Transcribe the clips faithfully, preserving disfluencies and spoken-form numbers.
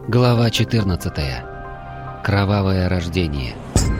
Глава четырнадцатая. Кровавое рождение.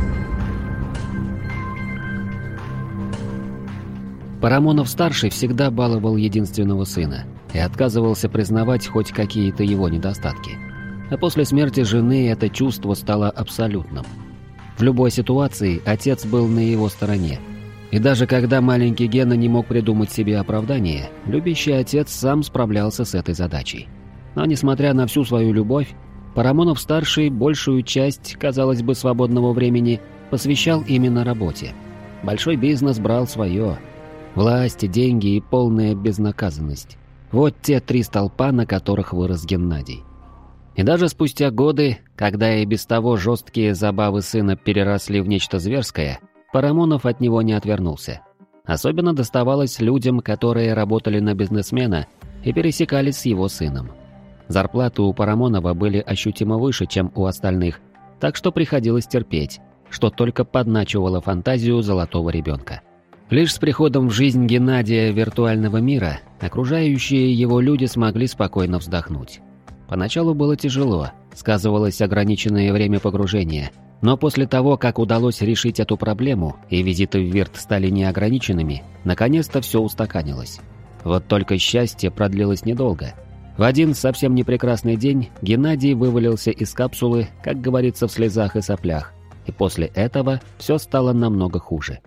Парамонов-старший всегда баловал единственного сына и отказывался признавать хоть какие-то его недостатки. А после смерти жены это чувство стало абсолютным. В любой ситуации отец был на его стороне. И даже когда маленький Гена не мог придумать себе оправдание, любящий отец сам справлялся с этой задачей. Но несмотря на всю свою любовь, Парамонов-старший большую часть, казалось бы, свободного времени посвящал именно работе. Большой бизнес брал свое. Власть, деньги и полная безнаказанность. Вот те три столпа, на которых вырос Геннадий. И даже спустя годы, когда и без того жесткие забавы сына переросли в нечто зверское, Парамонов от него не отвернулся. Особенно доставалось людям, которые работали на бизнесмена и пересекались с его сыном. Зарплаты у Парамонова были ощутимо выше, чем у остальных, так что приходилось терпеть, что только подначивало фантазию золотого ребенка. Лишь с приходом в жизнь Геннадия виртуального мира окружающие его люди смогли спокойно вздохнуть. Поначалу было тяжело, сказывалось ограниченное время погружения, но после того, как удалось решить эту проблему и визиты в Вирт стали неограниченными, наконец-то все устаканилось. Вот только счастье продлилось недолго. В один совсем непрекрасный день Геннадий вывалился из капсулы, как говорится, в слезах и соплях, и после этого все стало намного хуже.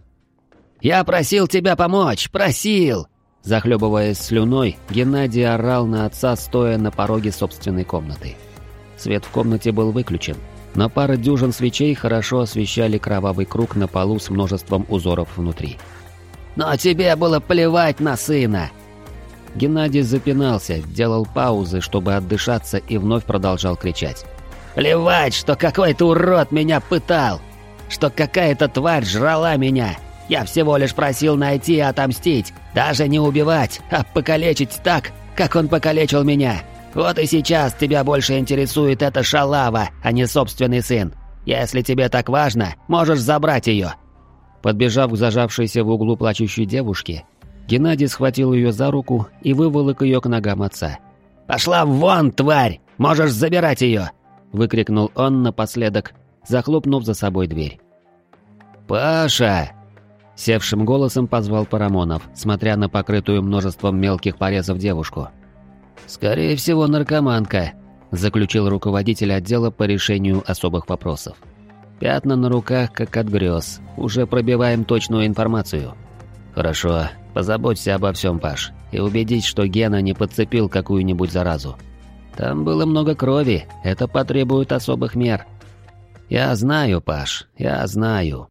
«Я просил тебя помочь! Просил!» Захлебываясь слюной, Геннадий орал на отца, стоя на пороге собственной комнаты. Свет в комнате был выключен, но пара дюжин свечей хорошо освещали кровавый круг на полу с множеством узоров внутри. «Но тебе было плевать на сына!» Геннадий запинался, делал паузы, чтобы отдышаться, и вновь продолжал кричать. «Плевать, что какой-то урод меня пытал! Что какая-то тварь жрала меня! Я всего лишь просил найти и отомстить, даже не убивать, а покалечить так, как он покалечил меня! Вот и сейчас тебя больше интересует эта шалава, а не собственный сын! Если тебе так важно, можешь забрать ее!» Подбежав к зажавшейся в углу плачущей девушке, Геннадий схватил ее за руку и выволок ее к ногам отца. «Пошла вон, тварь! Можешь забирать ее!» — выкрикнул он напоследок, захлопнув за собой дверь. «Паша!» — севшим голосом позвал Парамонов, смотря на покрытую множеством мелких порезов девушку. «Скорее всего, наркоманка», — заключил руководитель отдела по решению особых вопросов. «Пятна на руках, как от грез. Уже пробиваем точную информацию». «Хорошо, позаботься обо всем, Паш, и убедись, что Гена не подцепил какую-нибудь заразу. Там было много крови, это потребует особых мер». «Я знаю, Паш, я знаю».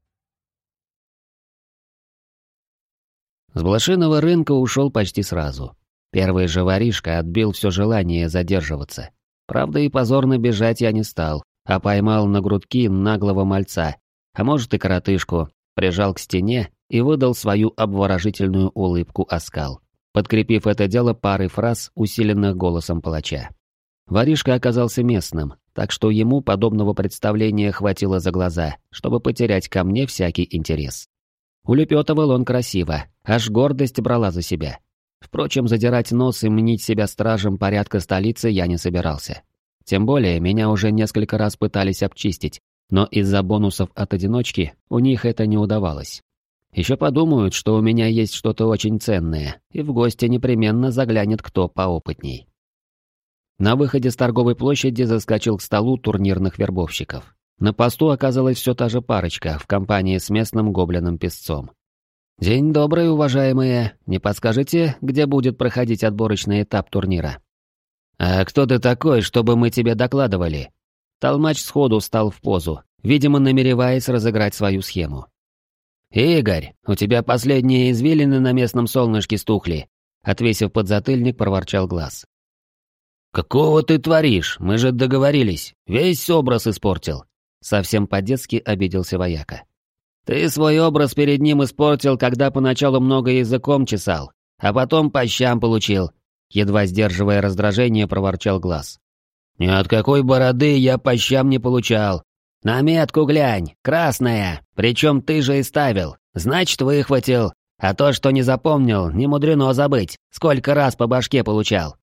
С блошиного рынка ушел почти сразу. Первый же воришка отбил все желание задерживаться. Правда, и позорно бежать я не стал, а поймал на грудки наглого мальца, а может и коротышку, прижал к стене и выдал свою обворожительную улыбку-оскал, подкрепив это дело парой фраз, усиленных голосом палача. Воришка оказался местным, так что ему подобного представления хватило за глаза, чтобы потерять ко мне всякий интерес. Улепетывал он красиво, аж гордость брала за себя. Впрочем, задирать нос и мнить себя стражем порядка столицы я не собирался. Тем более, меня уже несколько раз пытались обчистить, но из-за бонусов от одиночки у них это не удавалось. Еще подумают, что у меня есть что-то очень ценное, и в гости непременно заглянет кто поопытней. На выходе с торговой площади заскочил к столу турнирных вербовщиков. На посту оказалась все та же парочка в компании с местным гоблином-песцом. «День добрый, уважаемые. Не подскажете, где будет проходить отборочный этап турнира?» «А кто ты такой, чтобы мы тебе докладывали?» Толмач сходу встал в позу, видимо, намереваясь разыграть свою схему. «Игорь, у тебя последние извилины на местном солнышке стухли», — отвесив подзатыльник, проворчал Глаз. «Какого ты творишь? Мы же договорились. Весь образ испортил». Совсем по-детски обиделся вояка. «Ты свой образ перед ним испортил, когда поначалу много языком чесал, а потом по щам получил», — едва сдерживая раздражение, проворчал Глаз. «Ни от какой бороды я по щам не получал. На метку глянь, красная, причем ты же и ставил, значит, выхватил. А то, что не запомнил, не мудрено забыть, сколько раз по башке получал».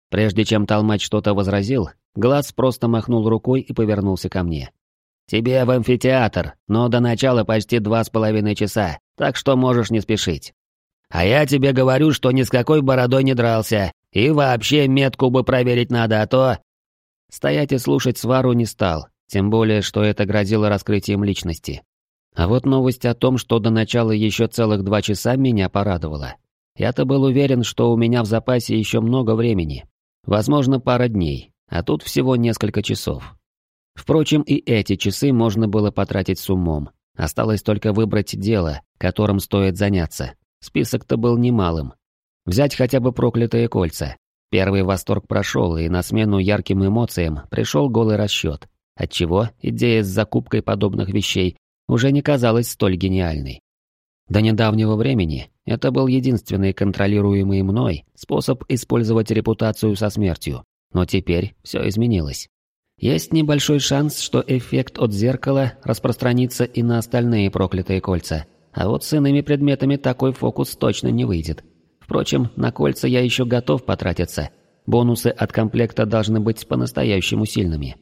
Прежде чем толмач что-то возразил, Глаз просто махнул рукой и повернулся ко мне. «Тебе в амфитеатр, но до начала почти два с половиной часа, так что можешь не спешить». «А я тебе говорю, что ни с какой бородой не дрался, и вообще метку бы проверить надо, а то...» Стоять и слушать свару не стал, тем более, что это грозило раскрытием личности. А вот новость о том, что до начала еще целых два часа, меня порадовала. Я-то был уверен, что у меня в запасе еще много времени. Возможно, пара дней, а тут всего несколько часов. Впрочем, и эти часы можно было потратить с умом. Осталось только выбрать дело, которым стоит заняться. Список-то был немалым. Взять хотя бы проклятые кольца. Первый восторг прошел, и на смену ярким эмоциям пришел голый расчет, отчего идея с закупкой подобных вещей уже не казалась столь гениальной. До недавнего времени это был единственный контролируемый мной способ использовать репутацию со смертью, но теперь все изменилось. Есть небольшой шанс, что эффект от зеркала распространится и на остальные проклятые кольца, а вот с иными предметами такой фокус точно не выйдет. Впрочем, на кольца я еще готов потратиться. Бонусы от комплекта должны быть по-настоящему сильными.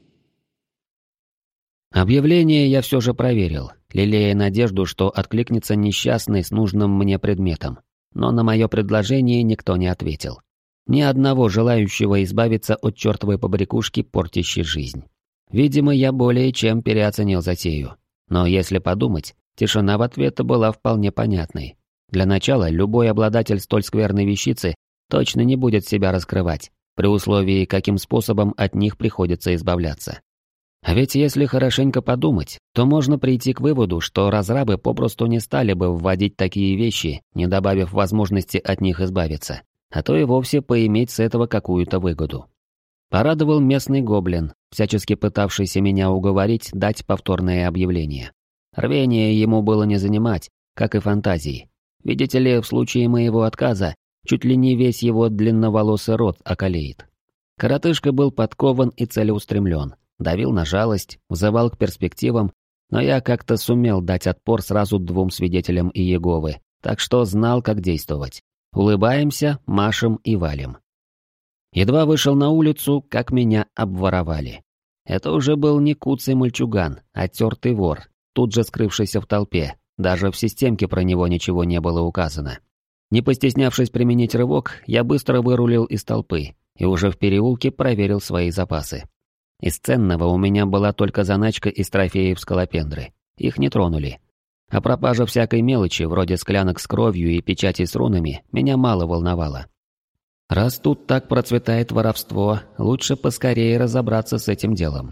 Объявление я все же проверил, лелея надежду, что откликнется несчастный с нужным мне предметом. Но на мое предложение никто не ответил. Ни одного желающего избавиться от чертовой побрякушки, портящей жизнь. Видимо, я более чем переоценил затею. Но если подумать, тишина в ответ была вполне понятной. Для начала, любой обладатель столь скверной вещицы точно не будет себя раскрывать, при условии, каким способом от них приходится избавляться. А ведь если хорошенько подумать, то можно прийти к выводу, что разрабы попросту не стали бы вводить такие вещи, не добавив возможности от них избавиться, а то и вовсе поиметь с этого какую-то выгоду. Порадовал местный гоблин, всячески пытавшийся меня уговорить дать повторное объявление. Рвение ему было не занимать, как и фантазии. Видите ли, в случае моего отказа, чуть ли не весь его длинноволосый рот околеет. Коротышка был подкован и целеустремлен, давил на жалость, взывал к перспективам, но я как-то сумел дать отпор сразу двум свидетелям Иеговы, так что знал, как действовать. Улыбаемся, машем и валим. Едва вышел на улицу, как меня обворовали. Это уже был не куцый мальчуган, а тертый вор, тут же скрывшийся в толпе. Даже в системке про него ничего не было указано. Не постеснявшись применить рывок, я быстро вырулил из толпы и уже в переулке проверил свои запасы. Из ценного у меня была только заначка из трофеев скалопендры. Их не тронули. А пропажа всякой мелочи, вроде склянок с кровью и печатей с рунами, меня мало волновала. Раз тут так процветает воровство, лучше поскорее разобраться с этим делом.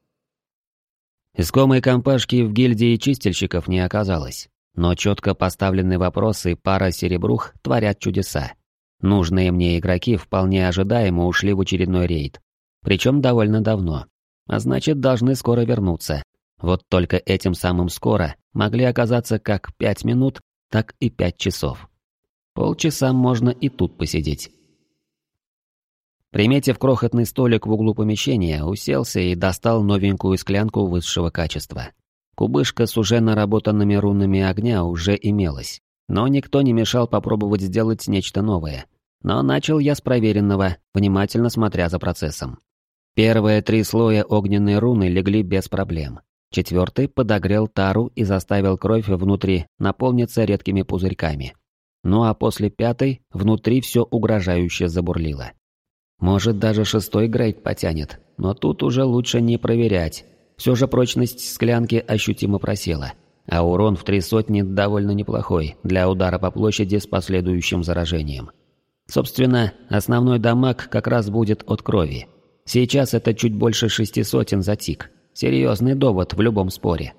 Искомой компашки в гильдии чистильщиков не оказалось, но четко поставленные вопросы и пара серебрух творят чудеса. Нужные мне игроки вполне ожидаемо ушли в очередной рейд, причем довольно давно, а значит должны скоро вернуться. Вот только этим самым скоро могли оказаться как пять минут, так и пять часов. Полчаса можно и тут посидеть. Приметив крохотный столик в углу помещения, уселся и достал новенькую склянку высшего качества. Кубышка с уже наработанными рунами огня уже имелась, но никто не мешал попробовать сделать нечто новое. Но начал я с проверенного, внимательно смотря за процессом. Первые три слоя огненной руны легли без проблем. Четвертый подогрел тару и заставил кровь внутри наполниться редкими пузырьками. Ну а после пятой внутри все угрожающе забурлило. Может, даже шестой грейд потянет, но тут уже лучше не проверять. Все же прочность склянки ощутимо просела, а урон в три сотни довольно неплохой для удара по площади с последующим заражением. Собственно, основной дамаг как раз будет от крови. Сейчас это чуть больше шести сотен за тик. Серьезный довод в любом споре.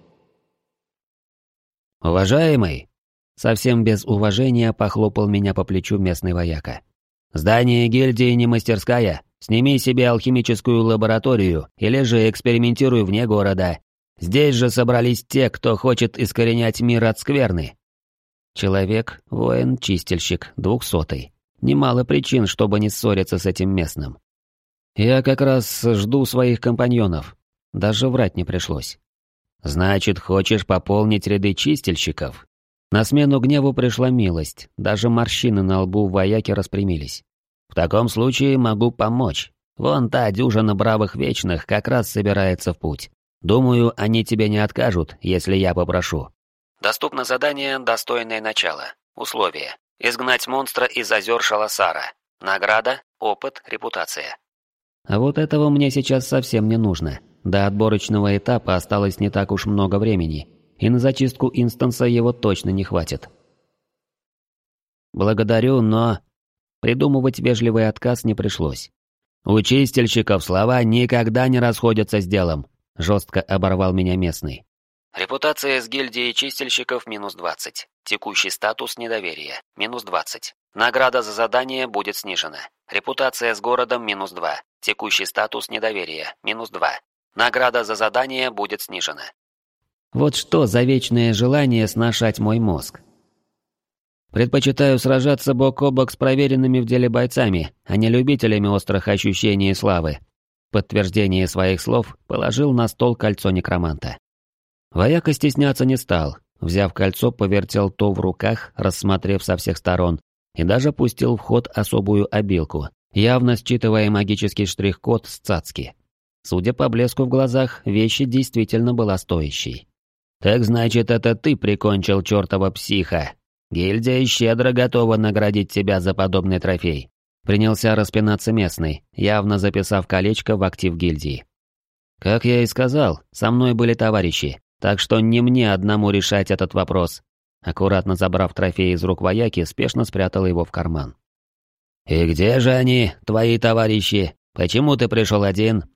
«Уважаемый!» Совсем без уважения похлопал меня по плечу местный вояка. «Здание гильдии не мастерская. Сними себе алхимическую лабораторию или же экспериментируй вне города. Здесь же собрались те, кто хочет искоренять мир от скверны». Человек, воин, чистильщик, двухсотый. Немало причин, чтобы не ссориться с этим местным. Я как раз жду своих компаньонов. Даже врать не пришлось. «Значит, хочешь пополнить ряды чистильщиков?» На смену гневу пришла милость, даже морщины на лбу вояки распрямились. В таком случае могу помочь. Вон та дюжина бравых вечных как раз собирается в путь. Думаю, они тебе не откажут, если я попрошу. Доступно задание «Достойное начало». Условия. Изгнать монстра из озер Шаласара. Награда, опыт, репутация. А вот этого мне сейчас совсем не нужно. До отборочного этапа осталось не так уж много времени, и на зачистку инстанса его точно не хватит. Благодарю, но... Придумывать вежливый отказ не пришлось. «У чистильщиков слова никогда не расходятся с делом», — жестко оборвал меня местный. Репутация с гильдией чистильщиков минус двадцать. Текущий статус недоверия минус двадцать. Награда за задание будет снижена. Репутация с городом минус два. Текущий статус недоверия минус два. Награда за задание будет снижена. Вот что за вечное желание сношать мой мозг. Предпочитаю сражаться бок о бок с проверенными в деле бойцами, а не любителями острых ощущений и славы. В подтверждение своих слов положил на стол кольцо некроманта. Вояка стесняться не стал, взяв кольцо, повертел то в руках, рассмотрев со всех сторон, и даже пустил в ход особую обилку, явно считывая магический штрих-код с цацки. Судя по блеску в глазах, вещь действительно была стоящей. «Так значит, это ты прикончил чертова психа. Гильдия щедро готова наградить тебя за подобный трофей». Принялся распинаться местный, явно записав колечко в актив гильдии. «Как я и сказал, со мной были товарищи. Так что не мне одному решать этот вопрос». Аккуратно забрав трофей из рук вояки, спешно спрятал его в карман. «И где же они, твои товарищи? Почему ты пришел один?»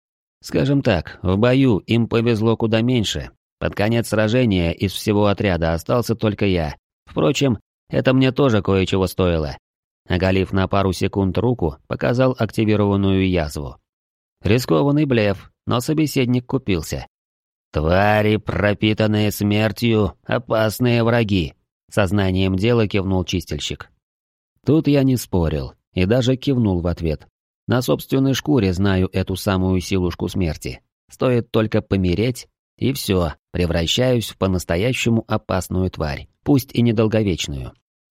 Скажем так, в бою им повезло куда меньше. Под конец сражения из всего отряда остался только я. Впрочем, это мне тоже кое-чего стоило. Оголив на пару секунд руку, показал активированную язву. Рискованный блеф, но собеседник купился. «Твари, пропитанные смертью, опасные враги», — сознанием дела кивнул чистильщик. Тут я не спорил и даже кивнул в ответ. На собственной шкуре знаю эту самую силушку смерти. Стоит только помереть, и все, превращаюсь в по-настоящему опасную тварь, пусть и недолговечную.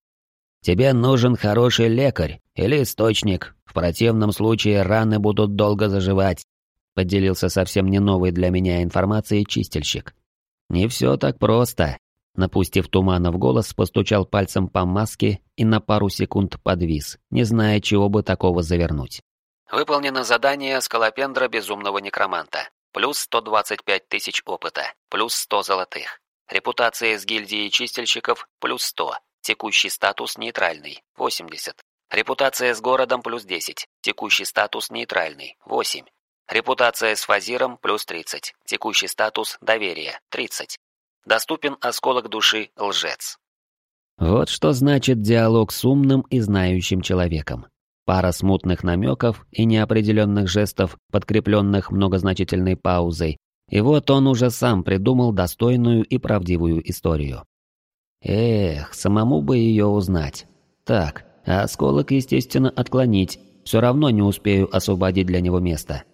«Тебе нужен хороший лекарь или источник, в противном случае раны будут долго заживать», — поделился совсем не новой для меня информацией чистильщик. «Не все так просто». Напустив тумана в голос, постучал пальцем по маске и на пару секунд подвис, не зная, чего бы такого завернуть. Выполнено задание Скалопендра Безумного Некроманта. Плюс сто двадцать пять тысяч опыта, плюс сто золотых. Репутация с гильдией чистильщиков плюс сто. Текущий статус нейтральный, восемьдесят. Репутация с городом плюс десять. Текущий статус нейтральный, восемь. Репутация с Фазиром плюс тридцать. Текущий статус доверия, тридцать. Доступен осколок души лжец. Вот что значит диалог с умным и знающим человеком. Пара смутных намеков и неопределенных жестов, подкрепленных многозначительной паузой, и вот он уже сам придумал достойную и правдивую историю. Эх, самому бы ее узнать. Так, а осколок, естественно, отклонить, все равно не успею освободить для него место.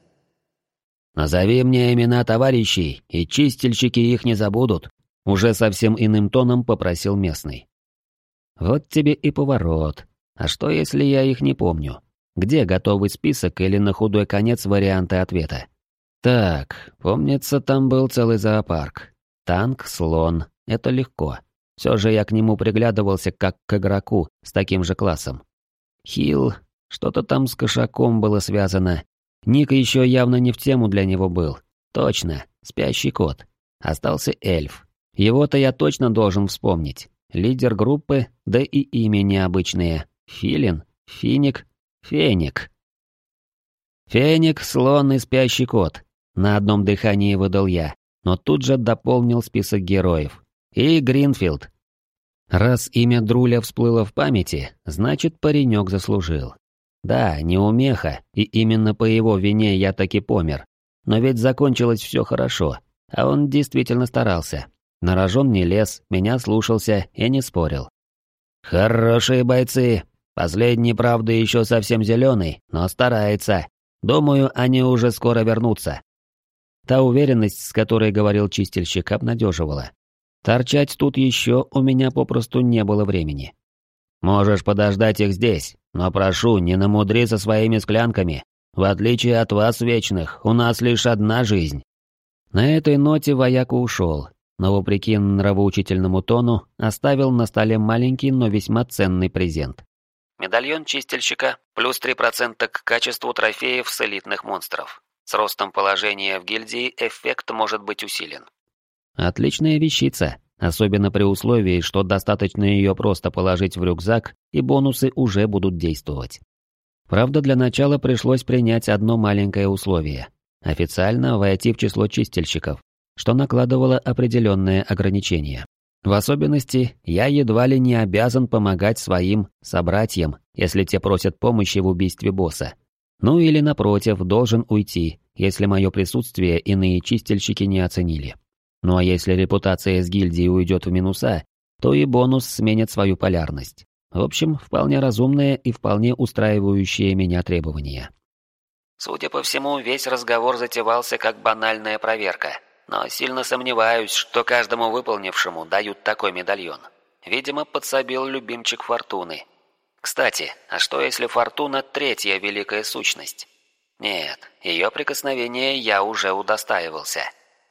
«Назови мне имена товарищей, и чистильщики их не забудут», уже совсем иным тоном попросил местный. Вот тебе и поворот. А что, если я их не помню? Где готовый список или на худой конец варианты ответа? Так, помнится, там был целый зоопарк. Танк, слон, это легко. Все же я к нему приглядывался как к игроку с таким же классом. Хил, что-то там с кошаком было связано. Ник еще явно не в тему для него был. Точно, спящий кот. Остался эльф. Его-то я точно должен вспомнить. Лидер группы, да и имя необычное. Филин, Финик, Феник. Феник, слон и спящий кот. На одном дыхании выдал я, но тут же дополнил список героев. И Гринфилд. Раз имя Друля всплыло в памяти, значит, паренек заслужил. Да, неумеха, и именно по его вине я таки помер. Но ведь закончилось все хорошо, а он действительно старался. На рожон не лез, меня слушался и не спорил. «Хорошие бойцы. Последний, правда, еще совсем зеленый, но старается. Думаю, они уже скоро вернутся». Та уверенность, с которой говорил чистильщик, обнадеживала. Торчать тут еще у меня попросту не было времени. Можешь подождать их здесь, но прошу, не намудри со своими склянками. В отличие от вас, вечных, у нас лишь одна жизнь». На этой ноте вояка ушел, но вопреки нравоучительному тону оставил на столе маленький, но весьма ценный презент. Медальон чистильщика, плюс три процента к качеству трофеев с элитных монстров. С ростом положения в гильдии эффект может быть усилен. Отличная вещица, особенно при условии, что достаточно ее просто положить в рюкзак, и бонусы уже будут действовать. Правда, для начала пришлось принять одно маленькое условие – официально войти в число чистильщиков, что накладывало определенные ограничения. В особенности, я едва ли не обязан помогать своим собратьям, если те просят помощи в убийстве босса. Ну или, напротив, должен уйти, если мое присутствие иные чистильщики не оценили. Ну а если репутация с гильдией уйдет в минуса, то и бонус сменит свою полярность. В общем, вполне разумное и вполне устраивающее меня требования. Судя по всему, весь разговор затевался как банальная проверка, но сильно сомневаюсь, что каждому выполнившему дают такой медальон. Видимо, подсобил любимчик Фортуны. Кстати, а что если Фортуна – третья великая сущность? Нет, ее прикосновение я уже удостаивался.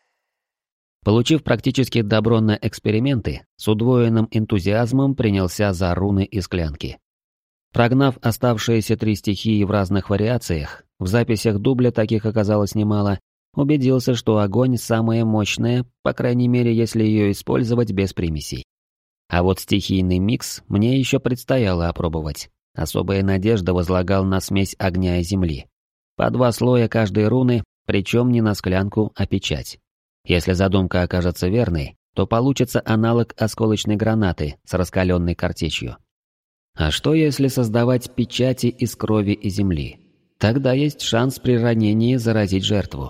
Получив практически добро на эксперименты, с удвоенным энтузиазмом принялся за руны и склянки. Прогнав оставшиеся три стихии в разных вариациях, в записях дубля таких оказалось немало, убедился, что огонь самая мощная, по крайней мере, если ее использовать без примесей. А вот стихийный микс мне еще предстояло опробовать. Особая надежда возлагал на смесь огня и земли. По два слоя каждой руны, причем не на склянку, а печать. Если задумка окажется верной, то получится аналог осколочной гранаты с раскаленной картечью. А что если создавать печати из крови и земли? Тогда есть шанс при ранении заразить жертву.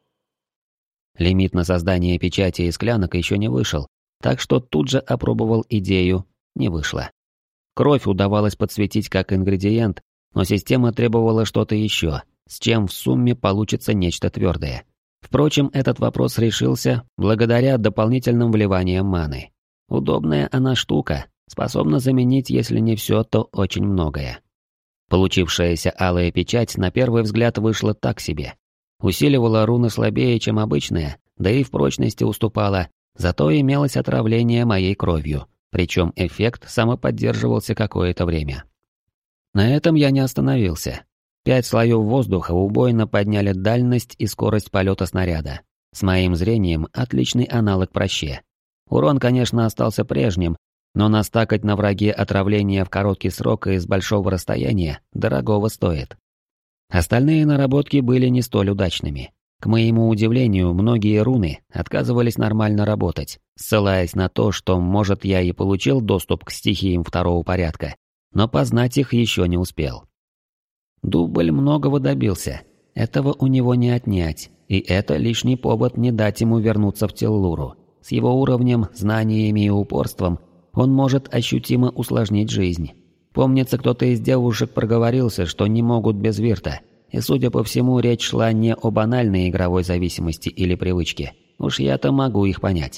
Лимит на создание печати и склянок еще не вышел, так что тут же опробовал идею, не вышло. Кровь удавалось подсветить как ингредиент, но система требовала что-то еще, с чем в сумме получится нечто твердое. Впрочем, этот вопрос решился благодаря дополнительным вливаниям маны. Удобная она штука, способна заменить, если не все, то очень многое. Получившаяся алая печать на первый взгляд вышла так себе. Усиливала руны слабее, чем обычная, да и в прочности уступала, зато имелось отравление моей кровью, причем эффект самоподдерживался какое-то время. На этом я не остановился. Пять слоев воздуха убойно подняли дальность и скорость полета снаряда. С моим зрением отличный аналог проще. Урон, конечно, остался прежним, но настакать на враге отравление в короткий срок и с большого расстояния дорогого стоит. Остальные наработки были не столь удачными. К моему удивлению, многие руны отказывались нормально работать, ссылаясь на то, что, может, я и получил доступ к стихиям второго порядка, но познать их еще не успел. Дубль многого добился, этого у него не отнять, и это лишний повод не дать ему вернуться в Теллуру. С его уровнем, знаниями и упорством он может ощутимо усложнить жизнь. Помнится, кто-то из девушек проговорился, что не могут без вирта, и, судя по всему, речь шла не о банальной игровой зависимости или привычке. Уж я-то могу их понять.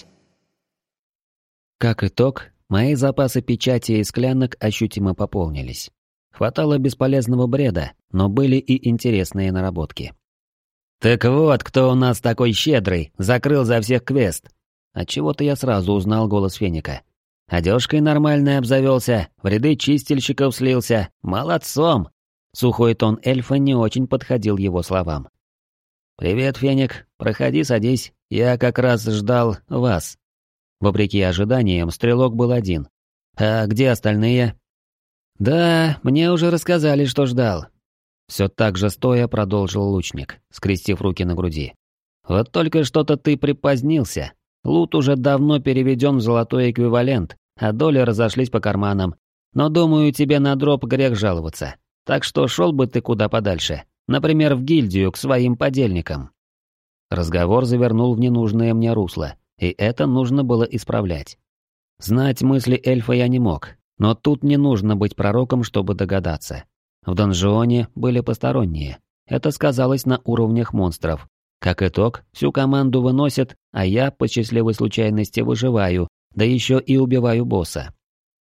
Как итог, мои запасы печати и склянок ощутимо пополнились. Хватало бесполезного бреда, но были и интересные наработки. «Так вот, кто у нас такой щедрый, закрыл за всех квест!» Отчего-то я сразу узнал голос Феника. «Одежкой нормальной обзавелся, в ряды чистильщиков слился. Молодцом!» Сухой тон эльфа не очень подходил его словам. «Привет, Феник, проходи, садись, я как раз ждал вас». Вопреки ожиданиям, стрелок был один. «А где остальные?» «Да, мне уже рассказали, что ждал». Все так же стоя продолжил лучник, скрестив руки на груди. «Вот только что-то ты припозднился. Лут уже давно переведен в золотой эквивалент, а доли разошлись по карманам. Но, думаю, тебе на дроп грех жаловаться. Так что шел бы ты куда подальше, например, в гильдию к своим подельникам». Разговор завернул в ненужное мне русло, и это нужно было исправлять. Знать мысли эльфа я не мог, но тут не нужно быть пророком, чтобы догадаться. В донжионе были посторонние. Это сказалось на уровнях монстров. Как итог, всю команду выносят, а я, по счастливой случайности, выживаю, да еще и убиваю босса.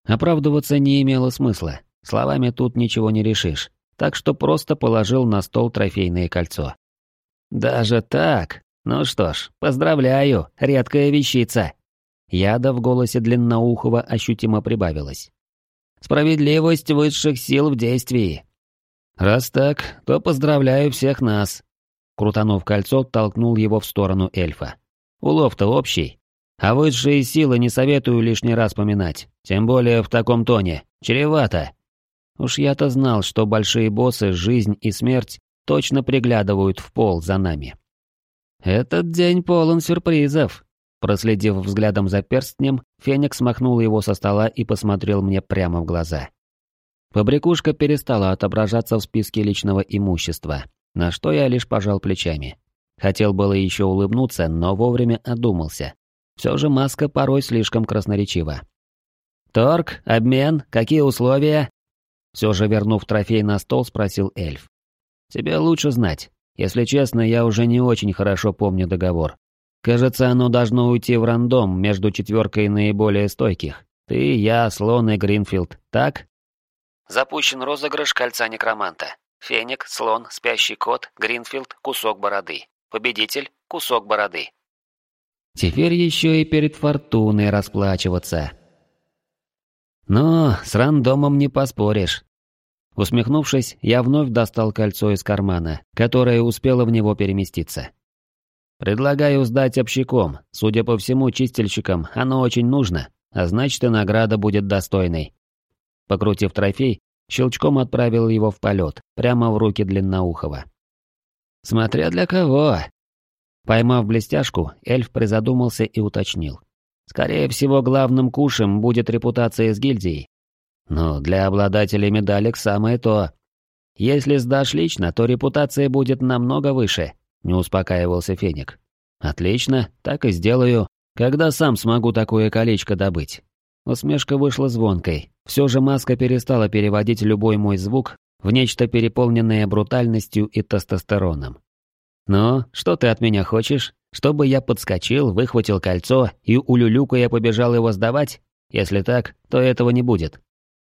Оправдываться не имело смысла, словами тут ничего не решишь, так что просто положил на стол трофейное кольцо. «Даже так? Ну что ж, поздравляю, редкая вещица!» Яда в голосе длинноухого ощутимо прибавилось. «Справедливость высших сил в действии!» «Раз так, то поздравляю всех нас!» Крутанув кольцо, толкнул его в сторону эльфа. «Улов-то общий. А высшие силы не советую лишний раз поминать, тем более в таком тоне. Чревато!» Уж я-то знал, что большие боссы, жизнь и смерть точно приглядывают в пол за нами. «Этот день полон сюрпризов!» Проследив взглядом за перстнем, Феникс махнул его со стола и посмотрел мне прямо в глаза. Побрякушка перестала отображаться в списке личного имущества, на что я лишь пожал плечами. Хотел было еще улыбнуться, но вовремя одумался. Все же маска порой слишком красноречива. «Торг? Обмен? Какие условия?» Все же, вернув трофей на стол, спросил эльф. «Тебе лучше знать. Если честно, я уже не очень хорошо помню договор. Кажется, оно должно уйти в рандом между четверкой наиболее стойких. Ты, я, Слон и Гринфилд, так?» Запущен розыгрыш кольца некроманта. Феник, слон, спящий кот, Гринфилд, кусок бороды. Победитель, кусок бороды. Теперь еще и перед фортуной расплачиваться. Но с рандомом не поспоришь. Усмехнувшись, я вновь достал кольцо из кармана, которое успело в него переместиться. Предлагаю сдать общаком. Судя по всему, чистильщикам оно очень нужно, а значит и награда будет достойной. Покрутив трофей, щелчком отправил его в полет, прямо в руки длинноухого. Смотря для кого. Поймав блестяшку, эльф призадумался и уточнил. Скорее всего, главным кушем будет репутация с гильдией. Но для обладателей медалек самое то. Если сдашь лично, то репутация будет намного выше, не успокаивался Феник. Отлично, так и сделаю, когда сам смогу такое колечко добыть. Усмешка вышла звонкой. Все же маска перестала переводить любой мой звук в нечто переполненное брутальностью и тестостероном. «Ну, что ты от меня хочешь? Чтобы я подскочил, выхватил кольцо и улюлюкая побежал его сдавать? Если так, то этого не будет».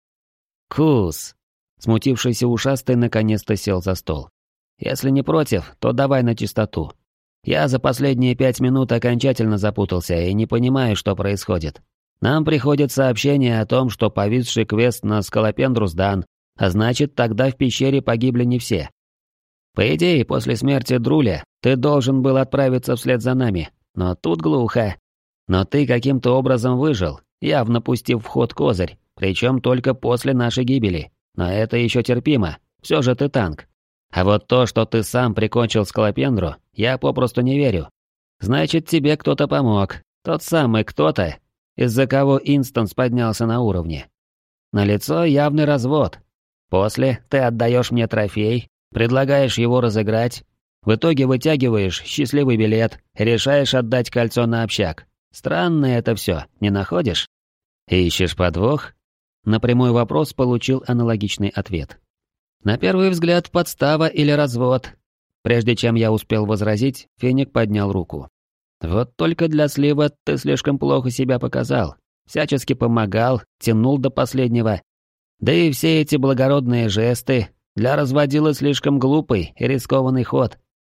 «Кус!» Смутившийся ушастый наконец-то сел за стол. «Если не против, то давай на чистоту. Я за последние пять минут окончательно запутался и не понимаю, что происходит. Нам приходит сообщение о том, что повисший квест на Скалопендру сдан, а значит, тогда в пещере погибли не все. По идее, после смерти Друля ты должен был отправиться вслед за нами, но тут глухо. Но ты каким-то образом выжил, явно пустив в ход козырь, причем только после нашей гибели. Но это еще терпимо, все же ты танк. А вот то, что ты сам прикончил Скалопендру, я попросту не верю. Значит, тебе кто-то помог, тот самый кто-то, из-за кого инстанс поднялся на уровне. Налицо явный развод. После ты отдаешь мне трофей, предлагаешь его разыграть, в итоге вытягиваешь счастливый билет, решаешь отдать кольцо на общак. Странно это все, не находишь? Ищешь подвох? На прямой вопрос получил аналогичный ответ. На первый взгляд, подстава или развод. Прежде чем я успел возразить, Феник поднял руку. Вот только для слива ты слишком плохо себя показал. Всячески помогал, тянул до последнего. Да и все эти благородные жесты для разводила слишком глупый и рискованный ход.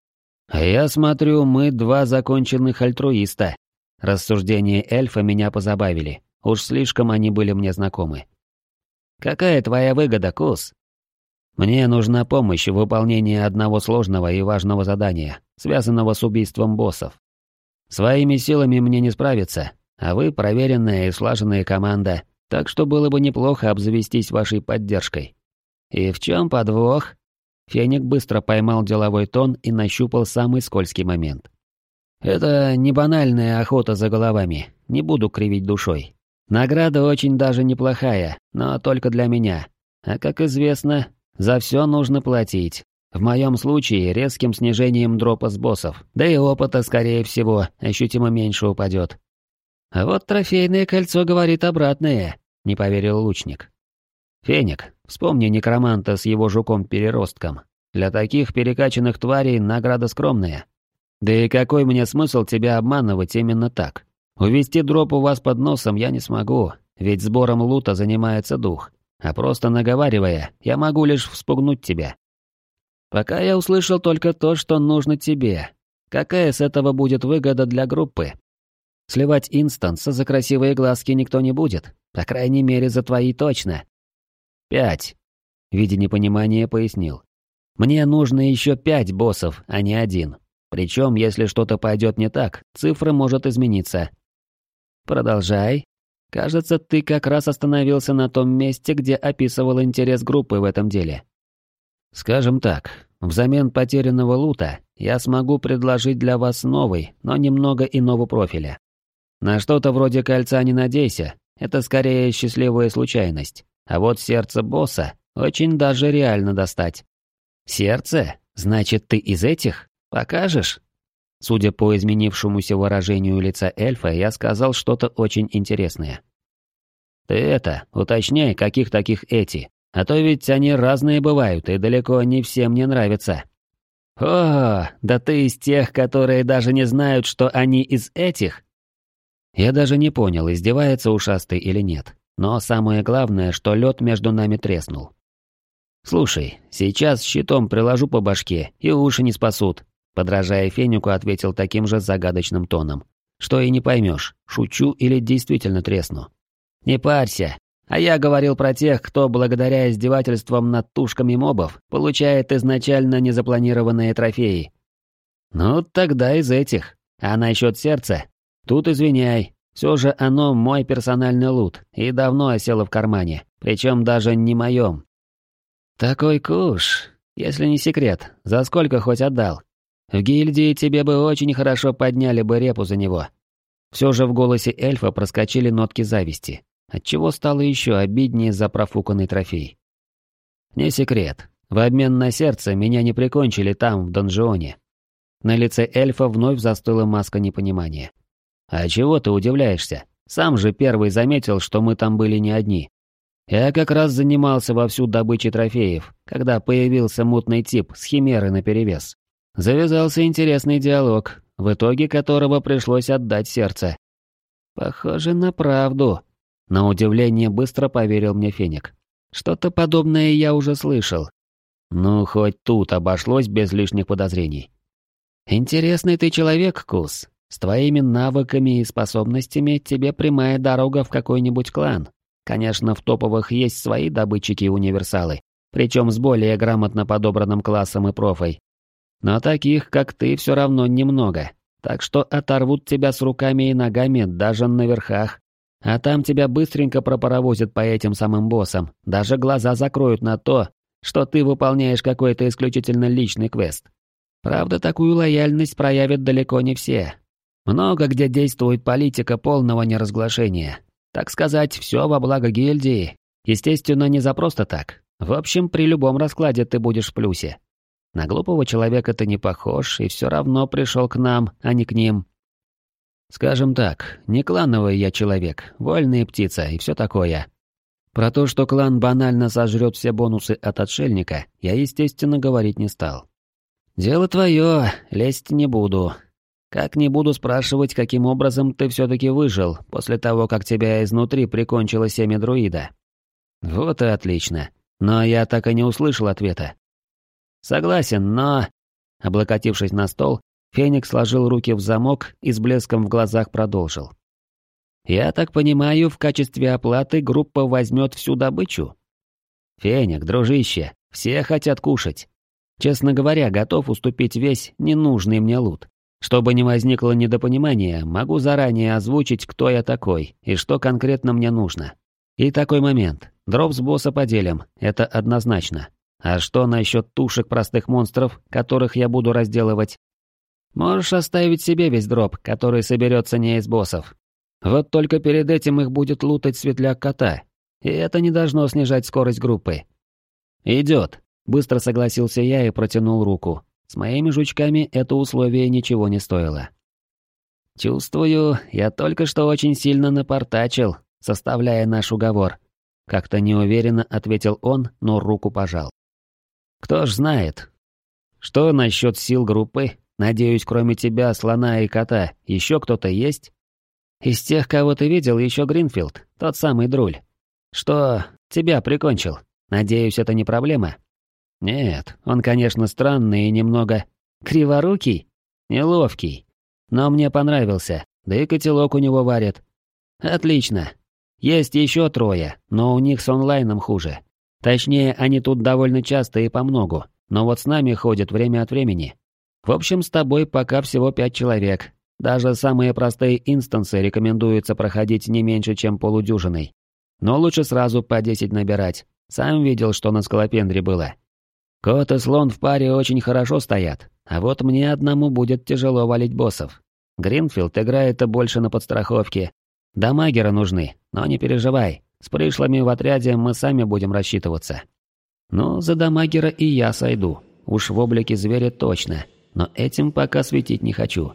А я смотрю, мы два законченных альтруиста. Рассуждения эльфа меня позабавили. Уж слишком они были мне знакомы. Какая твоя выгода, Кус? Мне нужна помощь в выполнении одного сложного и важного задания, связанного с убийством боссов. Своими силами мне не справиться, а вы проверенная и слаженная команда, так что было бы неплохо обзавестись вашей поддержкой. И в чем подвох? Феник быстро поймал деловой тон и нащупал самый скользкий момент. Это не банальная охота за головами, не буду кривить душой. Награда очень даже неплохая, но только для меня. А как известно, за все нужно платить. В моем случае резким снижением дропа с боссов, да и опыта, скорее всего, ощутимо меньше упадет. А вот трофейное кольцо говорит обратное, не поверил лучник. Феник, вспомни некроманта с его жуком-переростком. Для таких перекачанных тварей награда скромная. Да и какой мне смысл тебя обманывать именно так? Увести дроп у вас под носом я не смогу, ведь сбором лута занимается дух, а просто наговаривая, я могу лишь вспугнуть тебя. Пока я услышал только то, что нужно тебе. Какая с этого будет выгода для группы? Сливать инстанса за красивые глазки никто не будет, по крайней мере за твои точно. Пять. Видя непонимание, пояснил. Мне нужно еще пять боссов, а не один. Причем, если что-то пойдет не так, цифра может измениться. Продолжай. Кажется, ты как раз остановился на том месте, где описывал интерес группы в этом деле. Скажем так, взамен потерянного лута я смогу предложить для вас новый, но немного иного профиля. На что-то вроде кольца не надейся, это скорее счастливая случайность. А вот сердце босса очень даже реально достать. Сердце? Значит, ты из этих? Покажешь? Судя по изменившемуся выражению лица эльфа, я сказал что-то очень интересное. Ты это, уточняй, каких таких эти, а то ведь они разные бывают и далеко не всем не нравятся. О, да ты из тех, которые даже не знают, что они из этих? Я даже не понял, издевается ушастый или нет. Но самое главное, что лед между нами треснул. «Слушай, сейчас щитом приложу по башке, и уши не спасут», подражая Фенику, ответил таким же загадочным тоном. «Что и не поймешь, шучу или действительно тресну». «Не парься, а я говорил про тех, кто благодаря издевательствам над тушками мобов получает изначально незапланированные трофеи». «Ну, тогда из этих. А насчет сердца? Тут извиняй. Все же оно мой персональный лут и давно осело в кармане, причем даже не моем». «Такой куш, если не секрет, за сколько хоть отдал? В гильдии тебе бы очень хорошо подняли бы репу за него». Все же в голосе эльфа проскочили нотки зависти, отчего стало еще обиднее за профуканный трофей. «Не секрет, в обмен на сердце меня не прикончили там, в донжионе». На лице эльфа вновь застыла маска непонимания. «А чего ты удивляешься? Сам же первый заметил, что мы там были не одни. Я как раз занимался вовсю добычей трофеев, когда появился мутный тип с химерой наперевес. Завязался интересный диалог, в итоге которого пришлось отдать сердце». «Похоже на правду», — на удивление быстро поверил мне Феник. «Что-то подобное я уже слышал». Ну, хоть тут обошлось без лишних подозрений. «Интересный ты человек, Кус. С твоими навыками и способностями тебе прямая дорога в какой-нибудь клан. Конечно, в топовых есть свои добытчики и универсалы, причем с более грамотно подобранным классом и профой. Но таких, как ты, все равно немного, так что оторвут тебя с руками и ногами даже на верхах. А там тебя быстренько пропаровозят по этим самым боссам, даже глаза закроют на то, что ты выполняешь какой-то исключительно личный квест. Правда, такую лояльность проявят далеко не все. Много где действует политика полного неразглашения. Так сказать, все во благо гильдии. Естественно, не за просто так. В общем, при любом раскладе ты будешь в плюсе. На глупого человека ты не похож, и все равно пришел к нам, а не к ним. Скажем так, не клановый я человек, вольная птица и все такое. Про то, что клан банально сожрет все бонусы от отшельника, я, естественно, говорить не стал. Дело твое, лезть не буду. Как не буду спрашивать, каким образом ты все-таки выжил после того, как тебя изнутри прикончило семя друида. Вот и отлично. Но я так и не услышал ответа. Согласен, но... Облокотившись на стол, Феникс сложил руки в замок и с блеском в глазах продолжил. Я так понимаю, в качестве оплаты группа возьмет всю добычу? Феник, дружище, все хотят кушать. Честно говоря, готов уступить весь ненужный мне лут. Чтобы не возникло недопонимания, могу заранее озвучить, кто я такой и что конкретно мне нужно. И такой момент. Дроп с босса поделим, это однозначно. А что насчет тушек простых монстров, которых я буду разделывать? Можешь оставить себе весь дроп, который соберется не из боссов. Вот только перед этим их будет лутать светляк кота, и это не должно снижать скорость группы. «Идет», — быстро согласился я и протянул руку. С моими жучками это условие ничего не стоило. «Чувствую, я только что очень сильно напортачил, составляя наш уговор», — как-то неуверенно ответил он, но руку пожал. «Кто ж знает. Что насчет сил группы? Надеюсь, кроме тебя, слона и кота, еще кто-то есть?» Из тех, кого ты видел, еще Гринфилд, тот самый Друль. Что, тебя прикончил? Надеюсь, это не проблема? Нет, он, конечно, странный и немного... Криворукий? Неловкий. Но мне понравился, да и котелок у него варят. Отлично. Есть еще трое, но у них с онлайном хуже. Точнее, они тут довольно часто и помногу, но вот с нами ходят время от времени. В общем, с тобой пока всего пять человек. Даже самые простые инстансы рекомендуется проходить не меньше, чем полудюжиной. Но лучше сразу по десять набирать. Сам видел, что на Скалопендре было. Кот и слон в паре очень хорошо стоят, а вот мне одному будет тяжело валить боссов. Гринфилд играет больше на подстраховке. Дамагеры нужны, но не переживай, с пришлыми в отряде мы сами будем рассчитываться. Ну, за дамагера и я сойду, уж в облике зверя точно, но этим пока светить не хочу.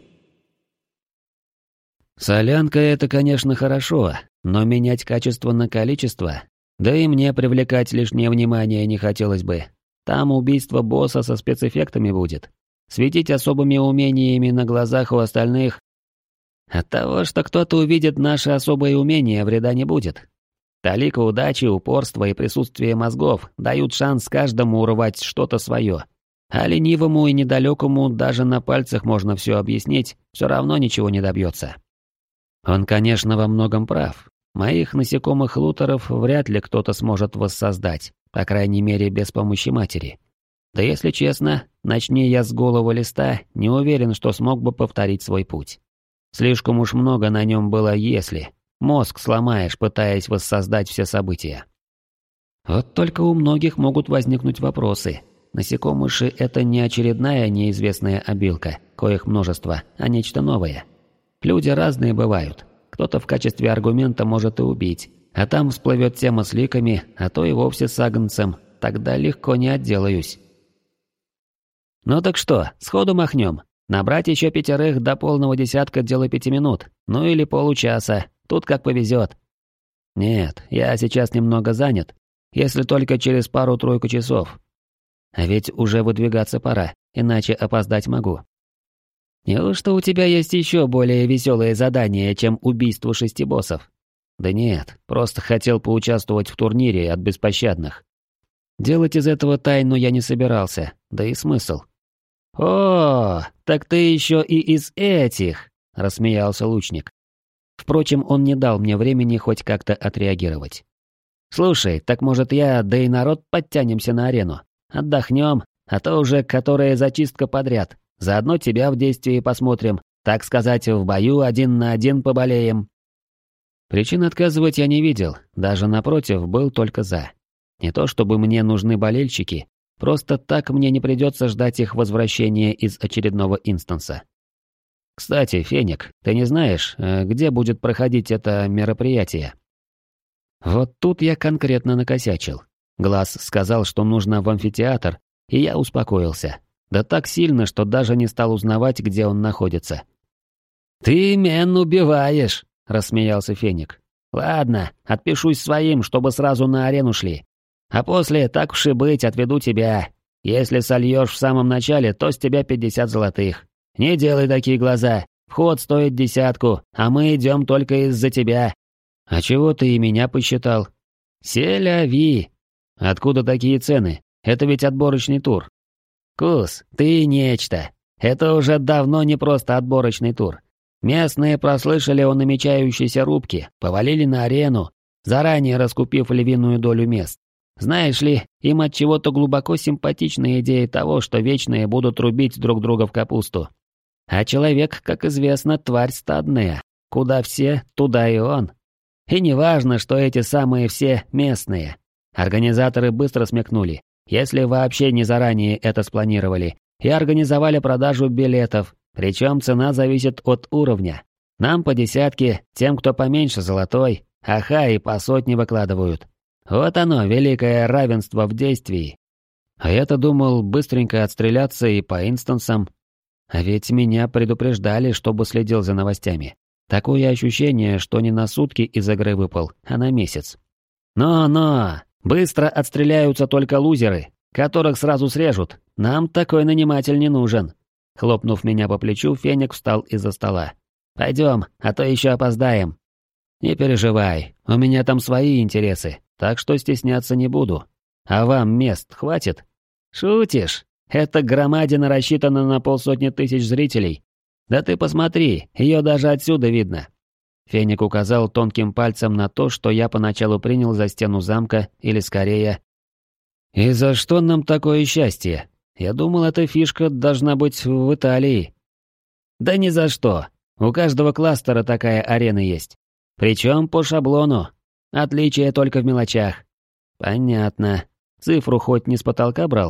Солянка — это, конечно, хорошо, но менять качество на количество, да и мне привлекать лишнее внимание не хотелось бы. Там убийство босса со спецэффектами будет. Светить особыми умениями на глазах у остальных. От того, что кто-то увидит наши особые умения, вреда не будет. Талика удачи, упорства и присутствие мозгов дают шанс каждому урвать что-то свое. А ленивому и недалекому даже на пальцах можно все объяснить, все равно ничего не добьется. Он, конечно, во многом прав. Моих насекомых-лутеров вряд ли кто-то сможет воссоздать, по крайней мере, без помощи матери. Да если честно, начни я с голого листа, не уверен, что смог бы повторить свой путь. Слишком уж много на нем было «если». Мозг сломаешь, пытаясь воссоздать все события. Вот только у многих могут возникнуть вопросы. Насекомыши — это не очередная неизвестная обилка, коих множество, а нечто новое. Люди разные бывают. Кто-то в качестве аргумента может и убить, а там всплывет тема с ликами, а то и вовсе с агнцем. Тогда легко не отделаюсь. Ну так что, сходу махнем. Набрать еще пятерых до полного десятка — дело пяти минут, ну или получаса, тут как повезет. Нет, я сейчас немного занят, если только через пару-тройку часов. А ведь уже выдвигаться пора, иначе опоздать могу. Неужто у тебя есть еще более веселые задания, чем убийство шести боссов? Да нет, просто хотел поучаствовать в турнире от беспощадных. Делать из этого тайну я не собирался, да и смысл. «О, так ты еще и из этих!» — рассмеялся лучник. Впрочем, он не дал мне времени хоть как-то отреагировать. «Слушай, так может я, да и народ подтянемся на арену? Отдохнем, а то уже которая зачистка подряд. Заодно тебя в действии посмотрим, так сказать, в бою один на один поболеем». Причин отказывать я не видел, даже напротив, был только за. Не то чтобы мне нужны болельщики, просто так мне не придется ждать их возвращения из очередного инстанса. Кстати, Феник, ты не знаешь, где будет проходить это мероприятие? Вот тут я конкретно накосячил. Глаз сказал, что нужно в амфитеатр, и я успокоился. Да так сильно, что даже не стал узнавать, где он находится. «Ты мен убиваешь!» — рассмеялся Феник. «Ладно, отпишусь своим, чтобы сразу на арену шли. А после, так уж и быть, отведу тебя. Если сольешь в самом начале, то с тебя пятьдесят золотых. Не делай такие глаза. Вход стоит десятку, а мы идем только из-за тебя». «А чего ты и меня посчитал?» «Селяви». «Откуда такие цены? Это ведь отборочный тур». «Кус, ты нечто. Это уже давно не просто отборочный тур. Местные прослышали о намечающейся рубке, повалили на арену, заранее раскупив львиную долю мест. Знаешь ли, им от чего-то глубоко симпатична идея того, что вечные будут рубить друг друга в капусту. А человек, как известно, тварь стадная. Куда все, туда и он. И не важно, что эти самые все местные. Организаторы быстро смекнули, если вообще не заранее это спланировали, и организовали продажу билетов, причем цена зависит от уровня. Нам по десятке, тем, кто поменьше золотой, аха, и по сотне выкладывают. Вот оно, великое равенство в действии. А я-то думал быстренько отстреляться и по инстансам. А ведь меня предупреждали, чтобы следил за новостями. Такое ощущение, что не на сутки из игры выпал, а на месяц. Но-но, быстро отстреляются только лузеры, которых сразу срежут. Нам такой наниматель не нужен. Хлопнув меня по плечу, Феник встал из-за стола. Пойдем, а то еще опоздаем». «Не переживай, у меня там свои интересы, так что стесняться не буду. А вам мест хватит?» «Шутишь? Эта громадина рассчитана на полсотни тысяч зрителей. Да ты посмотри, ее даже отсюда видно». Феник указал тонким пальцем на то, что я поначалу принял за стену замка, или скорее... «И за что нам такое счастье? Я думал, эта фишка должна быть в Италии». «Да ни за что. У каждого кластера такая арена есть. Причем по шаблону. Отличие только в мелочах». «Понятно. Цифру хоть не с потолка брал?»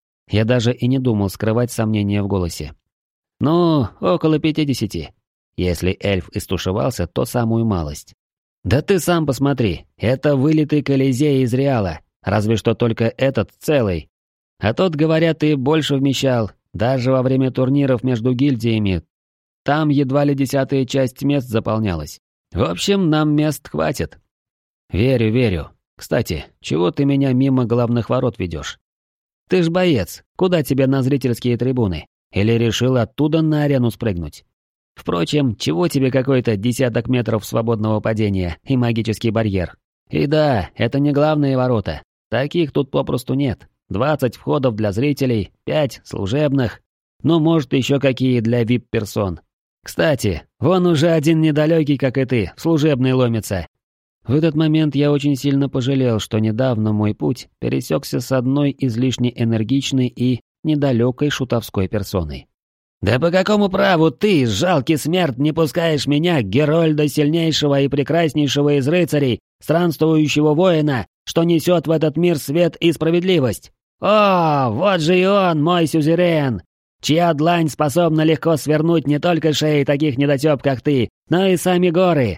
Я даже и не думал скрывать сомнения в голосе. «Ну, около пятидесяти. Если эльф и стушевался, то самую малость». «Да ты сам посмотри, это вылитый Колизей из Реала, разве что только этот целый. А тот, говорят, и больше вмещал, даже во время турниров между гильдиями. Там едва ли десятая часть мест заполнялась. В общем, нам мест хватит». «Верю, верю. Кстати, чего ты меня мимо главных ворот ведешь? Ты ж боец, куда тебе на зрительские трибуны? Или решил оттуда на арену спрыгнуть? Впрочем, чего тебе какой-то десяток метров свободного падения и магический барьер? И да, это не главные ворота. Таких тут попросту нет. Двадцать входов для зрителей, пять служебных. Ну, может, еще какие для вип-персон. Кстати, вон уже один недалекий, как и ты, в служебный ломится». В этот момент я очень сильно пожалел, что недавно мой путь пересекся с одной излишне энергичной и недалекой шутовской персоной. «Да по какому праву ты, жалкий смерть, не пускаешь меня, Герольда сильнейшего и прекраснейшего из рыцарей, странствующего воина, что несет в этот мир свет и справедливость? О, вот же и он, мой сюзерен, чья длань способна легко свернуть не только шеи таких недотеп, как ты, но и сами горы!»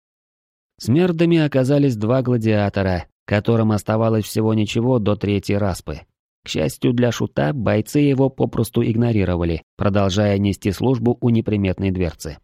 Смердами оказались два гладиатора, которым оставалось всего ничего до третьей распы. К счастью для шута, бойцы его попросту игнорировали, продолжая нести службу у неприметной дверцы.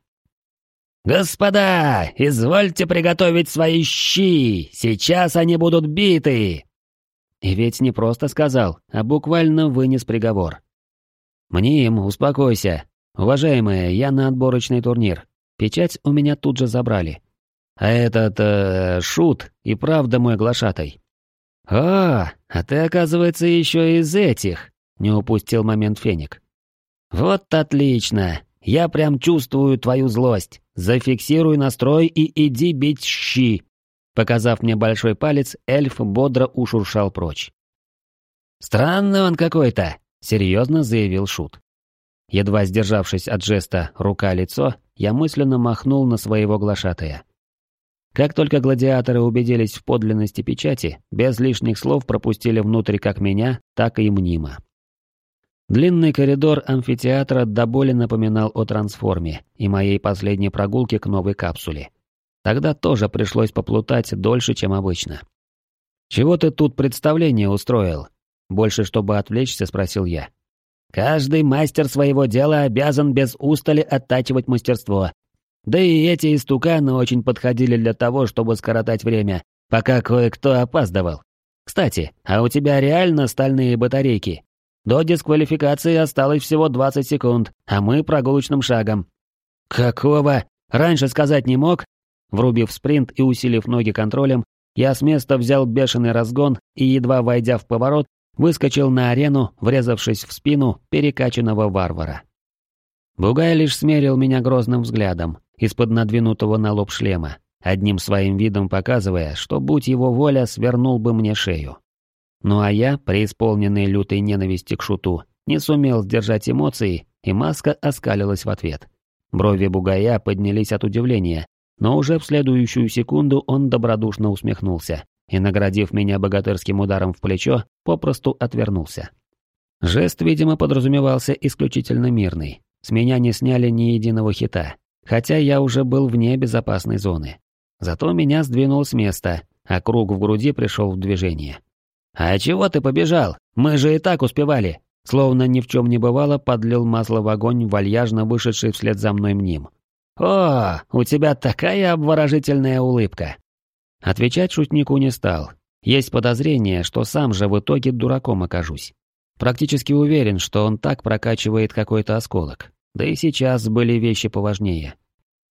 «Господа, извольте приготовить свои щи, сейчас они будут биты!» И ведь не просто сказал, а буквально вынес приговор. «Мним, успокойся. Уважаемые, я на отборочный турнир. Печать у меня тут же забрали. А этот, э, шут и правда мой глашатай». «О, а ты, оказывается, еще из этих», — не упустил момент Феник. «Вот отлично. Я прям чувствую твою злость. Зафиксируй настрой и иди бить щи». Показав мне большой палец, эльф бодро ушуршал прочь. «Странный он какой-то», — серьезно заявил шут. Едва сдержавшись от жеста «рука-лицо», я мысленно махнул на своего глашатая. Как только гладиаторы убедились в подлинности печати, без лишних слов пропустили внутрь как меня, так и Мнима. Длинный коридор амфитеатра до боли напоминал о трансформе и моей последней прогулке к новой капсуле. Тогда тоже пришлось поплутать дольше, чем обычно. «Чего ты тут представление устроил?» Больше, чтобы отвлечься, спросил я. «Каждый мастер своего дела обязан без устали оттачивать мастерство. Да и эти истуканы очень подходили для того, чтобы скоротать время, пока кое-кто опаздывал. Кстати, а у тебя реально стальные батарейки? До дисквалификации осталось всего двадцать секунд, а мы прогулочным шагом». «Какого? Раньше сказать не мог?» Врубив спринт и усилив ноги контролем, я с места взял бешеный разгон и, едва войдя в поворот, выскочил на арену, врезавшись в спину перекачанного варвара. Бугай лишь смерил меня грозным взглядом из-под надвинутого на лоб шлема, одним своим видом показывая, что, будь его воля, свернул бы мне шею. Ну а я, преисполненный лютой ненависти к шуту, не сумел сдержать эмоции, и маска оскалилась в ответ. Брови бугая поднялись от удивления, но уже в следующую секунду он добродушно усмехнулся и, наградив меня богатырским ударом в плечо, попросту отвернулся. Жест, видимо, подразумевался исключительно мирный. С меня не сняли ни единого хита, хотя я уже был вне безопасной зоны. Зато меня сдвинул с места, а круг в груди пришел в движение. «А чего ты побежал? Мы же и так успевали!» Словно ни в чем не бывало, подлил масло в огонь вальяжно вышедший вслед за мной Мним. «О, у тебя такая обворожительная улыбка!» Отвечать шутнику не стал. Есть подозрение, что сам же в итоге дураком окажусь. Практически уверен, что он так прокачивает какой-то осколок. Да и сейчас были вещи поважнее.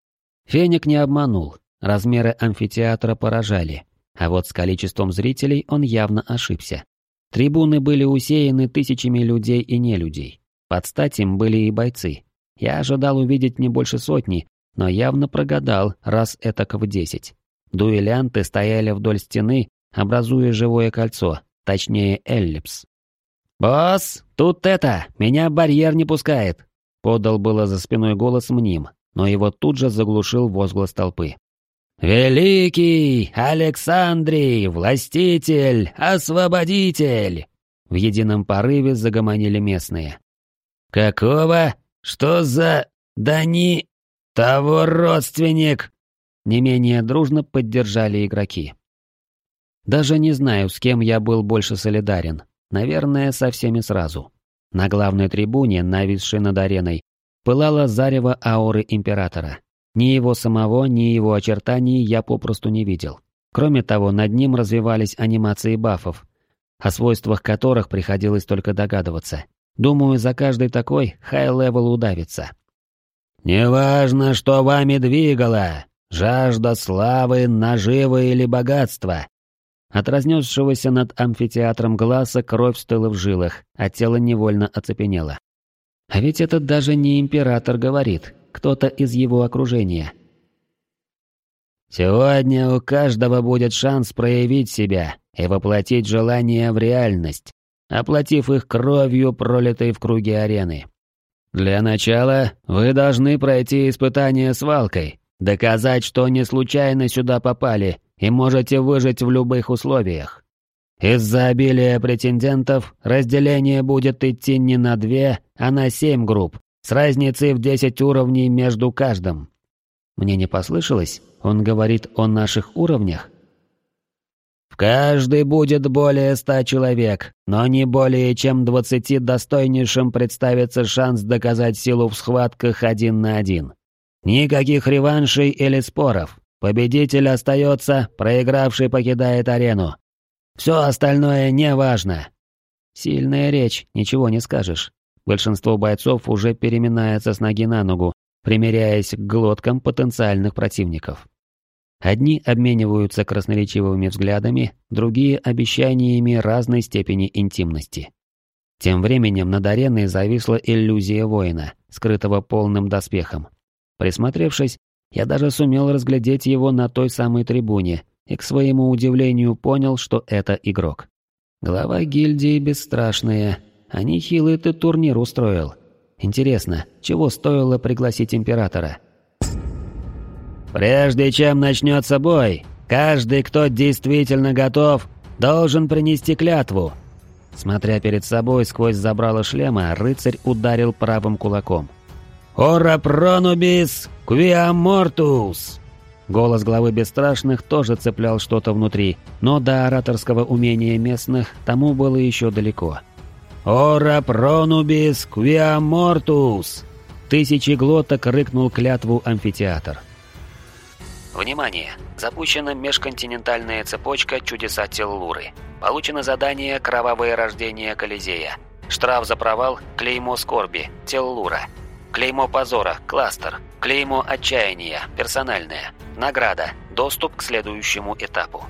Феник не обманул, размеры амфитеатра поражали, а вот с количеством зрителей он явно ошибся. Трибуны были усеяны тысячами людей и нелюдей. Под стать им были и бойцы. Я ожидал увидеть не больше сотни, но явно прогадал раз этак в десять. Дуэлянты стояли вдоль стены, образуя живое кольцо, точнее эллипс. «Босс, тут это, меня барьер не пускает!» Подал было за спиной голос Мним, но его тут же заглушил возглас толпы. «Великий! Александрий! Властитель! Освободитель!» В едином порыве загомонили местные. «Какого? Что за... Да не... того родственник!» Не менее дружно поддержали игроки. Даже не знаю, с кем я был больше солидарен. Наверное, со всеми сразу. На главной трибуне, нависшей над ареной, пылало зарево ауры Императора. Ни его самого, ни его очертаний я попросту не видел. Кроме того, над ним развивались анимации бафов, о свойствах которых приходилось только догадываться. Думаю, за каждый такой хай-левел удавится. «Неважно, что вами двигало, жажда славы, наживы или богатства». От разнесшегося над амфитеатром глаза кровь стыла в жилах, а тело невольно оцепенело. А ведь это даже не император говорит, кто-то из его окружения. «Сегодня у каждого будет шанс проявить себя и воплотить желания в реальность, оплатив их кровью, пролитой в круге арены. Для начала вы должны пройти испытание свалкой, доказать, что не случайно сюда попали и можете выжить в любых условиях. Из-за обилия претендентов разделение будет идти не на две, а на семь групп, с разницей в десять уровней между каждым». Мне не послышалось? Он говорит о наших уровнях? «В каждой будет более ста человек, но не более чем двадцати достойнейшим представится шанс доказать силу в схватках один на один. Никаких реваншей или споров. Победитель остается, проигравший покидает арену. Все остальное не важно». Сильная речь, ничего не скажешь. Большинство бойцов уже переминается с ноги на ногу, примеряясь к глоткам потенциальных противников. Одни обмениваются красноречивыми взглядами, другие — обещаниями разной степени интимности. Тем временем над ареной зависла иллюзия воина, скрытого полным доспехом. Присмотревшись, я даже сумел разглядеть его на той самой трибуне и, к своему удивлению, понял, что это игрок. Глава гильдии Бесстрашные, а нехилый ты турнир устроил. Интересно, чего стоило пригласить императора? «Прежде чем начнется бой, каждый, кто действительно готов, должен принести клятву». Смотря перед собой сквозь забрало шлема, рыцарь ударил правым кулаком. «Ора пронубис квиамортус!» Голос главы Бесстрашных тоже цеплял что-то внутри, но до ораторского умения местных тому было еще далеко. «Ора пронубис квиамортус!» Тысячи глоток рыкнул клятву амфитеатр. Внимание! Запущена межконтинентальная цепочка «Чудеса Теллуры». Получено задание «Кровавое рождение Колизея». Штраф за провал «Клеймо скорби» Теллура. Клеймо позора «Кластер». Клеймо отчаяния персональное. Награда. Доступ к следующему этапу.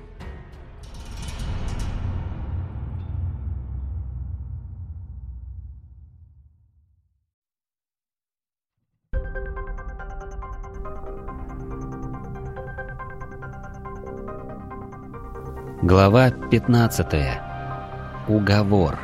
Глава пятнадцатая. Уговор.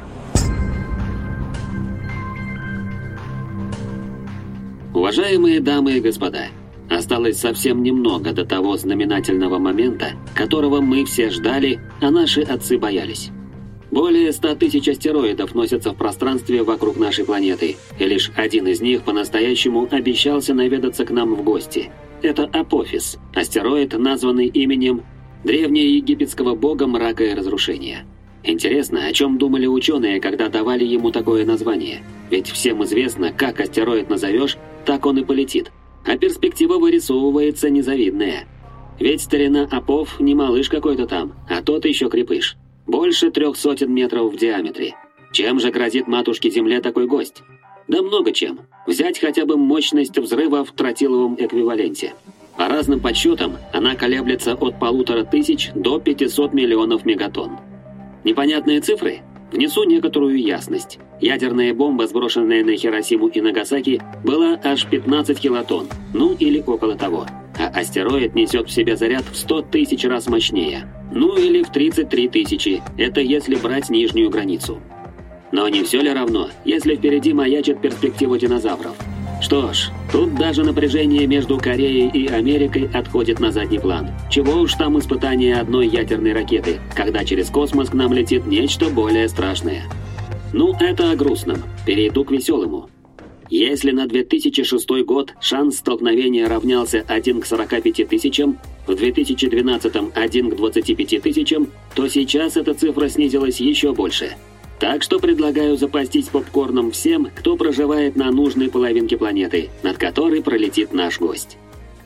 Уважаемые дамы и господа, осталось совсем немного до того знаменательного момента, которого мы все ждали, а наши отцы боялись. Более ста тысяч астероидов носятся в пространстве вокруг нашей планеты, и лишь один из них по-настоящему обещался наведаться к нам в гости. Это Апофис, астероид, названный именем древнеегипетского бога мрака и разрушения. Интересно, о чем думали ученые, когда давали ему такое название? Ведь всем известно, как астероид назовешь, так он и полетит. А перспектива вырисовывается незавидная. Ведь старина Апоф не малыш какой-то там, а тот еще крепыш. Больше трех сотен метров в диаметре. Чем же грозит матушке Земле такой гость? Да много чем. Взять хотя бы мощность взрыва в тротиловом эквиваленте. По разным подсчетам, она колеблется от полутора тысяч до пятисот миллионов мегатонн. Непонятные цифры? Внесу некоторую ясность. Ядерная бомба, сброшенная на Хиросиму и Нагасаки, была аж пятнадцать килотонн, ну или около того. А астероид несет в себе заряд в сто тысяч раз мощнее. Ну или в тридцать три тысячи, это если брать нижнюю границу. Но не все ли равно, если впереди маячит перспектива динозавров? Что ж, тут даже напряжение между Кореей и Америкой отходит на задний план. Чего уж там испытание одной ядерной ракеты, когда через космос к нам летит нечто более страшное. Ну, это о грустном. Перейду к веселому. Если на две тысячи шестой год шанс столкновения равнялся один к сорока пяти тысячам, в две тысячи двенадцатом один к двадцати пяти тысячам, то сейчас эта цифра снизилась еще больше. Так что предлагаю запастись попкорном всем, кто проживает на нужной половинке планеты, над которой пролетит наш гость.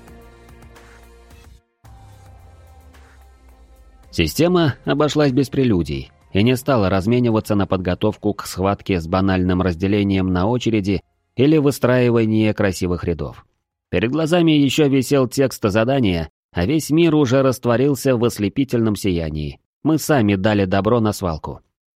Система обошлась без прелюдий и не стала размениваться на подготовку к схватке с банальным разделением на очереди или выстраивание красивых рядов. Перед глазами еще висел текст задания, а весь мир уже растворился в ослепительном сиянии. Мы сами дали добро на свалку.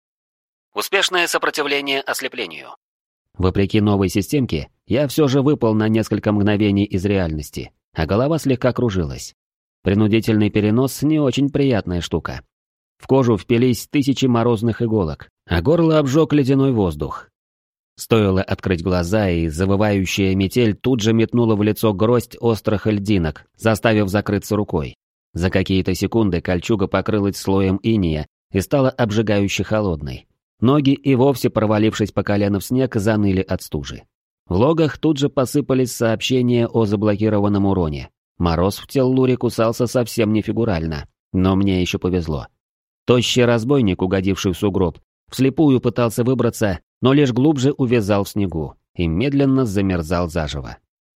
Успешное сопротивление ослеплению. Вопреки новой системке, я все же выпал на несколько мгновений из реальности, а голова слегка кружилась. Принудительный перенос — не очень приятная штука. В кожу впились тысячи морозных иголок, а горло обжег ледяной воздух. Стоило открыть глаза, и завывающая метель тут же метнула в лицо гроздь острых льдинок, заставив закрыться рукой. За какие-то секунды кольчуга покрылась слоем инея и стала обжигающе холодной. Ноги, и вовсе провалившись по колено в снег, заныли от стужи. В логах тут же посыпались сообщения о заблокированном уроне. Мороз в Теллуре кусался совсем не фигурально, но мне еще повезло. Тощий разбойник, угодивший в сугроб, вслепую пытался выбраться, но лишь глубже увязал в снегу и медленно замерзал заживо.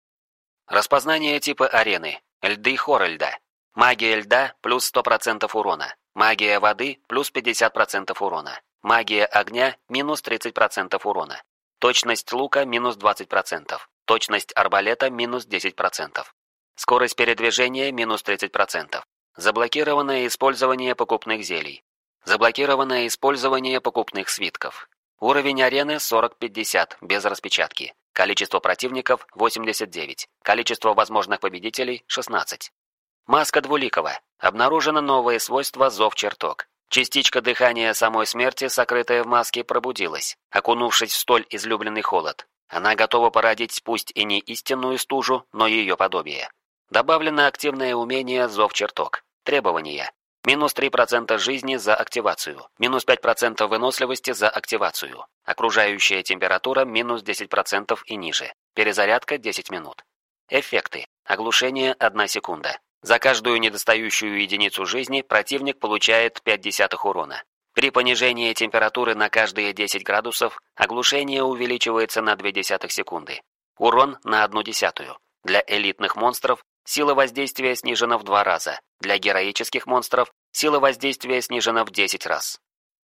Распознание типа арены. Льды Хорольда. Магия льда плюс сто процентов урона. Магия воды плюс пятьдесят процентов урона. Магия огня минус тридцать процентов урона. Точность лука минус двадцать процентов. Точность арбалета минус десять процентов. Скорость передвижения минус тридцать процентов. Заблокированное использование покупных зелий. Заблокированное использование покупных свитков. Уровень арены сорок пятьдесят, без распечатки. Количество противников восемьдесят девять. Количество возможных победителей шестнадцать. Маска двуликого. Обнаружено новое свойство «Зов чертог». Частичка дыхания самой смерти, сокрытая в маске, пробудилась, окунувшись в столь излюбленный холод. Она готова породить пусть и не истинную стужу, но ее подобие. Добавлено активное умение «Зов чертог». Требования. Минус три процента жизни за активацию. Минус пять процентов выносливости за активацию. Окружающая температура минус десять процентов и ниже. Перезарядка десять минут. Эффекты. Оглушение одна секунда. За каждую недостающую единицу жизни противник получает пять десятых урона. При понижении температуры на каждые десять градусов оглушение увеличивается на две десятых секунды. Урон на одну десятую. Для элитных монстров сила воздействия снижена в два раза. Для героических монстров сила воздействия снижена в десять раз.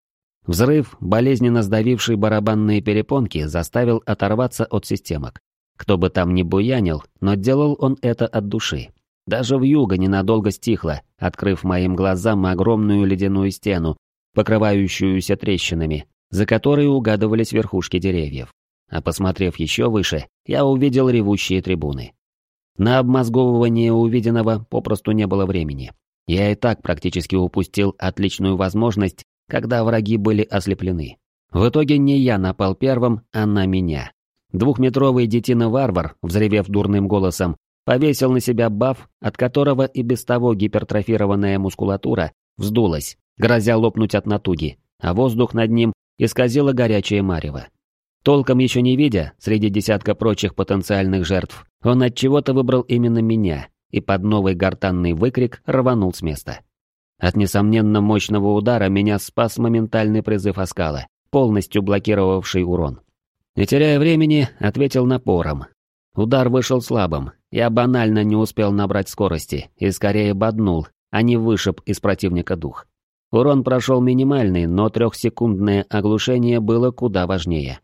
Взрыв, болезненно сдавивший барабанные перепонки, заставил оторваться от системок. Кто бы там ни буянил, но делал он это от души. Даже вьюга ненадолго стихла, открыв моим глазам огромную ледяную стену, покрывающуюся трещинами, за которой угадывались верхушки деревьев. А посмотрев еще выше, я увидел ревущие трибуны. На обмозговывание увиденного попросту не было времени. Я и так практически упустил отличную возможность, когда враги были ослеплены. В итоге не я напал первым, а на меня. Двухметровый детина-варвар, взревев дурным голосом, повесил на себя баф, от которого и без того гипертрофированная мускулатура вздулась, грозя лопнуть от натуги, а воздух над ним исказило горячее марево. Толком еще не видя, среди десятка прочих потенциальных жертв, он отчего-то выбрал именно меня и под новый гортанный выкрик рванул с места. От несомненно мощного удара меня спас моментальный призыв оскала, полностью блокировавший урон. Не теряя времени, ответил напором. Удар вышел слабым, я банально не успел набрать скорости и скорее боднул, а не вышиб из противника дух. Урон прошел минимальный, но трехсекундное оглушение было куда важнее.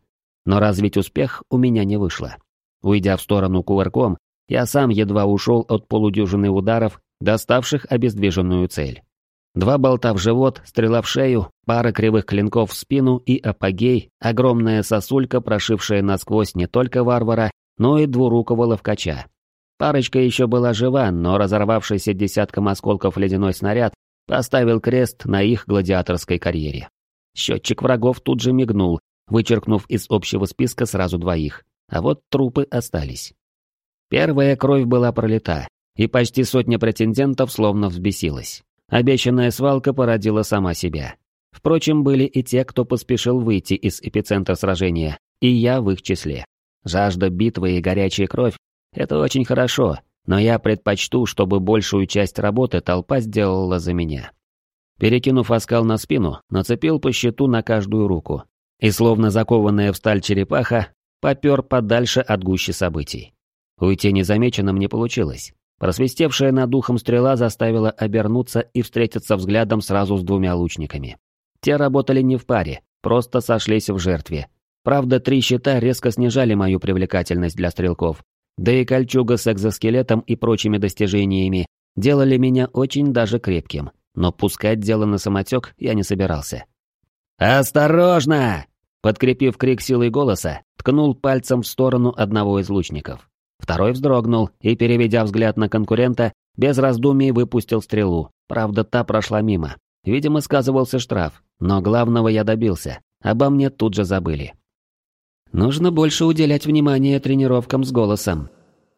Но развить успех у меня не вышло. Уйдя в сторону кувырком, я сам едва ушел от полудюжины ударов, доставших обездвиженную цель. Два болта в живот, стрела в шею, пара кривых клинков в спину и апогей, огромная сосулька, прошившая насквозь не только варвара, но и двурукого ловкача. Парочка еще была жива, но разорвавшийся десятком осколков ледяной снаряд поставил крест на их гладиаторской карьере. Счетчик врагов тут же мигнул, вычеркнув из общего списка сразу двоих, а вот трупы остались. Первая кровь была пролита, и почти сотня претендентов словно взбесилась. Обещанная свалка породила сама себя. Впрочем, были и те, кто поспешил выйти из эпицентра сражения, и я в их числе. Жажда битвы и горячая кровь — это очень хорошо, но я предпочту, чтобы большую часть работы толпа сделала за меня. Перекинув оскал на спину, нацепил по щиту на каждую руку, и, словно закованная в сталь черепаха, попер подальше от гущи событий. Уйти незамеченным не получилось. Просвистевшая над ухом стрела заставила обернуться и встретиться взглядом сразу с двумя лучниками. Те работали не в паре, просто сошлись в жертве. Правда, три щита резко снижали мою привлекательность для стрелков, да и кольчуга с экзоскелетом и прочими достижениями делали меня очень даже крепким, но пускать дело на самотек я не собирался. «Осторожно!» Подкрепив крик силой голоса, ткнул пальцем в сторону одного из лучников. Второй вздрогнул и, переведя взгляд на конкурента, без раздумий выпустил стрелу. Правда, та прошла мимо. Видимо, сказывался штраф, но главного я добился. Обо мне тут же забыли. Нужно больше уделять внимание тренировкам с голосом.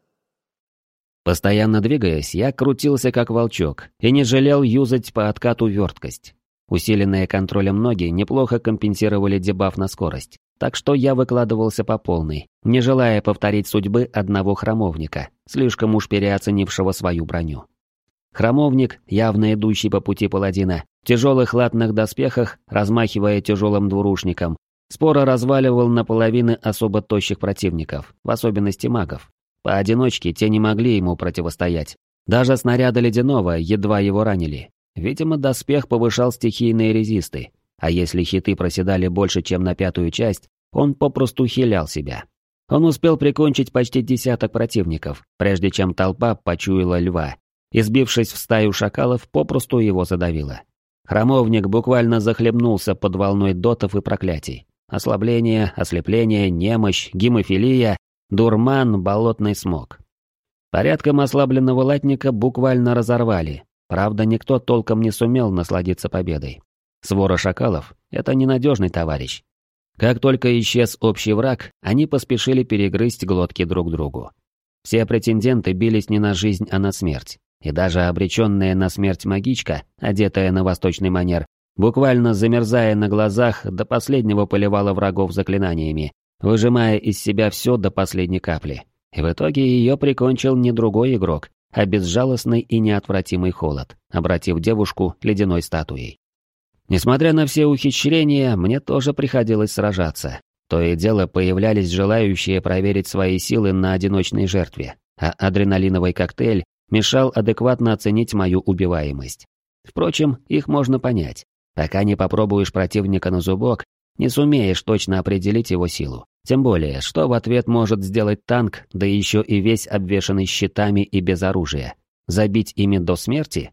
Постоянно двигаясь, я крутился как волчок и не жалел юзать по откату верткость. Усиленные контролем ноги неплохо компенсировали дебаф на скорость, так что я выкладывался по полной, не желая повторить судьбы одного храмовника, слишком уж переоценившего свою броню. Храмовник, явно идущий по пути паладина, в тяжелых латных доспехах, размахивая тяжелым двурушником, споро разваливал наполовину особо тощих противников, в особенности магов. Поодиночке те не могли ему противостоять. Даже снаряды ледяного едва его ранили. Видимо, доспех повышал стихийные резисты, а если хиты проседали больше, чем на пятую часть, он попросту хилял себя. Он успел прикончить почти десяток противников, прежде чем толпа почуяла льва, и, сбившись в стаю шакалов, попросту его задавила. Храмовник буквально захлебнулся под волной дотов и проклятий. Ослабление, ослепление, немощь, гемофилия, дурман, болотный смог. Порядком ослабленного латника буквально разорвали. Правда, никто толком не сумел насладиться победой. Свора шакалов — это ненадежный товарищ. Как только исчез общий враг, они поспешили перегрызть глотки друг другу. Все претенденты бились не на жизнь, а на смерть. И даже обреченная на смерть магичка, одетая на восточный манер, буквально замерзая на глазах, до последнего поливала врагов заклинаниями, выжимая из себя все до последней капли. И в итоге ее прикончил не другой игрок, а безжалостный и неотвратимый холод, обратив девушку ледяной статуей. Несмотря на все ухищрения, мне тоже приходилось сражаться. То и дело появлялись желающие проверить свои силы на одиночной жертве, а адреналиновый коктейль мешал адекватно оценить мою убиваемость. Впрочем, их можно понять. Пока не попробуешь противника на зубок, не сумеешь точно определить его силу. Тем более, что в ответ может сделать танк, да еще и весь обвешанный щитами и без оружия. Забить ими до смерти?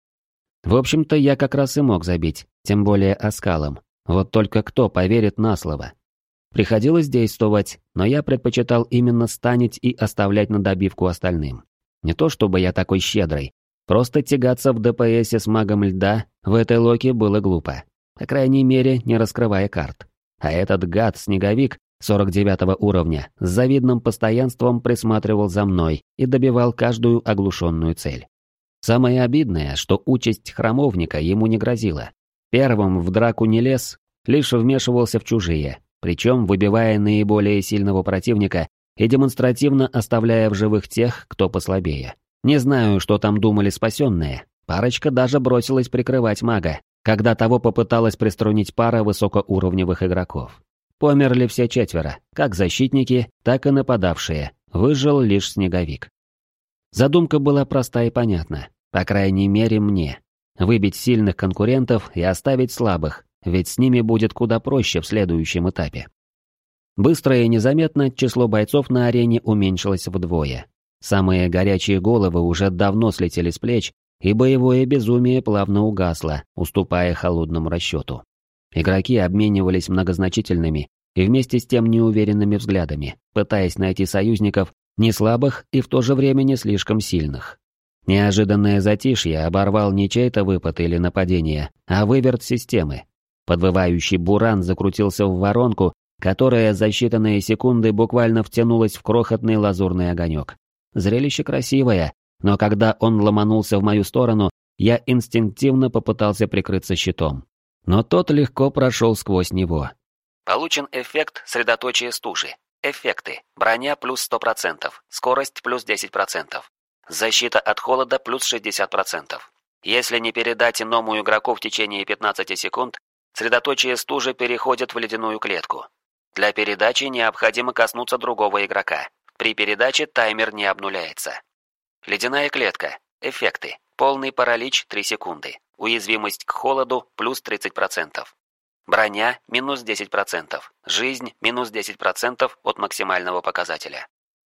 В общем-то, я как раз и мог забить, тем более оскалом. Вот только кто поверит на слово? Приходилось действовать, но я предпочитал именно станить и оставлять на добивку остальным. Не то чтобы я такой щедрый, просто тягаться в ДПСе с магом льда в этой локе было глупо. По крайней мере, не раскрывая карт. А этот гад-снеговик сорок девятого уровня с завидным постоянством присматривал за мной и добивал каждую оглушенную цель. Самое обидное, что участь храмовника ему не грозила. Первым в драку не лез, лишь вмешивался в чужие, причем выбивая наиболее сильного противника и демонстративно оставляя в живых тех, кто послабее. Не знаю, что там думали спасенные, парочка даже бросилась прикрывать мага, когда того попыталась приструнить пара высокоуровневых игроков. Померли все четверо, как защитники, так и нападавшие, выжил лишь снеговик. Задумка была проста и понятна, по крайней мере мне. Выбить сильных конкурентов и оставить слабых, ведь с ними будет куда проще в следующем этапе. Быстро и незаметно число бойцов на арене уменьшилось вдвое. Самые горячие головы уже давно слетели с плеч, и боевое безумие плавно угасло, уступая холодному расчету. Игроки обменивались многозначительными и вместе с тем неуверенными взглядами, пытаясь найти союзников не слабых и в то же время не слишком сильных. Неожиданное затишье оборвал не чей-то выпад или нападение, а выверт системы. Подвывающий буран закрутился в воронку, которая за считанные секунды буквально втянулась в крохотный лазурный огонек. Зрелище красивое, но когда он ломанулся в мою сторону, я инстинктивно попытался прикрыться щитом. Но тот легко прошел сквозь него. Получен эффект средоточия стужи. Эффекты. Броня плюс сто процентов, скорость плюс десять процентов. Защита от холода плюс шестьдесят процентов. Если не передать иному игроку в течение пятнадцати секунд, средоточие стужи переходит в ледяную клетку. Для передачи необходимо коснуться другого игрока. При передаче таймер не обнуляется. Ледяная клетка. Эффекты. Полный паралич три секунды. Уязвимость к холоду плюс тридцать процентов. Броня минус десять процентов. Жизнь минус десять процентов от максимального показателя.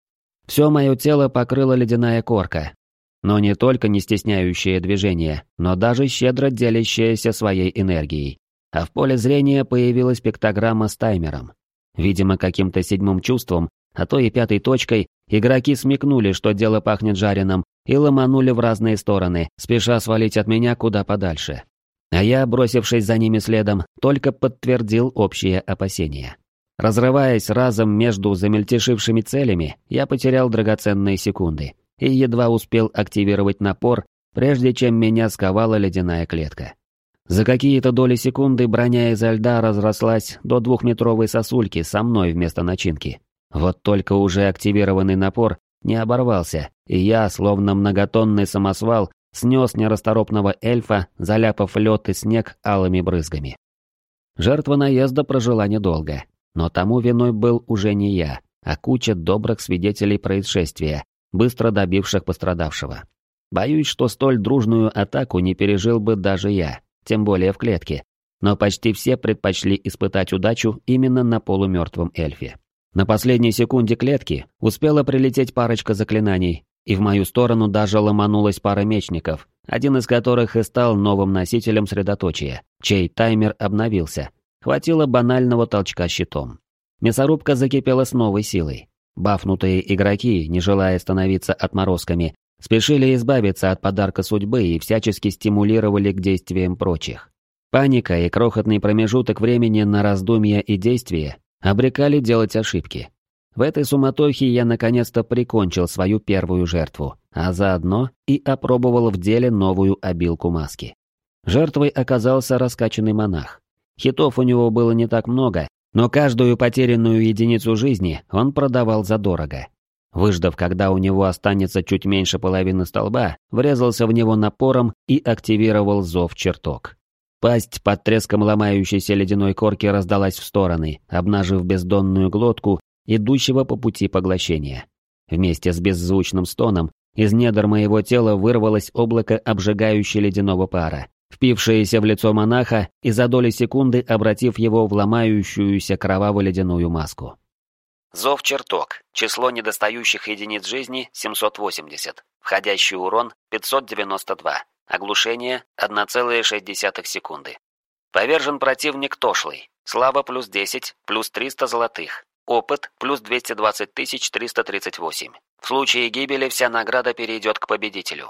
Все мое тело покрыла ледяная корка. Но не только не стесняющее движение, но даже щедро делящаяся своей энергией. А в поле зрения появилась пиктограмма с таймером. Видимо, каким-то седьмым чувством, а то и пятой точкой, игроки смекнули, что дело пахнет жареным, и ломанули в разные стороны, спеша свалить от меня куда подальше. А я, бросившись за ними следом, только подтвердил общие опасения. Разрываясь разом между замельтешившими целями, я потерял драгоценные секунды и едва успел активировать напор, прежде чем меня сковала ледяная клетка. За какие-то доли секунды броня изо льда разрослась до двухметровой сосульки со мной вместо начинки. Вот только уже активированный напор не оборвался, и я, словно многотонный самосвал, снес нерасторопного эльфа, заляпав лед и снег алыми брызгами. Жертва наезда прожила недолго, но тому виной был уже не я, а куча добрых свидетелей происшествия, быстро добивших пострадавшего. Боюсь, что столь дружную атаку не пережил бы даже я, тем более в клетке, но почти все предпочли испытать удачу именно на полумертвом эльфе. На последней секунде клетки успела прилететь парочка заклинаний, и в мою сторону даже ломанулась пара мечников, один из которых и стал новым носителем средоточия, чей таймер обновился. Хватило банального толчка щитом. Мясорубка закипела с новой силой. Бафнутые игроки, не желая становиться отморозками, спешили избавиться от подарка судьбы и всячески стимулировали к действиям прочих. Паника и крохотный промежуток времени на раздумья и действия обрекали делать ошибки. В этой суматохе я наконец-то прикончил свою первую жертву, а заодно и опробовал в деле новую обилку маски. Жертвой оказался раскачанный монах. Хитов у него было не так много, но каждую потерянную единицу жизни он продавал задорого. Выждав, когда у него останется чуть меньше половины столба, врезался в него напором и активировал зов-чертог. Пасть под треском ломающейся ледяной корки раздалась в стороны, обнажив бездонную глотку, идущего по пути поглощения. Вместе с беззвучным стоном из недр моего тела вырвалось облако обжигающего ледяного пара, впившееся в лицо монаха и за доли секунды обратив его в ломающуюся кроваво-ледяную маску. Зов-чертог. Число недостающих единиц жизни семьсот восемьдесят. Входящий урон пятьсот девяносто два. Оглушение одна целая шесть десятых секунды. Повержен противник Тошлый. Слава плюс десять, плюс триста золотых. Опыт плюс двести двадцать тысяч триста тридцать восемь. В случае гибели вся награда перейдет к победителю.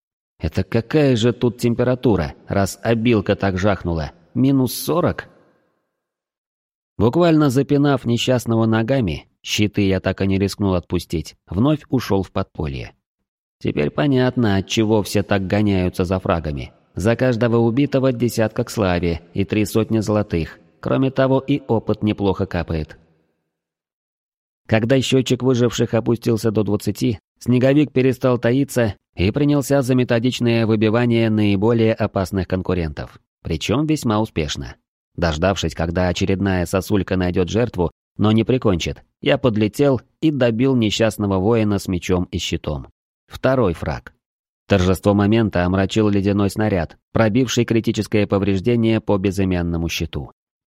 Это какая же тут температура, раз обилка так жахнула? Минус сорок? Буквально запинав несчастного ногами, щиты я так и не рискнул отпустить, вновь ушел в подполье. Теперь понятно, отчего все так гоняются за фрагами. За каждого убитого десятка к славе и три сотни золотых. Кроме того, и опыт неплохо капает. Когда счетчик выживших опустился до двадцати, снеговик перестал таиться и принялся за методичное выбивание наиболее опасных конкурентов. Причем весьма успешно. Дождавшись, когда очередная сосулька найдет жертву, но не прикончит, я подлетел и добил несчастного воина с мечом и щитом. Второй фраг. Торжество момента омрачил ледяной снаряд, пробивший критическое повреждение по безымянному щиту.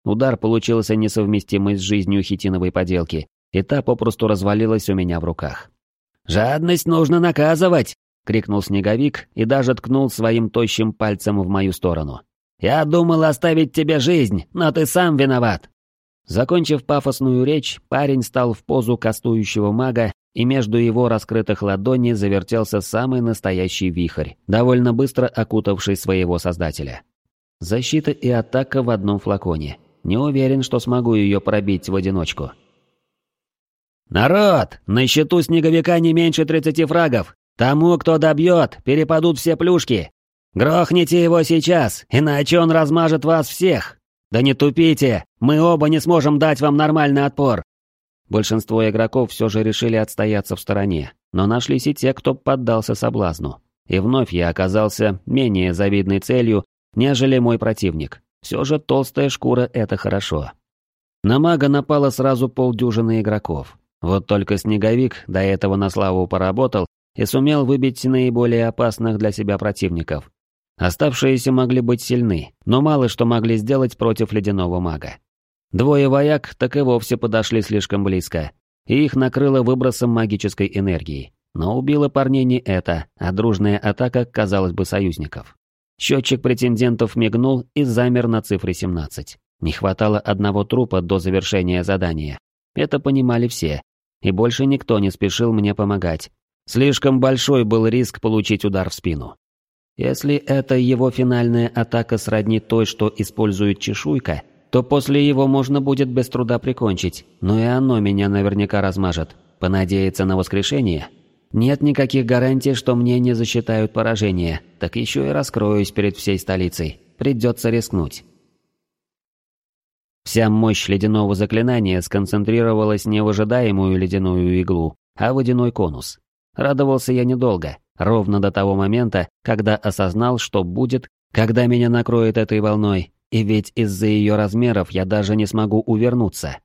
Удар получился несовместимый с жизнью хитиновой поделки, и та попросту развалилась у меня в руках. «Жадность нужно наказывать!» — крикнул Снеговик и даже ткнул своим тощим пальцем в мою сторону. «Я думал оставить тебе жизнь, но ты сам виноват!» Закончив пафосную речь, парень стал в позу кастующего мага, и между его раскрытых ладоней завертелся самый настоящий вихрь, довольно быстро окутавший своего создателя. Защита и атака в одном флаконе. Не уверен, что смогу ее пробить в одиночку. «Народ! На счету Снеговика не меньше тридцати фрагов! Тому, кто добьет, перепадут все плюшки! Грохните его сейчас, иначе он размажет вас всех! Да не тупите! Мы оба не сможем дать вам нормальный отпор!» Большинство игроков все же решили отстояться в стороне, но нашлись и те, кто поддался соблазну. И вновь я оказался менее завидной целью, нежели мой противник. Все же толстая шкура — это хорошо. На мага напало сразу полдюжины игроков. Вот только Снеговик до этого на славу поработал и сумел выбить наиболее опасных для себя противников. Оставшиеся могли быть сильны, но мало что могли сделать против ледяного мага. Двое вояк так и вовсе подошли слишком близко, и их накрыло выбросом магической энергии. Но убило парней не это, а дружная атака, казалось бы, союзников. Счетчик претендентов мигнул и замер на цифре семнадцать. Не хватало одного трупа до завершения задания. Это понимали все, и больше никто не спешил мне помогать. Слишком большой был риск получить удар в спину. Если это его финальная атака сродни той, что использует чешуйка, то после его можно будет без труда прикончить, но и оно меня наверняка размажет. Понадеяться на воскрешение? Нет никаких гарантий, что мне не засчитают поражение, так еще и раскроюсь перед всей столицей. Придется рискнуть. Вся мощь ледяного заклинания сконцентрировалась не в ожидаемую ледяную иглу, а в водяной конус. Радовался я недолго, ровно до того момента, когда осознал, что будет, когда меня накроет этой волной, и ведь из-за ее размеров я даже не смогу увернуться.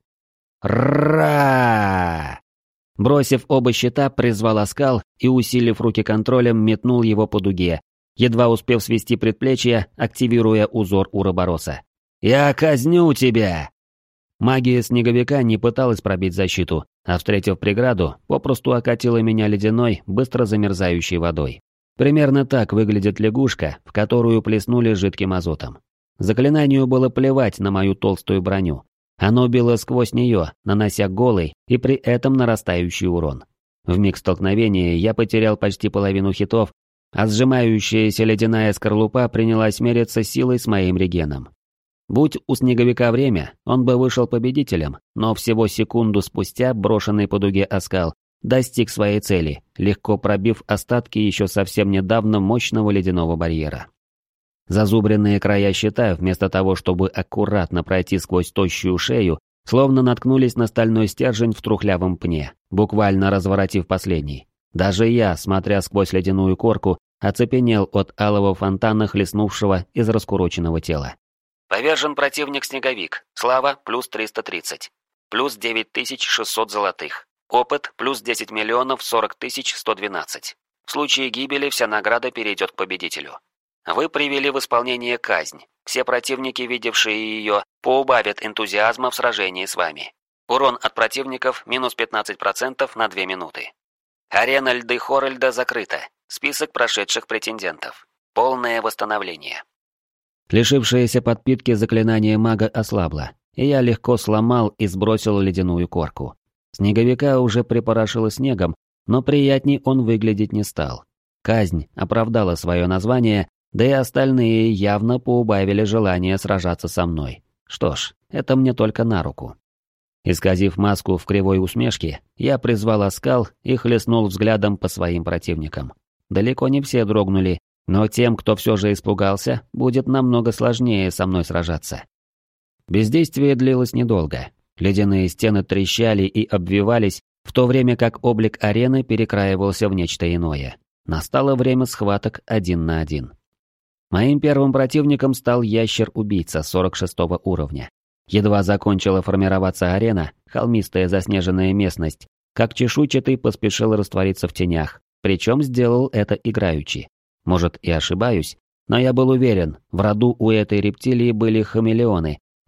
Ра! Бросив оба щита, призвал оскал и, усилив руки контролем, метнул его по дуге, едва успев свести предплечье, активируя узор Уробороса. «Я казню тебя!» Магия Снеговика не пыталась пробить защиту, а, встретив преграду, попросту окатила меня ледяной, быстро замерзающей водой. Примерно так выглядит лягушка, в которую плеснули жидким азотом. Заклинанию было плевать на мою толстую броню. Оно било сквозь нее, нанося голый и при этом нарастающий урон. В миг столкновения я потерял почти половину хитов, а сжимающаяся ледяная скорлупа принялась мериться силой с моим регеном. Будь у Снеговика время, он бы вышел победителем, но всего секунду спустя брошенный по дуге оскал достиг своей цели, легко пробив остатки еще совсем недавно мощного ледяного барьера. Зазубренные края щита, вместо того, чтобы аккуратно пройти сквозь тощую шею, словно наткнулись на стальной стержень в трухлявом пне, буквально разворотив последний. Даже я, смотря сквозь ледяную корку, оцепенел от алого фонтана, хлестнувшего из раскуроченного тела. Повержен противник Снеговик. Слава плюс триста тридцать. Плюс девять тысяч шестьсот золотых. Опыт плюс десять миллионов сорок тысяч сто двенадцать. В случае гибели вся награда перейдет к победителю. Вы привели в исполнение казнь. Все противники, видевшие ее, поубавят энтузиазма в сражении с вами. Урон от противников минус пятнадцать процентов на две минуты. Арена Льды Хорольда закрыта. Список прошедших претендентов. Полное восстановление. Лишившееся подпитки заклинание мага ослабло, и я легко сломал и сбросил ледяную корку. Снеговика уже припорошило снегом, но приятней он выглядеть не стал. Казнь оправдала свое название, да и остальные явно поубавили желание сражаться со мной. Что ж, это мне только на руку. Исказив маску в кривой усмешке, я призвал оскал и хлестнул взглядом по своим противникам. Далеко не все дрогнули, но тем, кто все же испугался, будет намного сложнее со мной сражаться. Бездействие длилось недолго. Ледяные стены трещали и обвивались, в то время как облик арены перекраивался в нечто иное. Настало время схваток один на один. Моим первым противником стал ящер-убийца сорок шестого уровня. Едва закончила формироваться арена, холмистая заснеженная местность, как чешуйчатый поспешил раствориться в тенях, причем сделал это играючи. Может, и ошибаюсь, но я был уверен, в роду у этой рептилии были хамелеоны,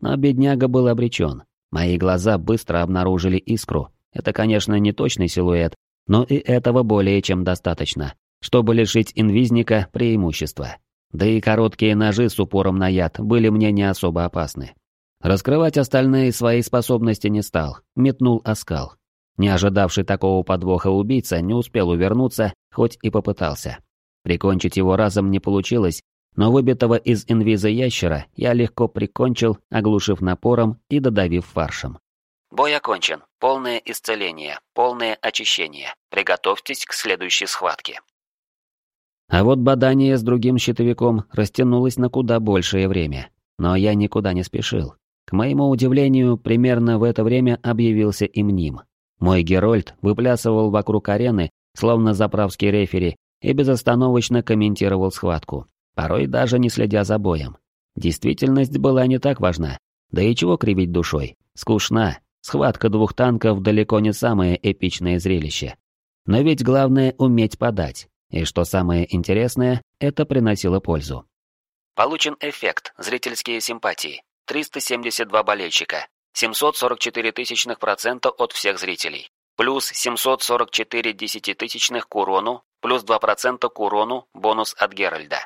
Но бедняга был обречен. Мои глаза быстро обнаружили искру. Это, конечно, не точный силуэт, но и этого более чем достаточно, чтобы лишить инвизника преимущества. Да и короткие ножи с упором на яд были мне не особо опасны. Раскрывать остальные свои способности не стал, метнул оскал. Не ожидавший такого подвоха убийца не успел увернуться, хоть и попытался. Прикончить его разом не получилось, но выбитого из инвиза ящера я легко прикончил, оглушив напором и додавив фаршем. Бой окончен. Полное исцеление. Полное очищение. Приготовьтесь к следующей схватке. А вот бадание с другим щитовиком растянулось на куда большее время. Но я никуда не спешил. К моему удивлению, примерно в это время объявился и Мним. Мой Герольд выплясывал вокруг арены, словно заправский рефери, и безостановочно комментировал схватку, порой даже не следя за боем. Действительность была не так важна. Да и чего кривить душой? Скучна. Схватка двух танков далеко не самое эпичное зрелище. Но ведь главное уметь подать. И что самое интересное, это приносило пользу. Получен эффект «Зрительские симпатии». триста семьдесят два болельщика. семьсот сорок четыре тысячных процента от всех зрителей. Плюс семьсот сорок четыре десятитысячных к урону, плюс два процента к урону, бонус от Геральда.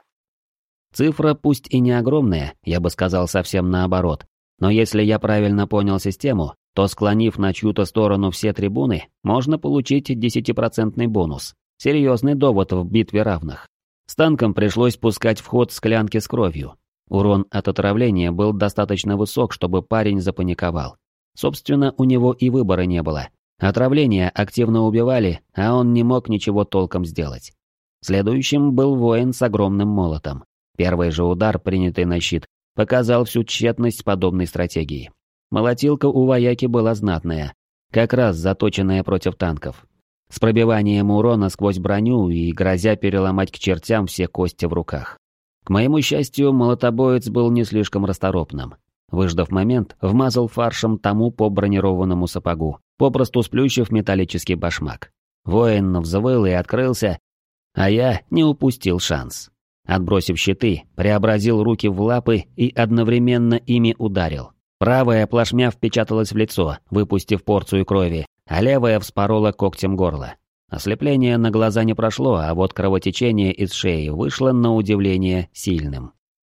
Цифра пусть и не огромная, я бы сказал совсем наоборот. Но если я правильно понял систему, то склонив на чью-то сторону все трибуны, можно получить десятипроцентный бонус. Серьезный довод в битве равных. С танком пришлось пускать в ход склянки с кровью. Урон от отравления был достаточно высок, чтобы парень запаниковал. Собственно, у него и выбора не было. Отравление активно убивали, а он не мог ничего толком сделать. Следующим был воин с огромным молотом. Первый же удар, принятый на щит, показал всю тщетность подобной стратегии. Молотилка у вояки была знатная, как раз заточенная против танков. С пробиванием урона сквозь броню и грозя переломать к чертям все кости в руках. К моему счастью, молотобоец был не слишком расторопным. Выждав момент, вмазал фаршем тому по бронированному сапогу, попросту сплющив металлический башмак. Воин взвыл и открылся, а я не упустил шанс. Отбросив щиты, преобразил руки в лапы и одновременно ими ударил. Правая плашмя впечаталась в лицо, выпустив порцию крови, а левая вспорола когтем горло. Ослепление на глаза не прошло, а вот кровотечение из шеи вышло на удивление сильным.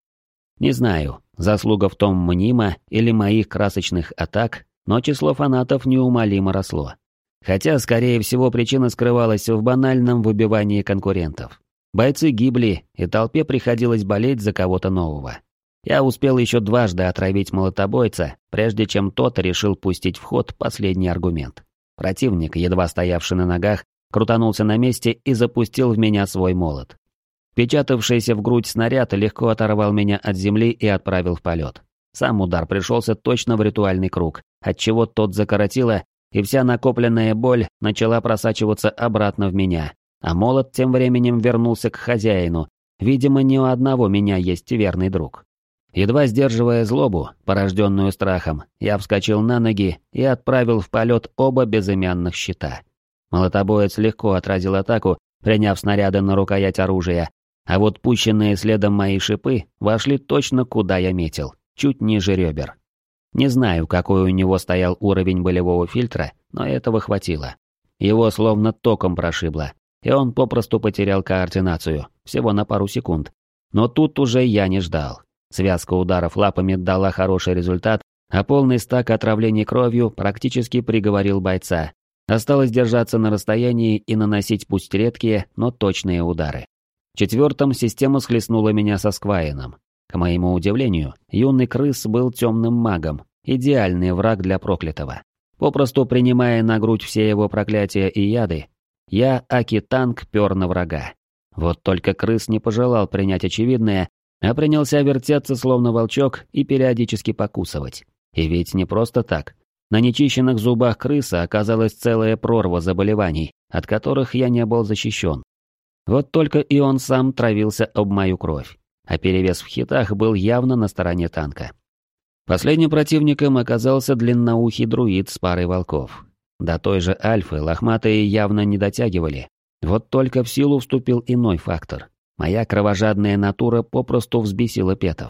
Не знаю, заслуга в том Мнима или моих красочных атак, но число фанатов неумолимо росло. Хотя, скорее всего, причина скрывалась в банальном выбивании конкурентов. Бойцы гибли, и толпе приходилось болеть за кого-то нового. Я успел еще дважды отравить молотобойца, прежде чем тот решил пустить в ход последний аргумент. Противник, едва стоявший на ногах, крутанулся на месте и запустил в меня свой молот. Печатавшийся в грудь снаряд легко оторвал меня от земли и отправил в полет. Сам удар пришелся точно в ритуальный круг, отчего тот закоротило, и вся накопленная боль начала просачиваться обратно в меня, а молот тем временем вернулся к хозяину. Видимо, ни у одного меня есть верный друг. Едва сдерживая злобу, порожденную страхом, я вскочил на ноги и отправил в полет оба безымянных щита. Молотобоец легко отразил атаку, приняв снаряды на рукоять оружия, а вот пущенные следом мои шипы вошли точно куда я метил, чуть ниже ребер. Не знаю, какой у него стоял уровень болевого фильтра, но этого хватило. Его словно током прошибло, и он попросту потерял координацию, всего на пару секунд. Но тут уже я не ждал. Связка ударов лапами дала хороший результат, а полный стак отравлений кровью практически приговорил бойца. Осталось держаться на расстоянии и наносить пусть редкие, но точные удары. Четвертым система схлестнула меня со Сквайеном. К моему удивлению, юный крыс был темным магом, идеальный враг для проклятого. Попросту принимая на грудь все его проклятия и яды, я, Аки-танк, пер на врага. Вот только крыс не пожелал принять очевидное, а принялся вертеться словно волчок и периодически покусывать. И ведь не просто так. На нечищенных зубах крыса оказалась целая прорва заболеваний, от которых я не был защищен. Вот только и он сам травился об мою кровь, а перевес в хитах был явно на стороне танка. Последним противником оказался длинноухий друид с парой волков. До той же альфы лохматые явно не дотягивали. Вот только в силу вступил иной фактор. Моя кровожадная натура попросту взбесила петов.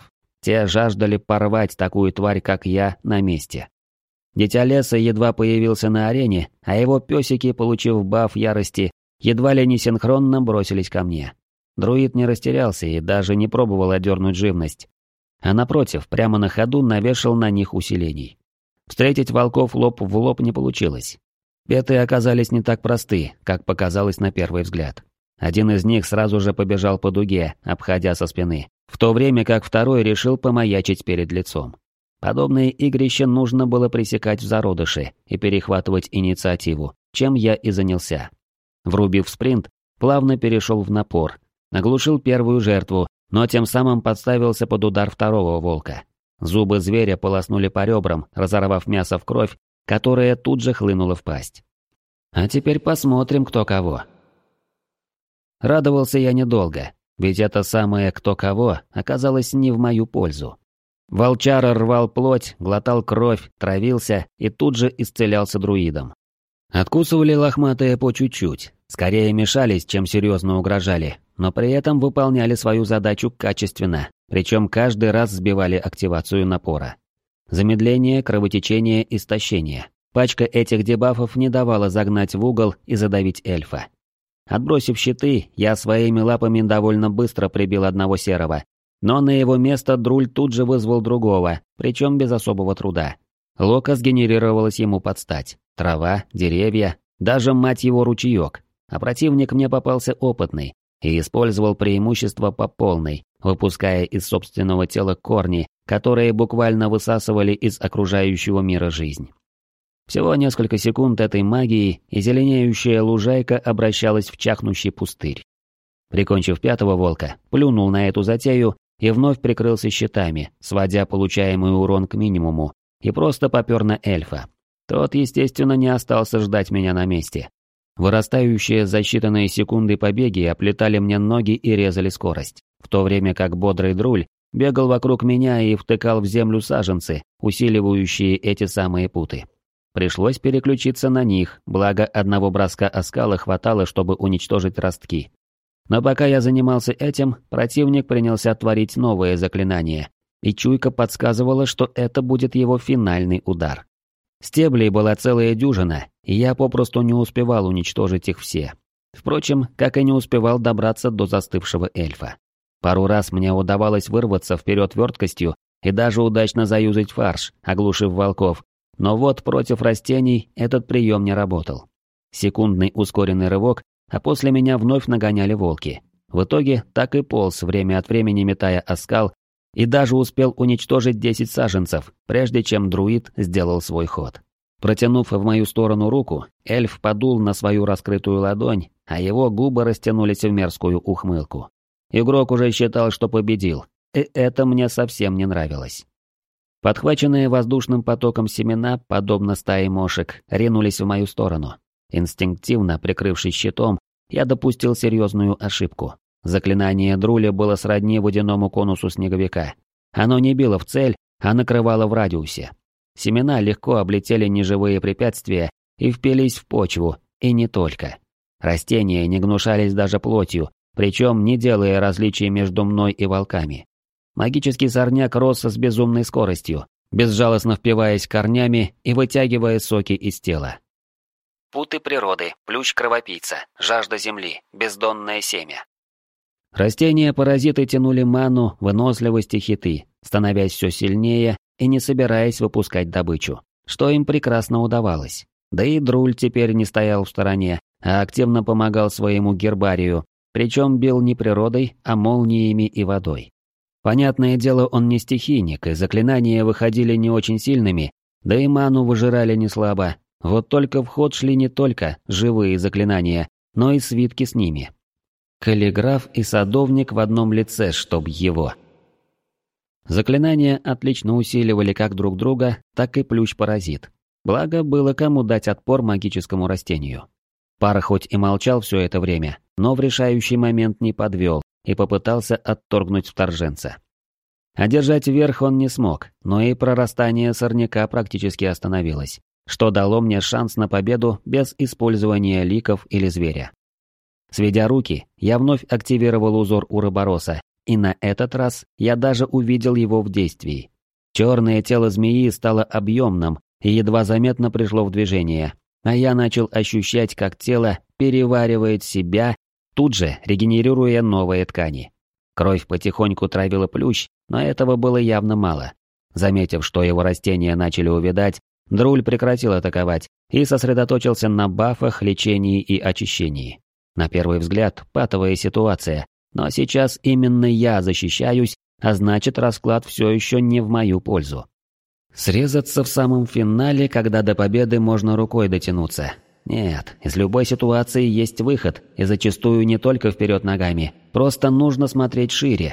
Те жаждали порвать такую тварь, как я, на месте. Дитя леса едва появился на арене, а его песики, получив баф ярости, едва ли не синхронно бросились ко мне. Друид не растерялся и даже не пробовал одернуть живность, а напротив, прямо на ходу навешал на них усилений. Встретить волков лоб в лоб не получилось. Петы оказались не так просты, как показалось на первый взгляд. Один из них сразу же побежал по дуге, обходя со спины, в то время как второй решил помаячить перед лицом. Подобные игрища нужно было пресекать в зародыше и перехватывать инициативу, чем я и занялся. Врубив спринт, плавно перешел в напор, оглушил первую жертву, но тем самым подставился под удар второго волка. Зубы зверя полоснули по ребрам, разорвав мясо в кровь, которая тут же хлынула в пасть. А теперь посмотрим, кто кого. Радовался я недолго, ведь это самое «кто кого» оказалось не в мою пользу. Волчара рвал плоть, глотал кровь, травился и тут же исцелялся друидом. Откусывали лохматые по чуть-чуть, скорее мешались, чем серьезно угрожали, но при этом выполняли свою задачу качественно, причем каждый раз сбивали активацию напора. Замедление, кровотечение, истощение. Пачка этих дебафов не давала загнать в угол и задавить эльфа. Отбросив щиты, я своими лапами довольно быстро прибил одного серого, но на его место Друль тут же вызвал другого, причем без особого труда. Лока сгенерировалась ему под стать. Трава, деревья, даже, мать его, ручеек. А противник мне попался опытный и использовал преимущество по полной, выпуская из собственного тела корни, которые буквально высасывали из окружающего мира жизнь. Всего несколько секунд этой магии, и зеленеющая лужайка обращалась в чахнущий пустырь. Прикончив пятого волка, плюнул на эту затею и вновь прикрылся щитами, сводя получаемый урон к минимуму, и просто попер на эльфа. Тот, естественно, не остался ждать меня на месте. Вырастающие за считанные секунды побеги оплетали мне ноги и резали скорость, в то время как бодрый Друль бегал вокруг меня и втыкал в землю саженцы, усиливающие эти самые путы. Пришлось переключиться на них, благо одного броска оскала хватало, чтобы уничтожить ростки. Но пока я занимался этим, противник принялся творить новые заклинания, и чуйка подсказывала, что это будет его финальный удар. Стеблей была целая дюжина, и я попросту не успевал уничтожить их все. Впрочем, как и не успевал добраться до застывшего эльфа. Пару раз мне удавалось вырваться вперед верткостью и даже удачно заюзать фарш, оглушив волков, но вот против растений этот прием не работал. Секундный ускоренный рывок, а после меня вновь нагоняли волки. В итоге так и полз, время от времени метая оскал, и даже успел уничтожить десять саженцев, прежде чем друид сделал свой ход. Протянув в мою сторону руку, эльф подул на свою раскрытую ладонь, а его губы растянулись в мерзкую ухмылку. Игрок уже считал, что победил, и это мне совсем не нравилось. Подхваченные воздушным потоком семена, подобно стае мошек, ринулись в мою сторону. Инстинктивно прикрывшись щитом, я допустил серьезную ошибку. Заклинание Друля было сродни водяному конусу снеговика. Оно не било в цель, а накрывало в радиусе. Семена легко облетели неживые препятствия и впились в почву, и не только. Растения не гнушались даже плотью, причем не делая различий между мной и волками. Магический сорняк рос с безумной скоростью, безжалостно впиваясь корнями и вытягивая соки из тела. Путы природы, плющ-кровопийца, жажда земли, бездонное семя. Растения-паразиты тянули ману, выносливость и хиты, становясь все сильнее и не собираясь выпускать добычу, что им прекрасно удавалось. Да и Друль теперь не стоял в стороне, а активно помогал своему гербарию, причем бил не природой, а молниями и водой. Понятное дело, он не стихийник, и заклинания выходили не очень сильными, да и ману выжирали не слабо. Вот только в ход шли не только живые заклинания, но и свитки с ними. Каллиграф и садовник в одном лице, чтоб его. Заклинания отлично усиливали как друг друга, так и плющ-паразит. Благо, было кому дать отпор магическому растению. Пара хоть и молчал все это время, но в решающий момент не подвел и попытался отторгнуть вторженца. Одержать верх он не смог, но и прорастание сорняка практически остановилось, что дало мне шанс на победу без использования ликов или зверя. Сведя руки, я вновь активировал узор Уробороса и на этот раз я даже увидел его в действии. Черное тело змеи стало объемным и едва заметно пришло в движение, а я начал ощущать, как тело переваривает себя, тут же регенерируя новые ткани. Кровь потихоньку травила плющ, но этого было явно мало. Заметив, что его растения начали увядать, Друль прекратил атаковать и сосредоточился на бафах, лечении и очищении. На первый взгляд, патовая ситуация, но сейчас именно я защищаюсь, а значит, расклад все еще не в мою пользу. Срезаться в самом финале, когда до победы можно рукой дотянуться. Нет, из любой ситуации есть выход, и зачастую не только вперед ногами, просто нужно смотреть шире.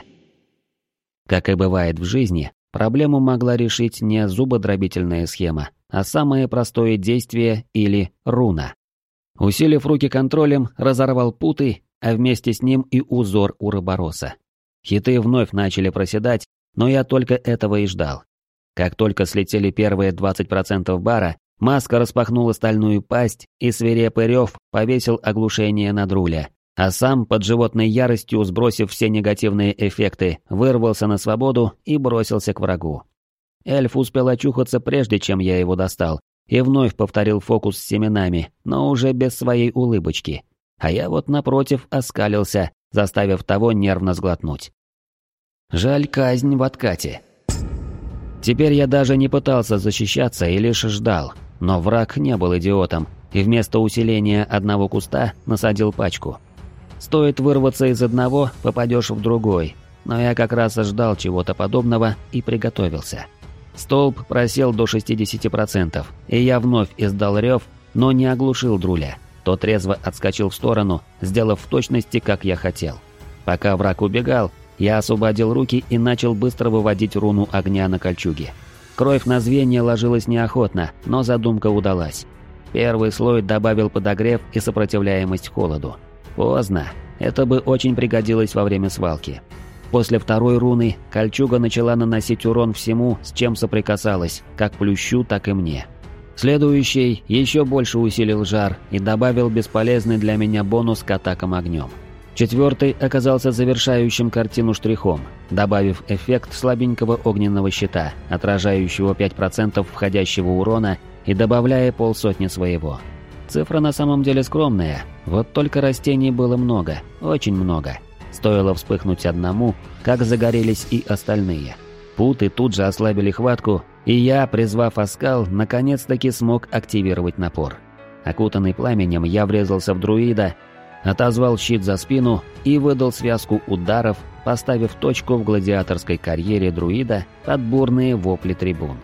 Как и бывает в жизни, проблему могла решить не зубодробительная схема, а самое простое действие или руна. Усилив руки контролем, разорвал путы, а вместе с ним и узор уробороса. Хиты вновь начали проседать, но я только этого и ждал. Как только слетели первые двадцать процентов бара, маска распахнула стальную пасть, и свирепый рев повесил оглушение на Друля, а сам, под животной яростью сбросив все негативные эффекты, вырвался на свободу и бросился к врагу. Эльф успел очухаться прежде, чем я его достал, и вновь повторил фокус с семенами, но уже без своей улыбочки. А я вот напротив оскалился, заставив того нервно сглотнуть. Жаль, казнь в откате. Теперь я даже не пытался защищаться и лишь ждал, но враг не был идиотом, и вместо усиления одного куста насадил пачку. Стоит вырваться из одного, попадешь в другой, но я как раз ждал чего-то подобного и приготовился. Столб просел до шестидесяти процентов, и я вновь издал рев, но не оглушил Друля. Тот резво отскочил в сторону, сделав в точности, как я хотел. Пока враг убегал, я освободил руки и начал быстро выводить руну огня на кольчуге. Кровь на звенья ложилась неохотно, но задумка удалась. Первый слой добавил подогрев и сопротивляемость холоду. Поздно, это бы очень пригодилось во время свалки. После второй руны кольчуга начала наносить урон всему, с чем соприкасалась, как плющу, так и мне. Следующий еще больше усилил жар и добавил бесполезный для меня бонус к атакам огнем. Четвертый оказался завершающим картину штрихом, добавив эффект слабенького огненного щита, отражающего пять процентов входящего урона и добавляя полсотни своего. Цифра на самом деле скромная, вот только растений было много, очень много. Стоило вспыхнуть одному, как загорелись и остальные. Путы тут же ослабили хватку, и я, призвав оскал, наконец-таки смог активировать напор. Окутанный пламенем, я врезался в друида, отозвал щит за спину и выдал связку ударов, поставив точку в гладиаторской карьере друида под бурные вопли трибун.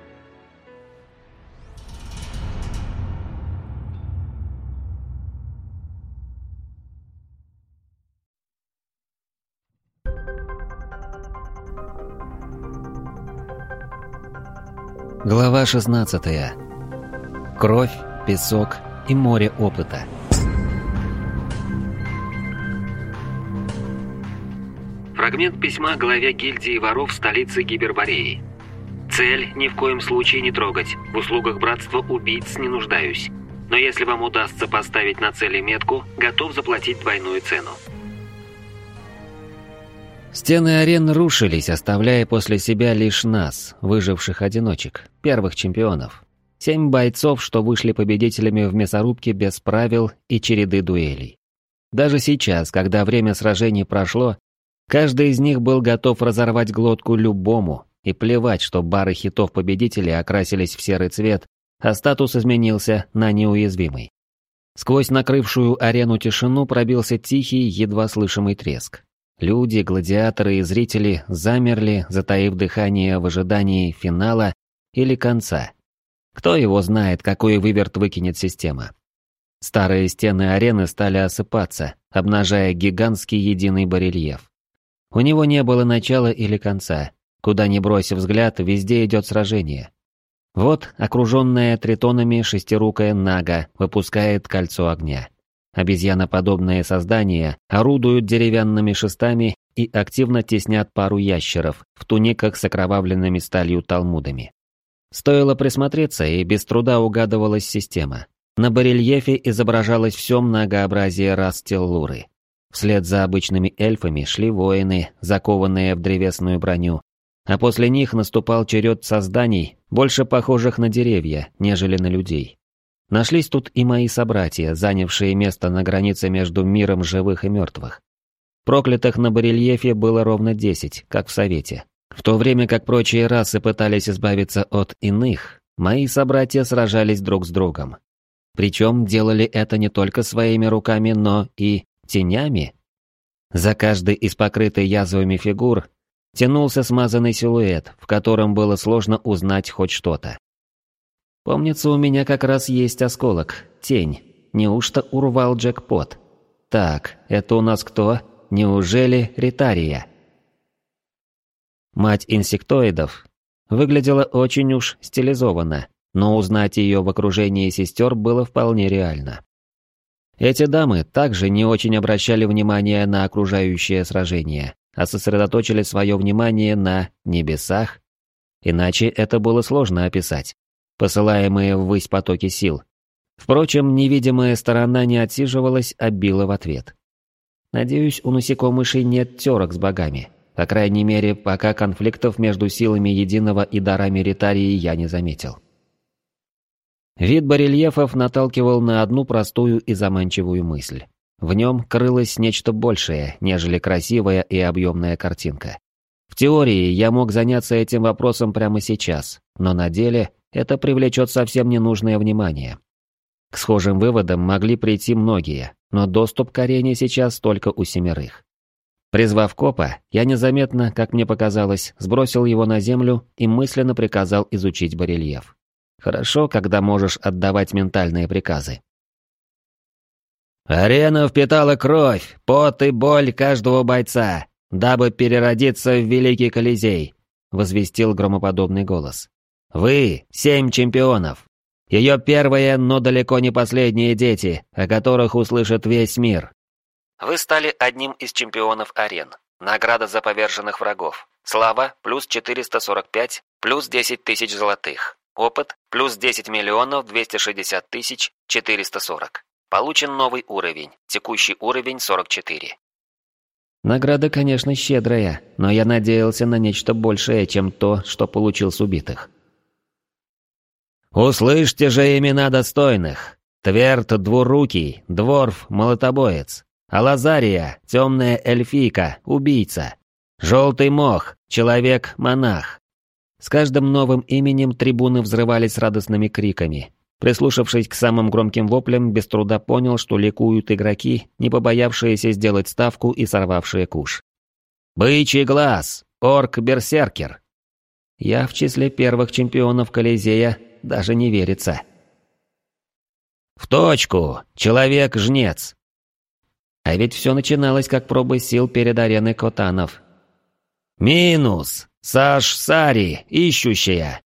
Глава шестнадцатая. Кровь, песок и море опыта. Фрагмент письма главе гильдии воров столицы Гибербореи. Цель ни в коем случае не трогать. В услугах братства убийц не нуждаюсь. Но если вам удастся поставить на цели метку, готов заплатить двойную цену. Стены арен рушились, оставляя после себя лишь нас, выживших одиночек, первых чемпионов. Семь бойцов, что вышли победителями в мясорубке без правил и череды дуэлей. Даже сейчас, когда время сражений прошло, каждый из них был готов разорвать глотку любому, и плевать, что бары хитов победителей окрасились в серый цвет, а статус изменился на неуязвимый. Сквозь накрывшую арену тишину пробился тихий, едва слышимый треск. Люди, гладиаторы и зрители замерли, затаив дыхание в ожидании финала или конца. Кто его знает, какой выверт выкинет система. Старые стены арены стали осыпаться, обнажая гигантский единый барельеф. У него не было начала или конца. Куда ни брось взгляд, везде идет сражение. Вот окруженная тритонами шестирукая Нага выпускает кольцо огня. Обезьяноподобные создания орудуют деревянными шестами и активно теснят пару ящеров в туниках с окровавленными сталью талмудами. Стоило присмотреться, и без труда угадывалась система. На барельефе изображалось все многообразие рас Теллуры. Вслед за обычными эльфами шли воины, закованные в древесную броню, а после них наступал черед созданий, больше похожих на деревья, нежели на людей. Нашлись тут и мои собратья, занявшие место на границе между миром живых и мертвых. Проклятых на барельефе было ровно десять, как в Совете. В то время как прочие расы пытались избавиться от иных, мои собратья сражались друг с другом. Причем делали это не только своими руками, но и тенями. За каждой из покрытой язвами фигур тянулся смазанный силуэт, в котором было сложно узнать хоть что-то. Помнится, у меня как раз есть осколок, тень. Неужто урвал джекпот? Так, это у нас кто? Неужели Ритария? Мать инсектоидов выглядела очень уж стилизованно, но узнать ее в окружении сестер было вполне реально. Эти дамы также не очень обращали внимание на окружающее сражение, а сосредоточили свое внимание на небесах. Иначе это было сложно описать. Посылаемые ввысь потоки сил. Впрочем, невидимая сторона не отсиживалась, а била в ответ. Надеюсь, у насекомышей нет терок с богами. По крайней мере, пока конфликтов между силами Единого и дарами Ритарии я не заметил. Вид барельефов наталкивал на одну простую и заманчивую мысль. В нем крылось нечто большее, нежели красивая и объемная картинка. В теории я мог заняться этим вопросом прямо сейчас, но на деле это привлечет совсем ненужное внимание. К схожим выводам могли прийти многие, но доступ к арене сейчас только у семерых. Призвав копа, я незаметно, как мне показалось, сбросил его на землю и мысленно приказал изучить барельеф. Хорошо, когда можешь отдавать ментальные приказы. «Арена впитала кровь, пот и боль каждого бойца, дабы переродиться в Великий Колизей», — возвестил громоподобный голос. «Вы — семь чемпионов. Ее первые, но далеко не последние дети, о которых услышит весь мир». Вы стали одним из чемпионов арен. Награда за поверженных врагов. Слава – плюс четыреста сорок пять, плюс десять тысяч золотых. Опыт – плюс десять миллионов двести шестьдесят тысяч четыреста сорок. Получен новый уровень. Текущий уровень сорок четыре. Награда, конечно, щедрая, но я надеялся на нечто большее, чем то, что получил с убитых. «Услышьте же имена достойных. Тверд Двурукий, Дворф Молотобоец. Алазария, темная эльфийка, убийца. Желтый мох, человек-монах». С каждым новым именем трибуны взрывались радостными криками. Прислушавшись к самым громким воплям, без труда понял, что ликуют игроки, не побоявшиеся сделать ставку и сорвавшие куш. «Бычий глаз! Орк-берсеркер!» Я в числе первых чемпионов Колизея, даже не верится. «В точку! Человек-жнец!» А ведь все начиналось как проба сил перед ареной Котанов. «Минус! Саш-Сари, ищущая!»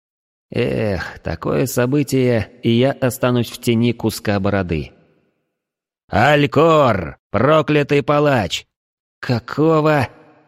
Эх, такое событие, и я останусь в тени куска бороды. «Алькор! Проклятый палач!» «Какого?»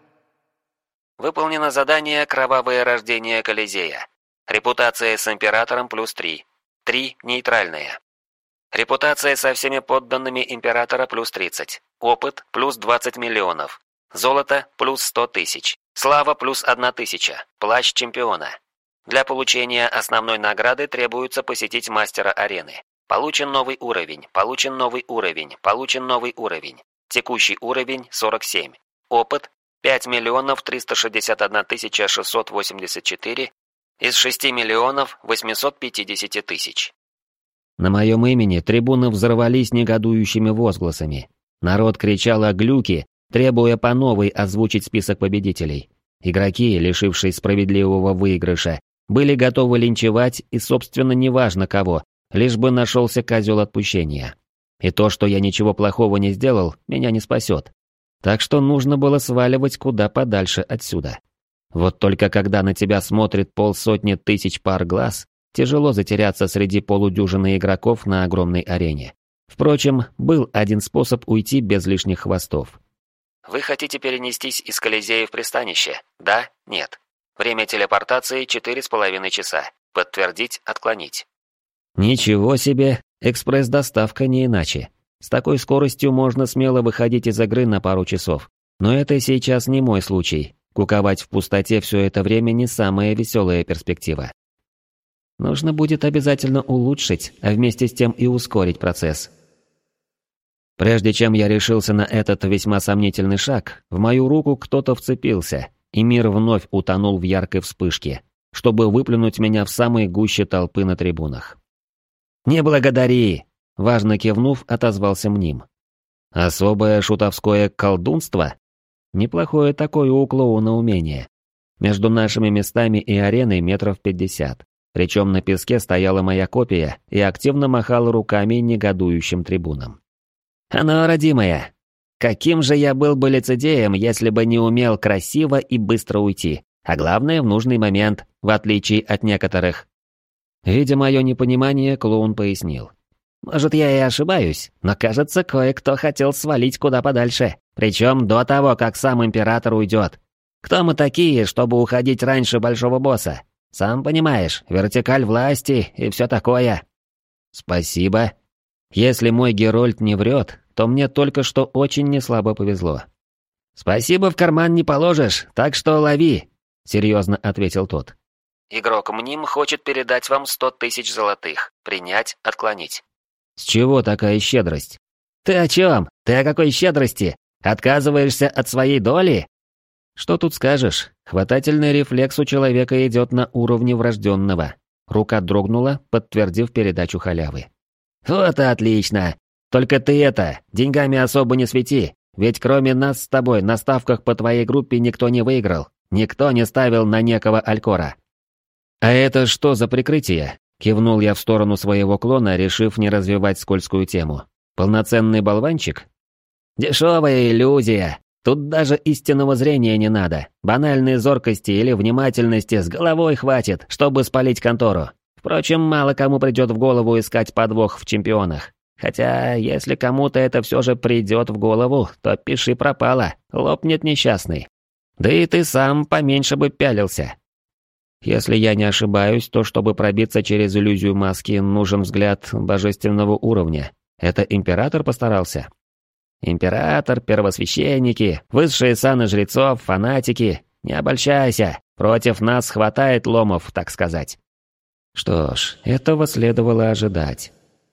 Выполнено задание «Кровавое рождение Колизея». Репутация с императором плюс три. три нейтральная. Репутация со всеми подданными императора плюс тридцать. Опыт плюс двадцать миллионов. Золото плюс сто тысяч. Слава плюс одна тысяча. Плащ чемпиона. Для получения основной награды требуется посетить мастера арены. Получен новый уровень, получен новый уровень, получен новый уровень. Текущий уровень сорок семь. Опыт пять миллионов триста шестьдесят одна тысяча шестьсот восемьдесят четыре из шести миллионов восемьсот пятьдесят тысяч. На моем имени трибуны взорвались негодующими возгласами. Народ кричал о глюке, требуя по новой озвучить список победителей. Игроки, лишившись справедливого выигрыша, были готовы линчевать, и, собственно, неважно кого, лишь бы нашелся козел отпущения. И то, что я ничего плохого не сделал, меня не спасет. Так что нужно было сваливать куда подальше отсюда. Вот только когда на тебя смотрит полсотни тысяч пар глаз, тяжело затеряться среди полудюжины игроков на огромной арене. Впрочем, был один способ уйти без лишних хвостов. Вы хотите перенестись из Колизея в пристанище? Да? Нет? Время телепортации четыре с половиной часа. Подтвердить, отклонить. Ничего себе, экспресс-доставка не иначе. С такой скоростью можно смело выходить из игры на пару часов. Но это сейчас не мой случай. Куковать в пустоте все это время не самая веселая перспектива. Нужно будет обязательно улучшить, а вместе с тем и ускорить процесс. Прежде чем я решился на этот весьма сомнительный шаг, в мою руку кто-то вцепился, и мир вновь утонул в яркой вспышке, чтобы выплюнуть меня в самой гуще толпы на трибунах. «Не благодари!» — важно кивнув, отозвался Мним. «Особое шутовское колдунство?» Неплохое такое у клоуна умение. Между нашими местами и ареной метров пятьдесят. Причем на песке стояла моя копия и активно махала руками негодующим трибунам. «Оно, родимая! Каким же я был бы лицедеем, если бы не умел красиво и быстро уйти, а главное, в нужный момент, в отличие от некоторых». Видя мое непонимание, клоун пояснил. «Может, я и ошибаюсь, но, кажется, кое-кто хотел свалить куда подальше, причем до того, как сам император уйдет. Кто мы такие, чтобы уходить раньше большого босса? Сам понимаешь, вертикаль власти и все такое». «Спасибо. Если мой Герольд не врет, то мне только что очень неслабо повезло». «Спасибо в карман не положишь, так что лови», — серьезно ответил тот. Игрок Мним хочет передать вам сто тысяч золотых. Принять, отклонить. «С чего такая щедрость?» «Ты о чем? Ты о какой щедрости? Отказываешься от своей доли?» «Что тут скажешь? Хватательный рефлекс у человека идет на уровне врожденного». Рука дрогнула, подтвердив передачу халявы. «Вот и отлично. Только ты это, деньгами особо не свети. Ведь кроме нас с тобой на ставках по твоей группе никто не выиграл. Никто не ставил на некого Алькора». «А это что за прикрытие?» Кивнул я в сторону своего клона, решив не развивать скользкую тему. «Полноценный болванчик?» «Дешевая иллюзия. Тут даже истинного зрения не надо. Банальной зоркости или внимательности с головой хватит, чтобы спалить контору. Впрочем, мало кому придет в голову искать подвох в чемпионах. Хотя, если кому-то это все же придет в голову, то пиши пропало, лопнет несчастный. Да и ты сам поменьше бы пялился». Если я не ошибаюсь, то чтобы пробиться через иллюзию маски, нужен взгляд божественного уровня. Это император постарался? Император, первосвященники, высшие саны жрецов, фанатики. Не обольщайся, против нас хватает ломов, так сказать. Что ж, этого следовало ожидать.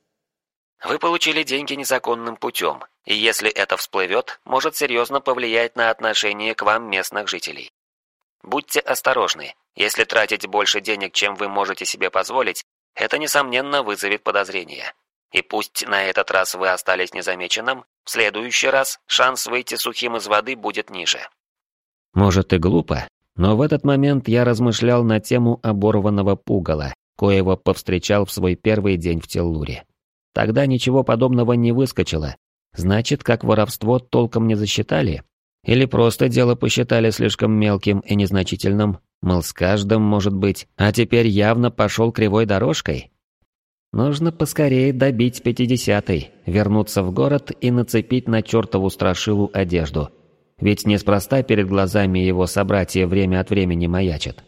Вы получили деньги незаконным путем, и если это всплывет, может серьезно повлиять на отношение к вам местных жителей. Будьте осторожны. Если тратить больше денег, чем вы можете себе позволить, это, несомненно, вызовет подозрения. И пусть на этот раз вы остались незамеченным, в следующий раз шанс выйти сухим из воды будет ниже. Может и глупо, но в этот момент я размышлял на тему оборванного пугала, коего повстречал в свой первый день в Теллуре. Тогда ничего подобного не выскочило. Значит, как воровство толком не засчитали? Или просто дело посчитали слишком мелким и незначительным? Мол, с каждым может быть, а теперь явно пошел кривой дорожкой. Нужно поскорее добить пятидесятый, вернуться в город и нацепить на чертову страшилу одежду. Ведь неспроста перед глазами его собратья время от времени маячат.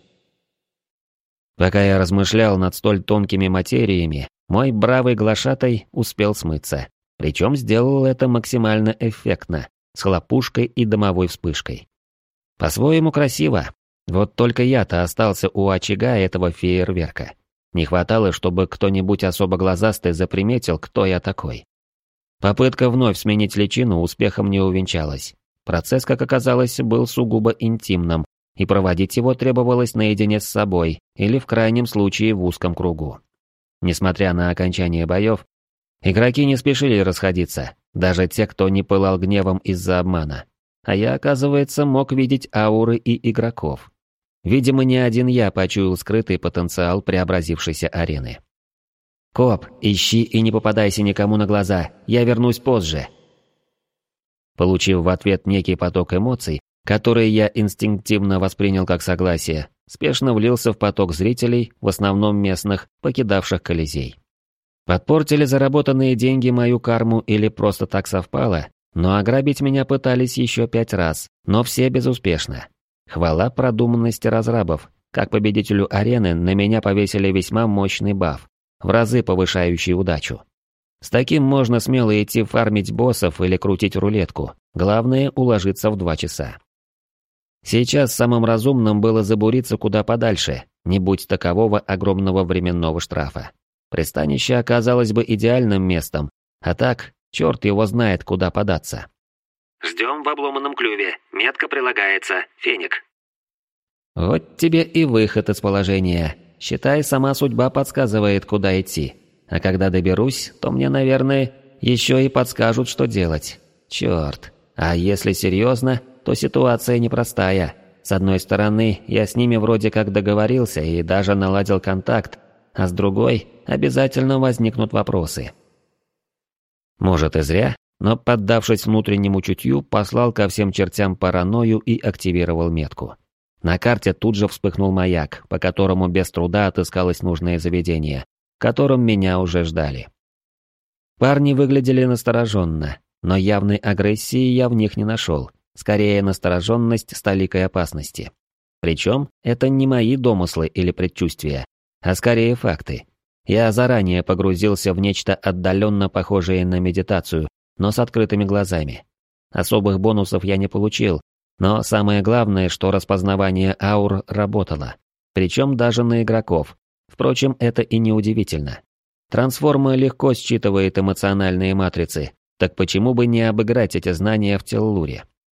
Пока я размышлял над столь тонкими материями, мой бравый глашатай успел смыться. Причем сделал это максимально эффектно, с хлопушкой и дымовой вспышкой. По-своему красиво. Вот только я-то остался у очага этого фейерверка. Не хватало, чтобы кто-нибудь особо глазастый заприметил, кто я такой. Попытка вновь сменить личину успехом не увенчалась. Процесс, как оказалось, был сугубо интимным, и проводить его требовалось наедине с собой или в крайнем случае в узком кругу. Несмотря на окончание боев, игроки не спешили расходиться, даже те, кто не пылал гневом из-за обмана. А я, оказывается, мог видеть ауры и игроков. Видимо, не один я почуял скрытый потенциал преобразившейся арены. «Коп, ищи и не попадайся никому на глаза, я вернусь позже». Получив в ответ некий поток эмоций, которые я инстинктивно воспринял как согласие, спешно влился в поток зрителей, в основном местных, покидавших Колизей. Подпортили заработанные деньги мою карму или просто так совпало, но ограбить меня пытались еще пять раз, но все безуспешно. Хвала продуманности разрабов, как победителю арены на меня повесили весьма мощный баф, в разы повышающий удачу. С таким можно смело идти фармить боссов или крутить рулетку. Главное — уложиться в два часа. Сейчас самым разумным было забуриться куда подальше, не будь такового огромного временного штрафа. Пристанище оказалось бы идеальным местом, а так, черт его знает, куда податься. Ждем в обломанном клюве. Метка прилагается. Феник. Вот тебе и выход из положения. Считай, сама судьба подсказывает, куда идти. А когда доберусь, то мне, наверное, еще и подскажут, что делать. Черт. А если серьезно, то ситуация непростая. С одной стороны, я с ними вроде как договорился и даже наладил контакт, а с другой обязательно возникнут вопросы. Может и зря, но, поддавшись внутреннему чутью, послал ко всем чертям паранойю и активировал метку. На карте тут же вспыхнул маяк, по которому без труда отыскалось нужное заведение, в котором меня уже ждали. Парни выглядели настороженно, но явной агрессии я в них не нашел, скорее настороженность с толикой опасности. Причем это не мои домыслы или предчувствия, а скорее факты. Я заранее погрузился в нечто отдаленно похожее на медитацию, но с открытыми глазами. Особых бонусов я не получил, но самое главное, что распознавание аур работало. Причем даже на игроков. Впрочем, это и не удивительно. Трансформа легко считывает эмоциональные матрицы, так почему бы не обыграть эти знания в Теллуре?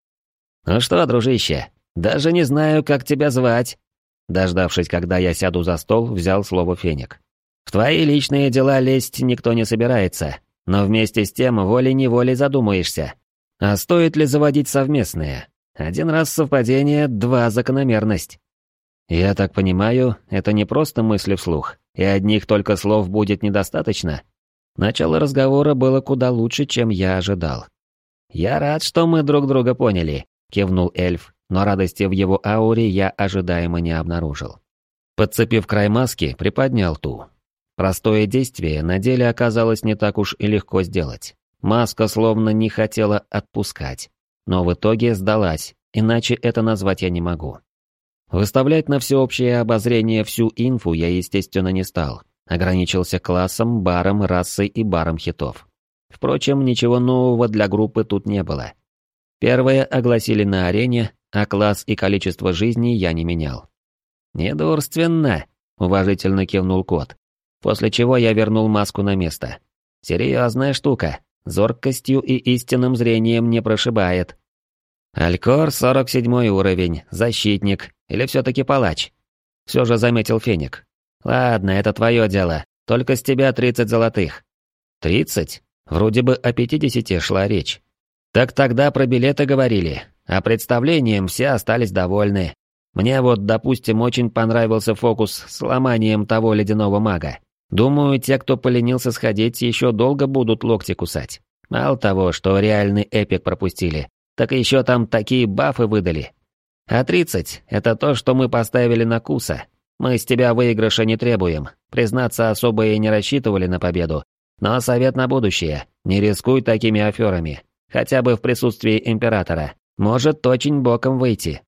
«Ну что, дружище, даже не знаю, как тебя звать». Дождавшись, когда я сяду за стол, взял слово Феник. «В твои личные дела лезть никто не собирается, но вместе с тем волей-неволей задумаешься. А стоит ли заводить совместные? Один раз совпадение, два закономерность». «Я так понимаю, это не просто мысли вслух, и одних только слов будет недостаточно?» Начало разговора было куда лучше, чем я ожидал. «Я рад, что мы друг друга поняли», — кивнул эльф, но радости в его ауре я ожидаемо не обнаружил. Подцепив край маски, приподнял ту. Простое действие на деле оказалось не так уж и легко сделать. Маска словно не хотела отпускать, но в итоге сдалась, иначе это назвать я не могу. Выставлять на всеобщее обозрение всю инфу я, естественно, не стал. Ограничился классом, баром, расой и баром хитов. Впрочем, ничего нового для группы тут не было. Первое огласили на арене, а класс и количество жизней я не менял. «Недурственно», — уважительно кивнул кот, после чего я вернул маску на место. «Серьезная штука, зоркостью и истинным зрением не прошибает». «Алькор, сорок седьмой уровень, защитник, или все-таки палач?» Все же заметил Феник. «Ладно, это твое дело, только с тебя тридцать золотых». «Тридцать? Вроде бы о пятидесяти шла речь». «Так тогда про билеты говорили, а представлением все остались довольны. Мне вот, допустим, очень понравился фокус с ломанием того ледяного мага. Думаю, те, кто поленился сходить, еще долго будут локти кусать. Мало того, что реальный эпик пропустили, так еще там такие бафы выдали. А тридцать — это то, что мы поставили на Куса. Мы с тебя выигрыша не требуем, признаться, особо и не рассчитывали на победу. Но совет на будущее, не рискуй такими аферами, хотя бы в присутствии императора. Может очень боком выйти».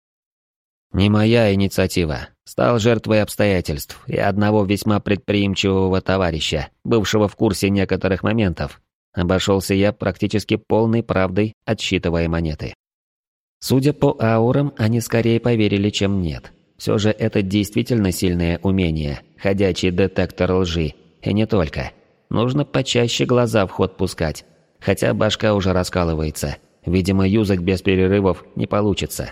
Не моя инициатива. Стал жертвой обстоятельств и одного весьма предприимчивого товарища, бывшего в курсе некоторых моментов. Обошелся я практически полной правдой, отсчитывая монеты. Судя по аурам, они скорее поверили, чем нет. Все же это действительно сильное умение, ходячий детектор лжи. И не только. Нужно почаще глаза в ход пускать. Хотя башка уже раскалывается. Видимо, юзать без перерывов не получится.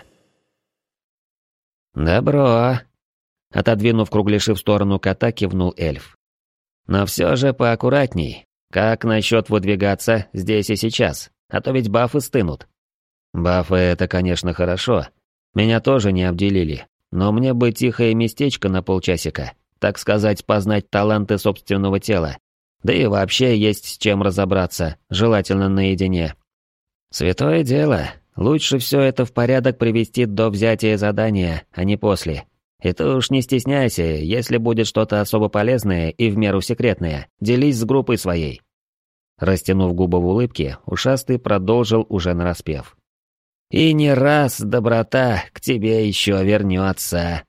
«Добро!» Отодвинув кругляши в сторону кота, кивнул эльф. «Но все же поаккуратней. Как насчет выдвигаться здесь и сейчас? А то ведь бафы стынут». «Бафы — это, конечно, хорошо. Меня тоже не обделили. Но мне бы тихое местечко на полчасика, так сказать, познать таланты собственного тела. Да и вообще есть с чем разобраться, желательно наедине. Святое дело, лучше все это в порядок привести до взятия задания, а не после. И ты уж не стесняйся, если будет что-то особо полезное и в меру секретное, делись с группой своей». Растянув губы в улыбке, ушастый продолжил уже нараспев. «И не раз доброта к тебе еще вернется».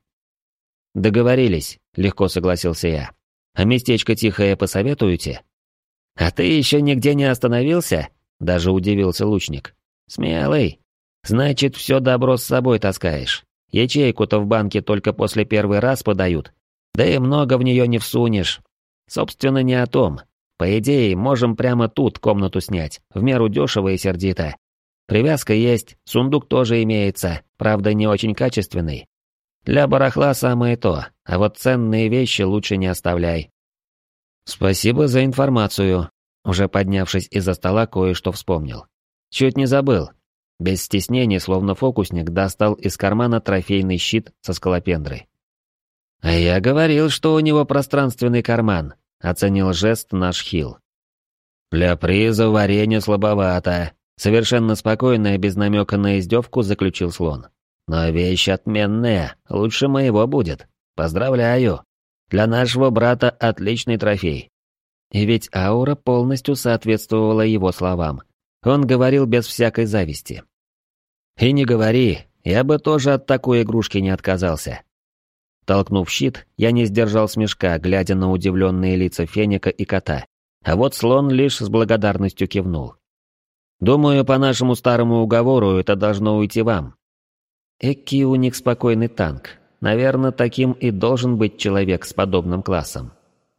«Договорились», — легко согласился я. «А местечко тихое посоветуете?» «А ты еще нигде не остановился?» — даже удивился лучник. «Смелый. Значит, все добро с собой таскаешь. Ячейку-то в банке только после первый раз подают. Да и много в нее не всунешь. Собственно, не о том. По идее, можем прямо тут комнату снять, в меру дешево и сердито. Привязка есть, сундук тоже имеется, правда, не очень качественный. Для барахла самое то, а вот ценные вещи лучше не оставляй». «Спасибо за информацию». Уже поднявшись из-за стола, кое-что вспомнил. Чуть не забыл. Без стеснения, словно фокусник, достал из кармана трофейный щит со скалопендрой. «А я говорил, что у него пространственный карман», — оценил жест наш Хил. «Для приза варенье слабовато», — совершенно спокойно и без намека на издевку заключил слон. «Но вещь отменная, лучше моего будет. Поздравляю. Для нашего брата отличный трофей». И ведь аура полностью соответствовала его словам. Он говорил без всякой зависти. «И не говори, я бы тоже от такой игрушки не отказался». Толкнув щит, я не сдержал смешка, глядя на удивленные лица Феника и кота. А вот слон лишь с благодарностью кивнул. «Думаю, по нашему старому уговору это должно уйти вам». Эки у них спокойный танк. Наверное, таким и должен быть человек с подобным классом.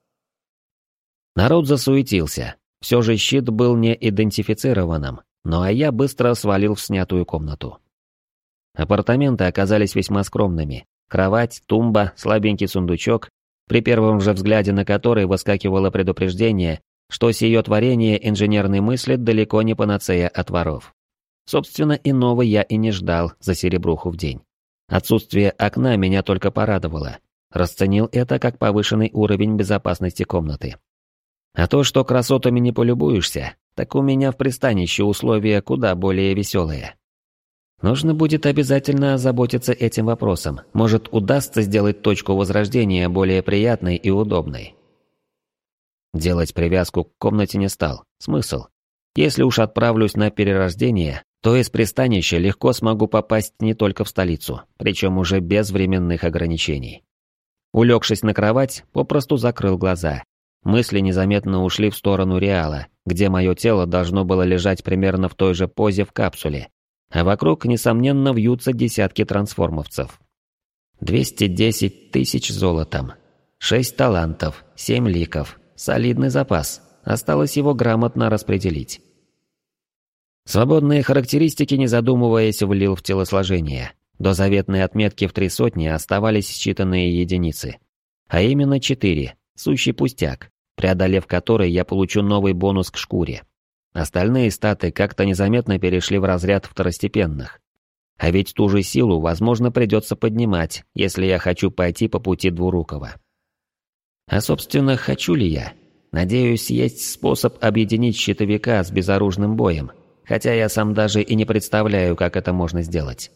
Народ засуетился. Все же щит был не идентифицированным, ну а я быстро свалил в снятую комнату. Апартаменты оказались весьма скромными. Кровать, тумба, слабенький сундучок, при первом же взгляде на который выскакивало предупреждение, что сие творение инженерной мысли далеко не панацея от воров. Собственно, иного я и не ждал за серебруху в день. Отсутствие окна меня только порадовало. Расценил это как повышенный уровень безопасности комнаты. А то, что красотами не полюбуешься, так у меня в пристанище условия куда более веселые. Нужно будет обязательно озаботиться этим вопросом. Может, удастся сделать точку возрождения более приятной и удобной. Делать привязку к комнате не стал. Смысл? Если уж отправлюсь на перерождение, то из пристанища легко смогу попасть не только в столицу, причем уже без временных ограничений. Улегшись на кровать, попросту закрыл глаза. Мысли незаметно ушли в сторону Реала, где мое тело должно было лежать примерно в той же позе в капсуле, а вокруг, несомненно, вьются десятки трансформовцев. двести десять тысяч золотом, шесть талантов, семь ликов, солидный запас, осталось его грамотно распределить. Свободные характеристики, не задумываясь, влил в телосложение. До заветной отметки в три сотни оставались считанные единицы. А именно четыре. Сущий пустяк, преодолев который я получу новый бонус к шкуре. Остальные статы как-то незаметно перешли в разряд второстепенных. А ведь ту же силу, возможно, придется поднимать, если я хочу пойти по пути Двурукого. А собственно, хочу ли я? Надеюсь, есть способ объединить щитовика с безоружным боем, хотя я сам даже и не представляю, как это можно сделать.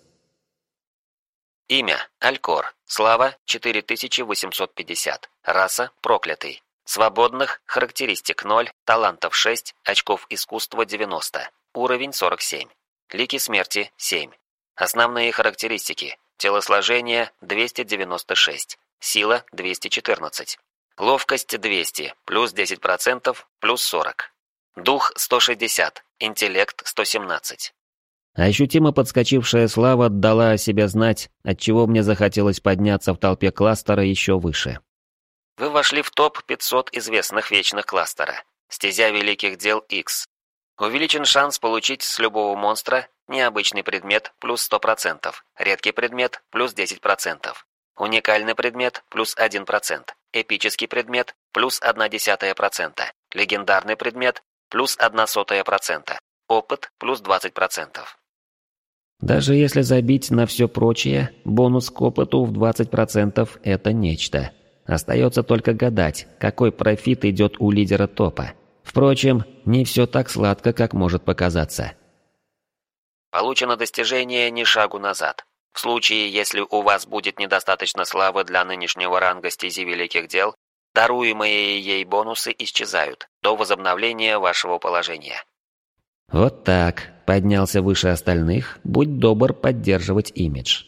Имя – Алькор. Слава – четыре тысячи восемьсот пятьдесят. Раса – проклятый. Свободных – характеристик ноль, талантов шесть, очков искусства девяносто. Уровень сорок семь. Лики смерти – семь. Основные характеристики. Телосложение – двести девяносто шесть. Сила – двести четырнадцать. Ловкость – двести, плюс десять процентов, плюс сорок. Дух – сто шестьдесят. Интеллект – сто семнадцать. Ощутимо подскочившая слава дала о себе знать, отчего мне захотелось подняться в толпе кластера еще выше. Вы вошли в топ пятьсот известных вечных кластера. Стезя великих дел X. Увеличен шанс получить с любого монстра необычный предмет плюс сто процентов, редкий предмет плюс десять процентов, уникальный предмет плюс один процент, эпический предмет плюс одна десятая процента, легендарный предмет плюс одна сотая процента, опыт плюс двадцать процентов. Даже если забить на все прочее, бонус к опыту в двадцать процентов – это нечто. Остается только гадать, какой профит идет у лидера топа. Впрочем, не все так сладко, как может показаться. Получено достижение «Ни шагу назад». В случае, если у вас будет недостаточно славы для нынешнего ранга стези великих дел, даруемые ей бонусы исчезают до возобновления вашего положения. Вот так, поднялся выше остальных, будь добр поддерживать имидж.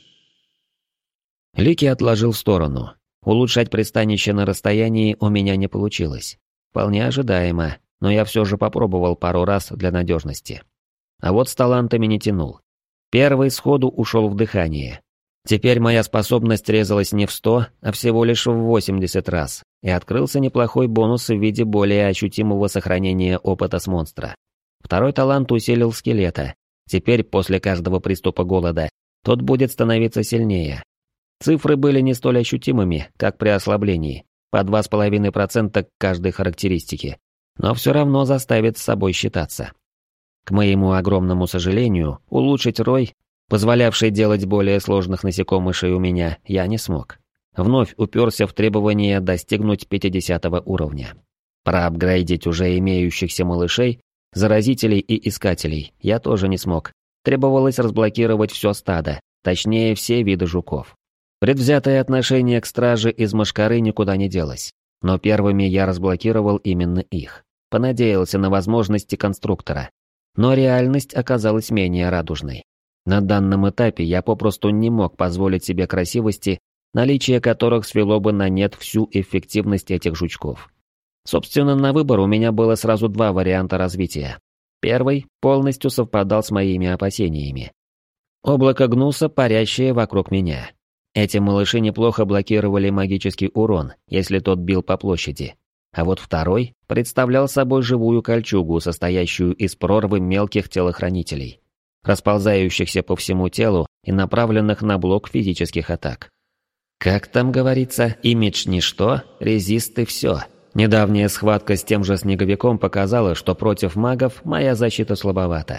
Лики отложил в сторону. Улучшать пристанище на расстоянии у меня не получилось. Вполне ожидаемо. но я все же попробовал пару раз для надежности. А вот с талантами не тянул. Первый сходу ушел в дыхание. Теперь моя способность резалась не в сто, а всего лишь в восемьдесят раз, и открылся неплохой бонус в виде более ощутимого сохранения опыта с монстра. Второй талант усилил скелета. Теперь, после каждого приступа голода, тот будет становиться сильнее. Цифры были не столь ощутимыми, как при ослаблении, по два с половиной процента к каждой характеристике, но все равно заставит с собой считаться. К моему огромному сожалению, улучшить рой, позволявший делать более сложных насекомышей у меня, я не смог. Вновь уперся в требование достигнуть пятидесятого уровня. Проапгрейдить уже имеющихся малышей, заразителей и искателей я тоже не смог. Требовалось разблокировать все стадо, точнее все виды жуков. Предвзятое отношение к страже из мошкары никуда не делось, но первыми я разблокировал именно их. Понадеялся на возможности конструктора. Но реальность оказалась менее радужной. На данном этапе я попросту не мог позволить себе красивости, наличие которых свело бы на нет всю эффективность этих жучков. Собственно, на выбор у меня было сразу два варианта развития. Первый полностью совпадал с моими опасениями. Облако гнуса, парящее вокруг меня. Эти малыши неплохо блокировали магический урон, если тот бил по площади. А вот второй представлял собой живую кольчугу, состоящую из прорвы мелких телохранителей, расползающихся по всему телу и направленных на блок физических атак. Как там говорится, имидж ничто, резисты все. Недавняя схватка с тем же снеговиком показала, что против магов моя защита слабовата.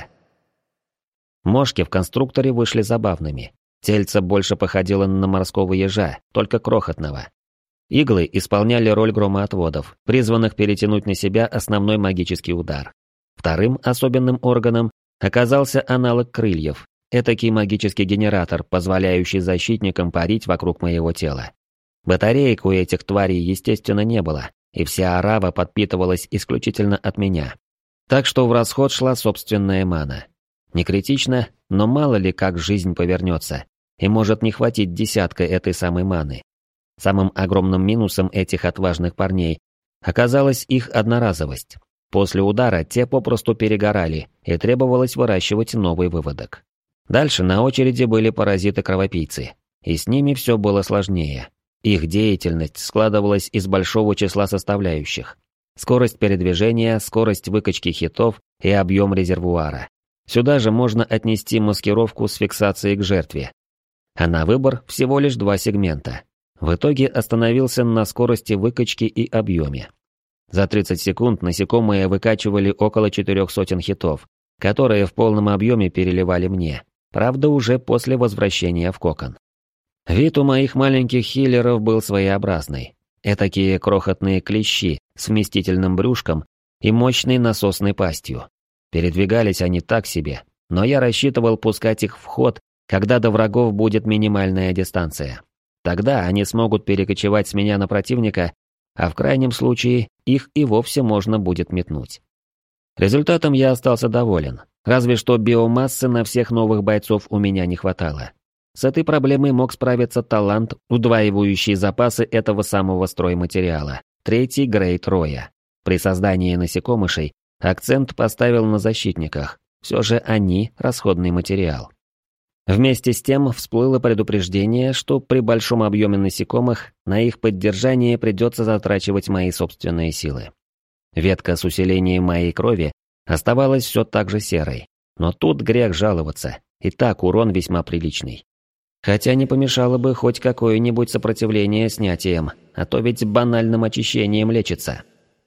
Мошки в конструкторе вышли забавными. Тельце больше походило на морского ежа, только крохотного. Иглы исполняли роль громоотводов, призванных перетянуть на себя основной магический удар. Вторым особенным органом оказался аналог крыльев, этакий магический генератор, позволяющий защитникам парить вокруг моего тела. Батареек у этих тварей, естественно, не было, и вся арава подпитывалась исключительно от меня. Так что в расход шла собственная мана. Не критично, но мало ли как жизнь повернется, и может не хватить десятка этой самой маны. Самым огромным минусом этих отважных парней оказалась их одноразовость. После удара те попросту перегорали, и требовалось выращивать новый выводок. Дальше на очереди были паразиты-кровопийцы, и с ними все было сложнее. Их деятельность складывалась из большого числа составляющих. Скорость передвижения, скорость выкачки хитов и объем резервуара. Сюда же можно отнести маскировку с фиксацией к жертве. А на выбор всего лишь два сегмента. В итоге остановился на скорости выкачки и объеме. За тридцать секунд насекомые выкачивали около четырех сотен хитов, которые в полном объеме переливали мне, правда уже после возвращения в кокон. Вид у моих маленьких хиллеров был своеобразный. Этакие крохотные клещи с вместительным брюшком и мощной насосной пастью. Передвигались они так себе, но я рассчитывал пускать их в ход, когда до врагов будет минимальная дистанция. Тогда они смогут перекочевать с меня на противника, а в крайнем случае их и вовсе можно будет метнуть. Результатом я остался доволен, разве что биомассы на всех новых бойцов у меня не хватало. С этой проблемой мог справиться талант, удваивающий запасы этого самого стройматериала, третий грейд роя. При создании насекомышей акцент поставил на защитниках, все же они расходный материал. Вместе с тем всплыло предупреждение, что при большом объеме насекомых на их поддержание придется затрачивать мои собственные силы. Ветка с усилением моей крови оставалась все так же серой, но тут грех жаловаться, и так урон весьма приличный. Хотя не помешало бы хоть какое-нибудь сопротивление снятием, а то ведь банальным очищением лечится.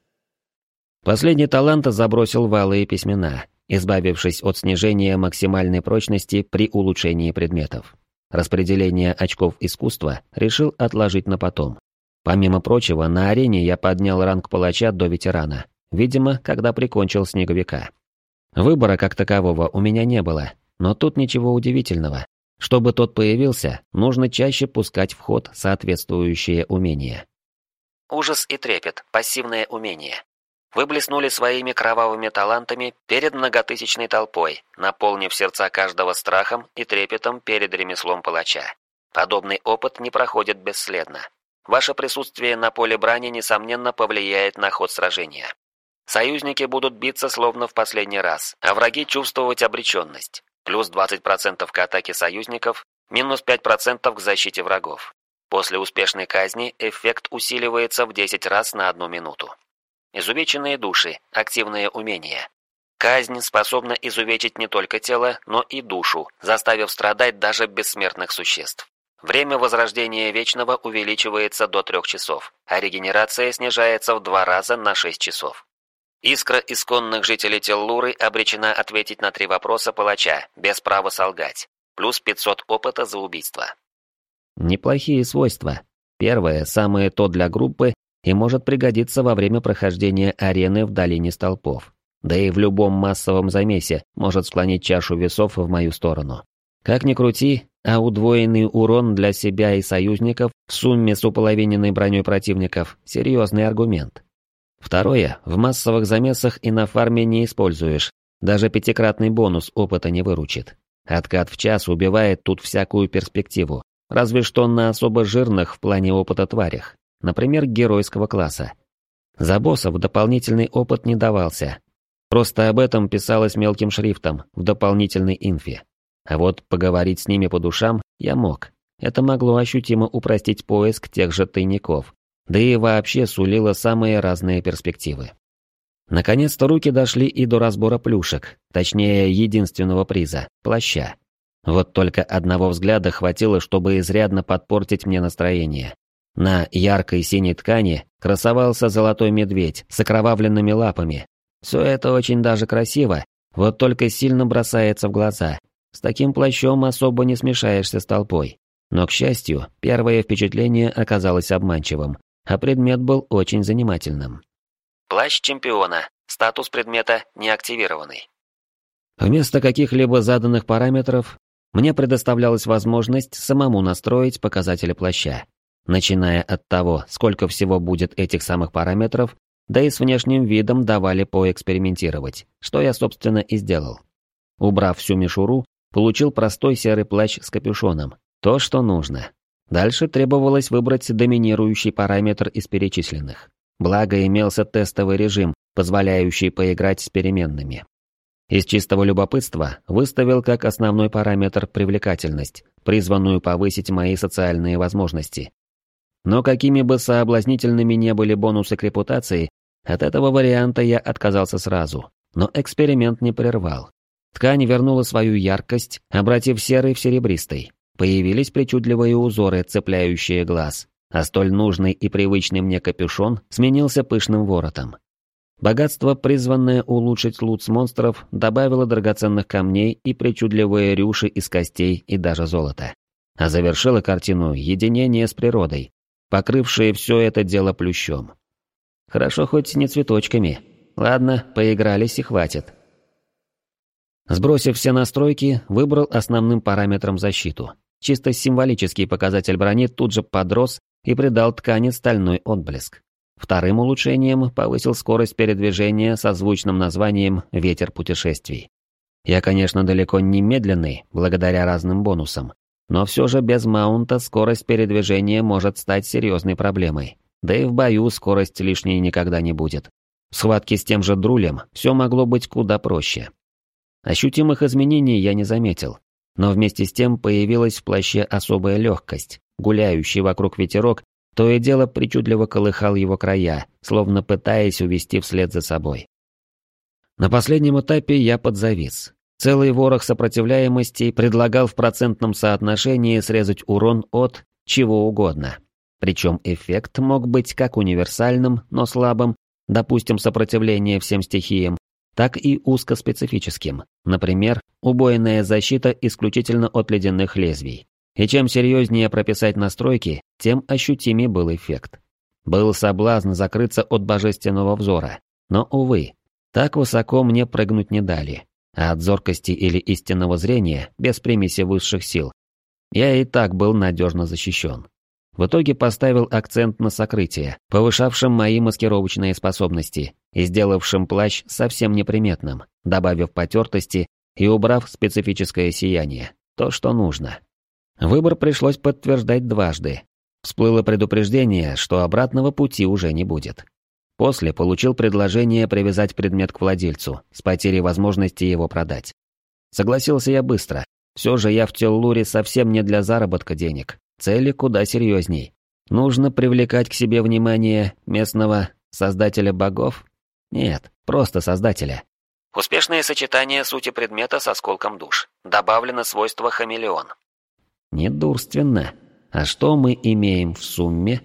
Последний талант забросил в алые письмена, избавившись от снижения максимальной прочности при улучшении предметов. Распределение очков искусства решил отложить на потом. Помимо прочего, на арене я поднял ранг палача до ветерана, видимо, когда прикончил снеговика. Выбора как такового у меня не было, но тут ничего удивительного. Чтобы тот появился, нужно чаще пускать в ход соответствующие умения. Ужас и трепет. Пассивное умение. Вы блеснули своими кровавыми талантами перед многотысячной толпой, наполнив сердца каждого страхом и трепетом перед ремеслом палача. Подобный опыт не проходит бесследно. Ваше присутствие на поле брани, несомненно, повлияет на ход сражения. Союзники будут биться словно в последний раз, а враги чувствовать обреченность. Плюс двадцать процентов к атаке союзников, минус пять процентов к защите врагов. После успешной казни эффект усиливается в десять раз на одну минуту. Изувеченные души, активные умения. Казнь способна изувечить не только тело, но и душу, заставив страдать даже бессмертных существ. Время возрождения Вечного увеличивается до трех часов, а регенерация снижается в два раза на шесть часов. Искра исконных жителей Теллуры обречена ответить на три вопроса палача, без права солгать. Плюс пятьсот опыта за убийство. Неплохие свойства. Первое, самое то для группы, и может пригодиться во время прохождения арены в долине столпов. Да и в любом массовом замесе может склонить чашу весов в мою сторону. Как ни крути, а удвоенный урон для себя и союзников в сумме с уполовиненной броней противников – серьезный аргумент. Второе, в массовых замесах и на фарме не используешь, даже пятикратный бонус опыта не выручит. Откат в час убивает тут всякую перспективу, разве что на особо жирных в плане опыта тварях, например, геройского класса. За боссов дополнительный опыт не давался, просто об этом писалось мелким шрифтом в дополнительной инфе. А вот поговорить с ними по душам я мог, это могло ощутимо упростить поиск тех же тайников. Да и вообще сулило самые разные перспективы. Наконец-то руки дошли и до разбора плюшек, точнее единственного приза – плаща. Вот только одного взгляда хватило, чтобы изрядно подпортить мне настроение. На яркой синей ткани красовался золотой медведь с окровавленными лапами. Все это очень даже красиво, вот только сильно бросается в глаза. С таким плащом особо не смешаешься с толпой. Но, к счастью, первое впечатление оказалось обманчивым. А предмет был очень занимательным. Плащ чемпиона. Статус предмета неактивированный. Вместо каких-либо заданных параметров, мне предоставлялась возможность самому настроить показатели плаща. Начиная от того, сколько всего будет этих самых параметров, да и с внешним видом давали поэкспериментировать, что я, собственно, и сделал. Убрав всю мишуру, получил простой серый плащ с капюшоном. То, что нужно. Дальше требовалось выбрать доминирующий параметр из перечисленных. Благо имелся тестовый режим, позволяющий поиграть с переменными. Из чистого любопытства выставил как основной параметр привлекательность, призванную повысить мои социальные возможности. Но какими бы соблазнительными не были бонусы к репутации, от этого варианта я отказался сразу, но эксперимент не прервал. Ткань вернула свою яркость, обратив серый в серебристый. Появились причудливые узоры, цепляющие глаз, а столь нужный и привычный мне капюшон сменился пышным воротом. Богатство, призванное улучшить лут с монстров, добавило драгоценных камней и причудливые рюши из костей и даже золота. А завершило картину единение с природой, покрывшее все это дело плющом. Хорошо хоть не цветочками. Ладно, поигрались и хватит. Сбросив все настройки, выбрал основным параметром защиту. Чисто символический показатель брони тут же подрос и придал ткани стальной отблеск. Вторым улучшением повысил скорость передвижения со звучным названием «Ветер путешествий». Я, конечно, далеко не медленный, благодаря разным бонусам, но все же без маунта скорость передвижения может стать серьезной проблемой. Да и в бою скорость лишней никогда не будет. В схватке с тем же Друлем все могло быть куда проще. Ощутимых изменений я не заметил, но вместе с тем появилась в плаще особая легкость. Гуляющий вокруг ветерок то и дело причудливо колыхал его края, словно пытаясь увести вслед за собой. На последнем этапе я подзавис. Целый ворох сопротивляемостей предлагал в процентном соотношении срезать урон от чего угодно. Причем эффект мог быть как универсальным, но слабым, допустим, сопротивление всем стихиям, так и узкоспецифическим, например, убойная защита исключительно от ледяных лезвий. И чем серьезнее прописать настройки, тем ощутимее был эффект. Был соблазн закрыться от божественного взора, но, увы, так высоко мне прыгнуть не дали, а от зоркости или истинного зрения, без примеси высших сил, я и так был надежно защищен. В итоге поставил акцент на сокрытие, повышавшим мои маскировочные способности и сделавшим плащ совсем неприметным, добавив потертости и убрав специфическое сияние, то, что нужно. Выбор пришлось подтверждать дважды. Всплыло предупреждение, что обратного пути уже не будет. После получил предложение привязать предмет к владельцу, с потерей возможности его продать. Согласился я быстро. Все же я в Теллуре совсем не для заработка денег. Цели куда серьезней. Нужно привлекать к себе внимание местного создателя богов? Нет, просто создателя. Успешное сочетание сути предмета с осколком душ. Добавлено свойство хамелеон. Недурственно. А что мы имеем в сумме?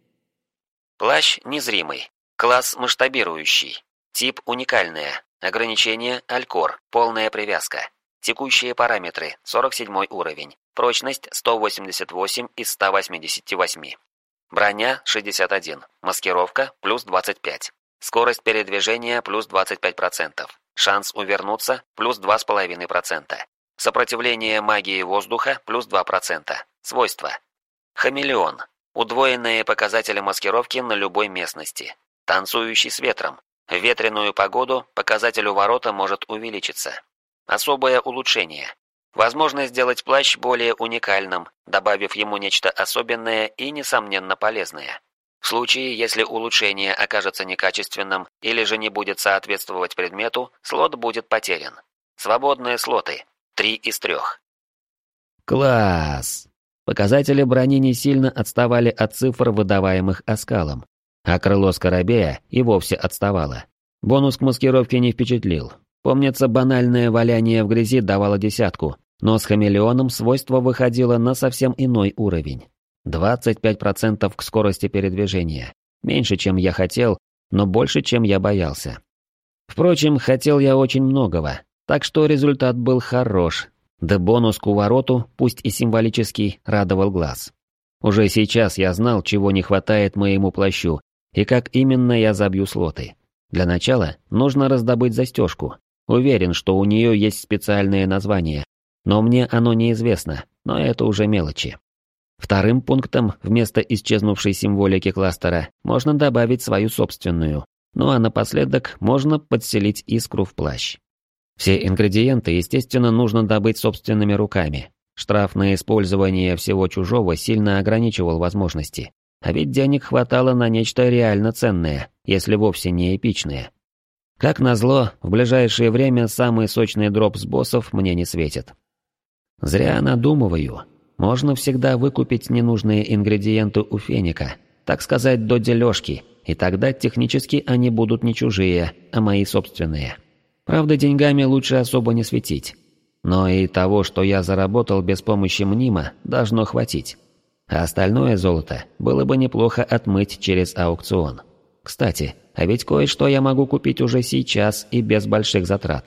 Плащ незримый. Класс масштабирующий. Тип уникальное. Ограничение Алькор. Полная привязка. Текущие параметры. сорок седьмой уровень. Прочность сто восемьдесят восемь из ста восьмидесяти восьми. Броня шестьдесят один. Маскировка плюс двадцать пять. Скорость передвижения плюс двадцать пять процентов. Шанс увернуться плюс два с половиной процента. Сопротивление магии воздуха плюс два процента. Свойства. Хамелеон. Удвоенные показатели маскировки на любой местности. Танцующий с ветром. В ветреную погоду показатель уворота может увеличиться. Особое улучшение. Возможно сделать плащ более уникальным, добавив ему нечто особенное и, несомненно, полезное. В случае, если улучшение окажется некачественным или же не будет соответствовать предмету, слот будет потерян. Свободные слоты. Три из трех. Класс! Показатели брони не сильно отставали от цифр, выдаваемых оскалом. А крыло скоробея и вовсе отставало. Бонус к маскировке не впечатлил. Помнится, банальное валяние в грязи давало десятку, но с хамелеоном свойство выходило на совсем иной уровень. двадцать пять процентов к скорости передвижения. Меньше, чем я хотел, но больше, чем я боялся. Впрочем, хотел я очень многого, так что результат был хорош. Да бонус к увороту, пусть и символический, радовал глаз. Уже сейчас я знал, чего не хватает моему плащу, и как именно я забью слоты. Для начала нужно раздобыть застежку. Уверен, что у нее есть специальное название, но мне оно неизвестно, но это уже мелочи. Вторым пунктом вместо исчезнувшей символики кластера можно добавить свою собственную, ну а напоследок можно подселить искру в плащ. Все ингредиенты, естественно, нужно добыть собственными руками. Штраф на использование всего чужого сильно ограничивал возможности, а ведь денег хватало на нечто реально ценное, если вовсе не эпичное. Как назло, в ближайшее время самый сочный дроп с боссов мне не светит. Зря надумываю. Можно всегда выкупить ненужные ингредиенты у Феника, так сказать, до дележки, и тогда технически они будут не чужие, а мои собственные. Правда, деньгами лучше особо не светить. Но и того, что я заработал без помощи мнима, должно хватить. А остальное золото было бы неплохо отмыть через аукцион. Кстати, а ведь кое-что я могу купить уже сейчас и без больших затрат.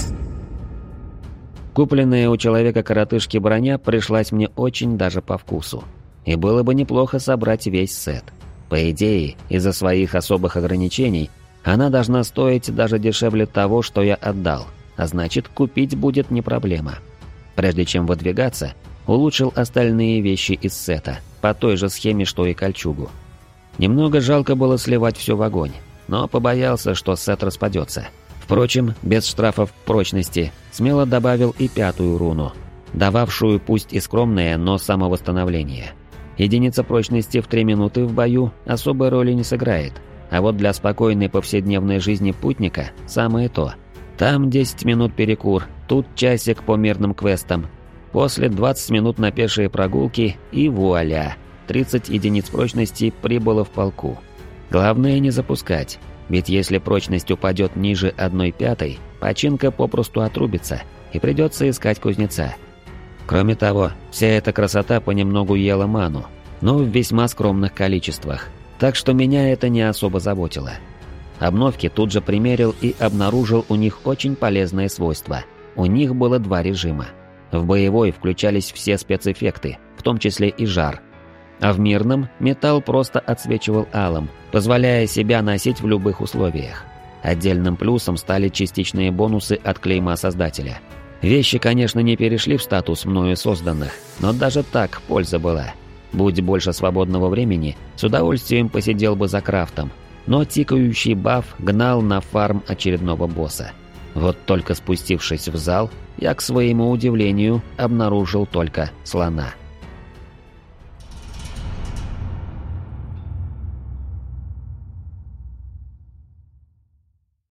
Купленная у человека-коротышки броня пришлась мне очень даже по вкусу. И было бы неплохо собрать весь сет. По идее, из-за своих особых ограничений, она должна стоить даже дешевле того, что я отдал, а значит, купить будет не проблема. Прежде чем выдвигаться, улучшил остальные вещи из сета, по той же схеме, что и кольчугу. Немного жалко было сливать все в огонь, но побоялся, что сет распадется. Впрочем, без штрафов прочности смело добавил и пятую руну, дававшую пусть и скромное, но самовосстановление. Единица прочности в три минуты в бою особой роли не сыграет, а вот для спокойной повседневной жизни путника самое то. Там десять минут перекур, тут часик по мирным квестам, после двадцать минут на пешие прогулки и вуаля, тридцать единиц прочности прибыло в полку. Главное не запускать. Ведь если прочность упадет ниже одной пятой, починка попросту отрубится, и придется искать кузнеца. Кроме того, вся эта красота понемногу ела ману, но в весьма скромных количествах, так что меня это не особо заботило. Обновки тут же примерил и обнаружил у них очень полезное свойство. У них было два режима. В боевой включались все спецэффекты, в том числе и жар. А в мирном металл просто отсвечивал алым, позволяя себя носить в любых условиях. Отдельным плюсом стали частичные бонусы от клейма создателя. Вещи, конечно, не перешли в статус мною созданных, но даже так польза была. Будь больше свободного времени, с удовольствием посидел бы за крафтом, но тикающий баф гнал на фарм очередного босса. Вот только спустившись в зал, я, к своему удивлению, обнаружил только слона.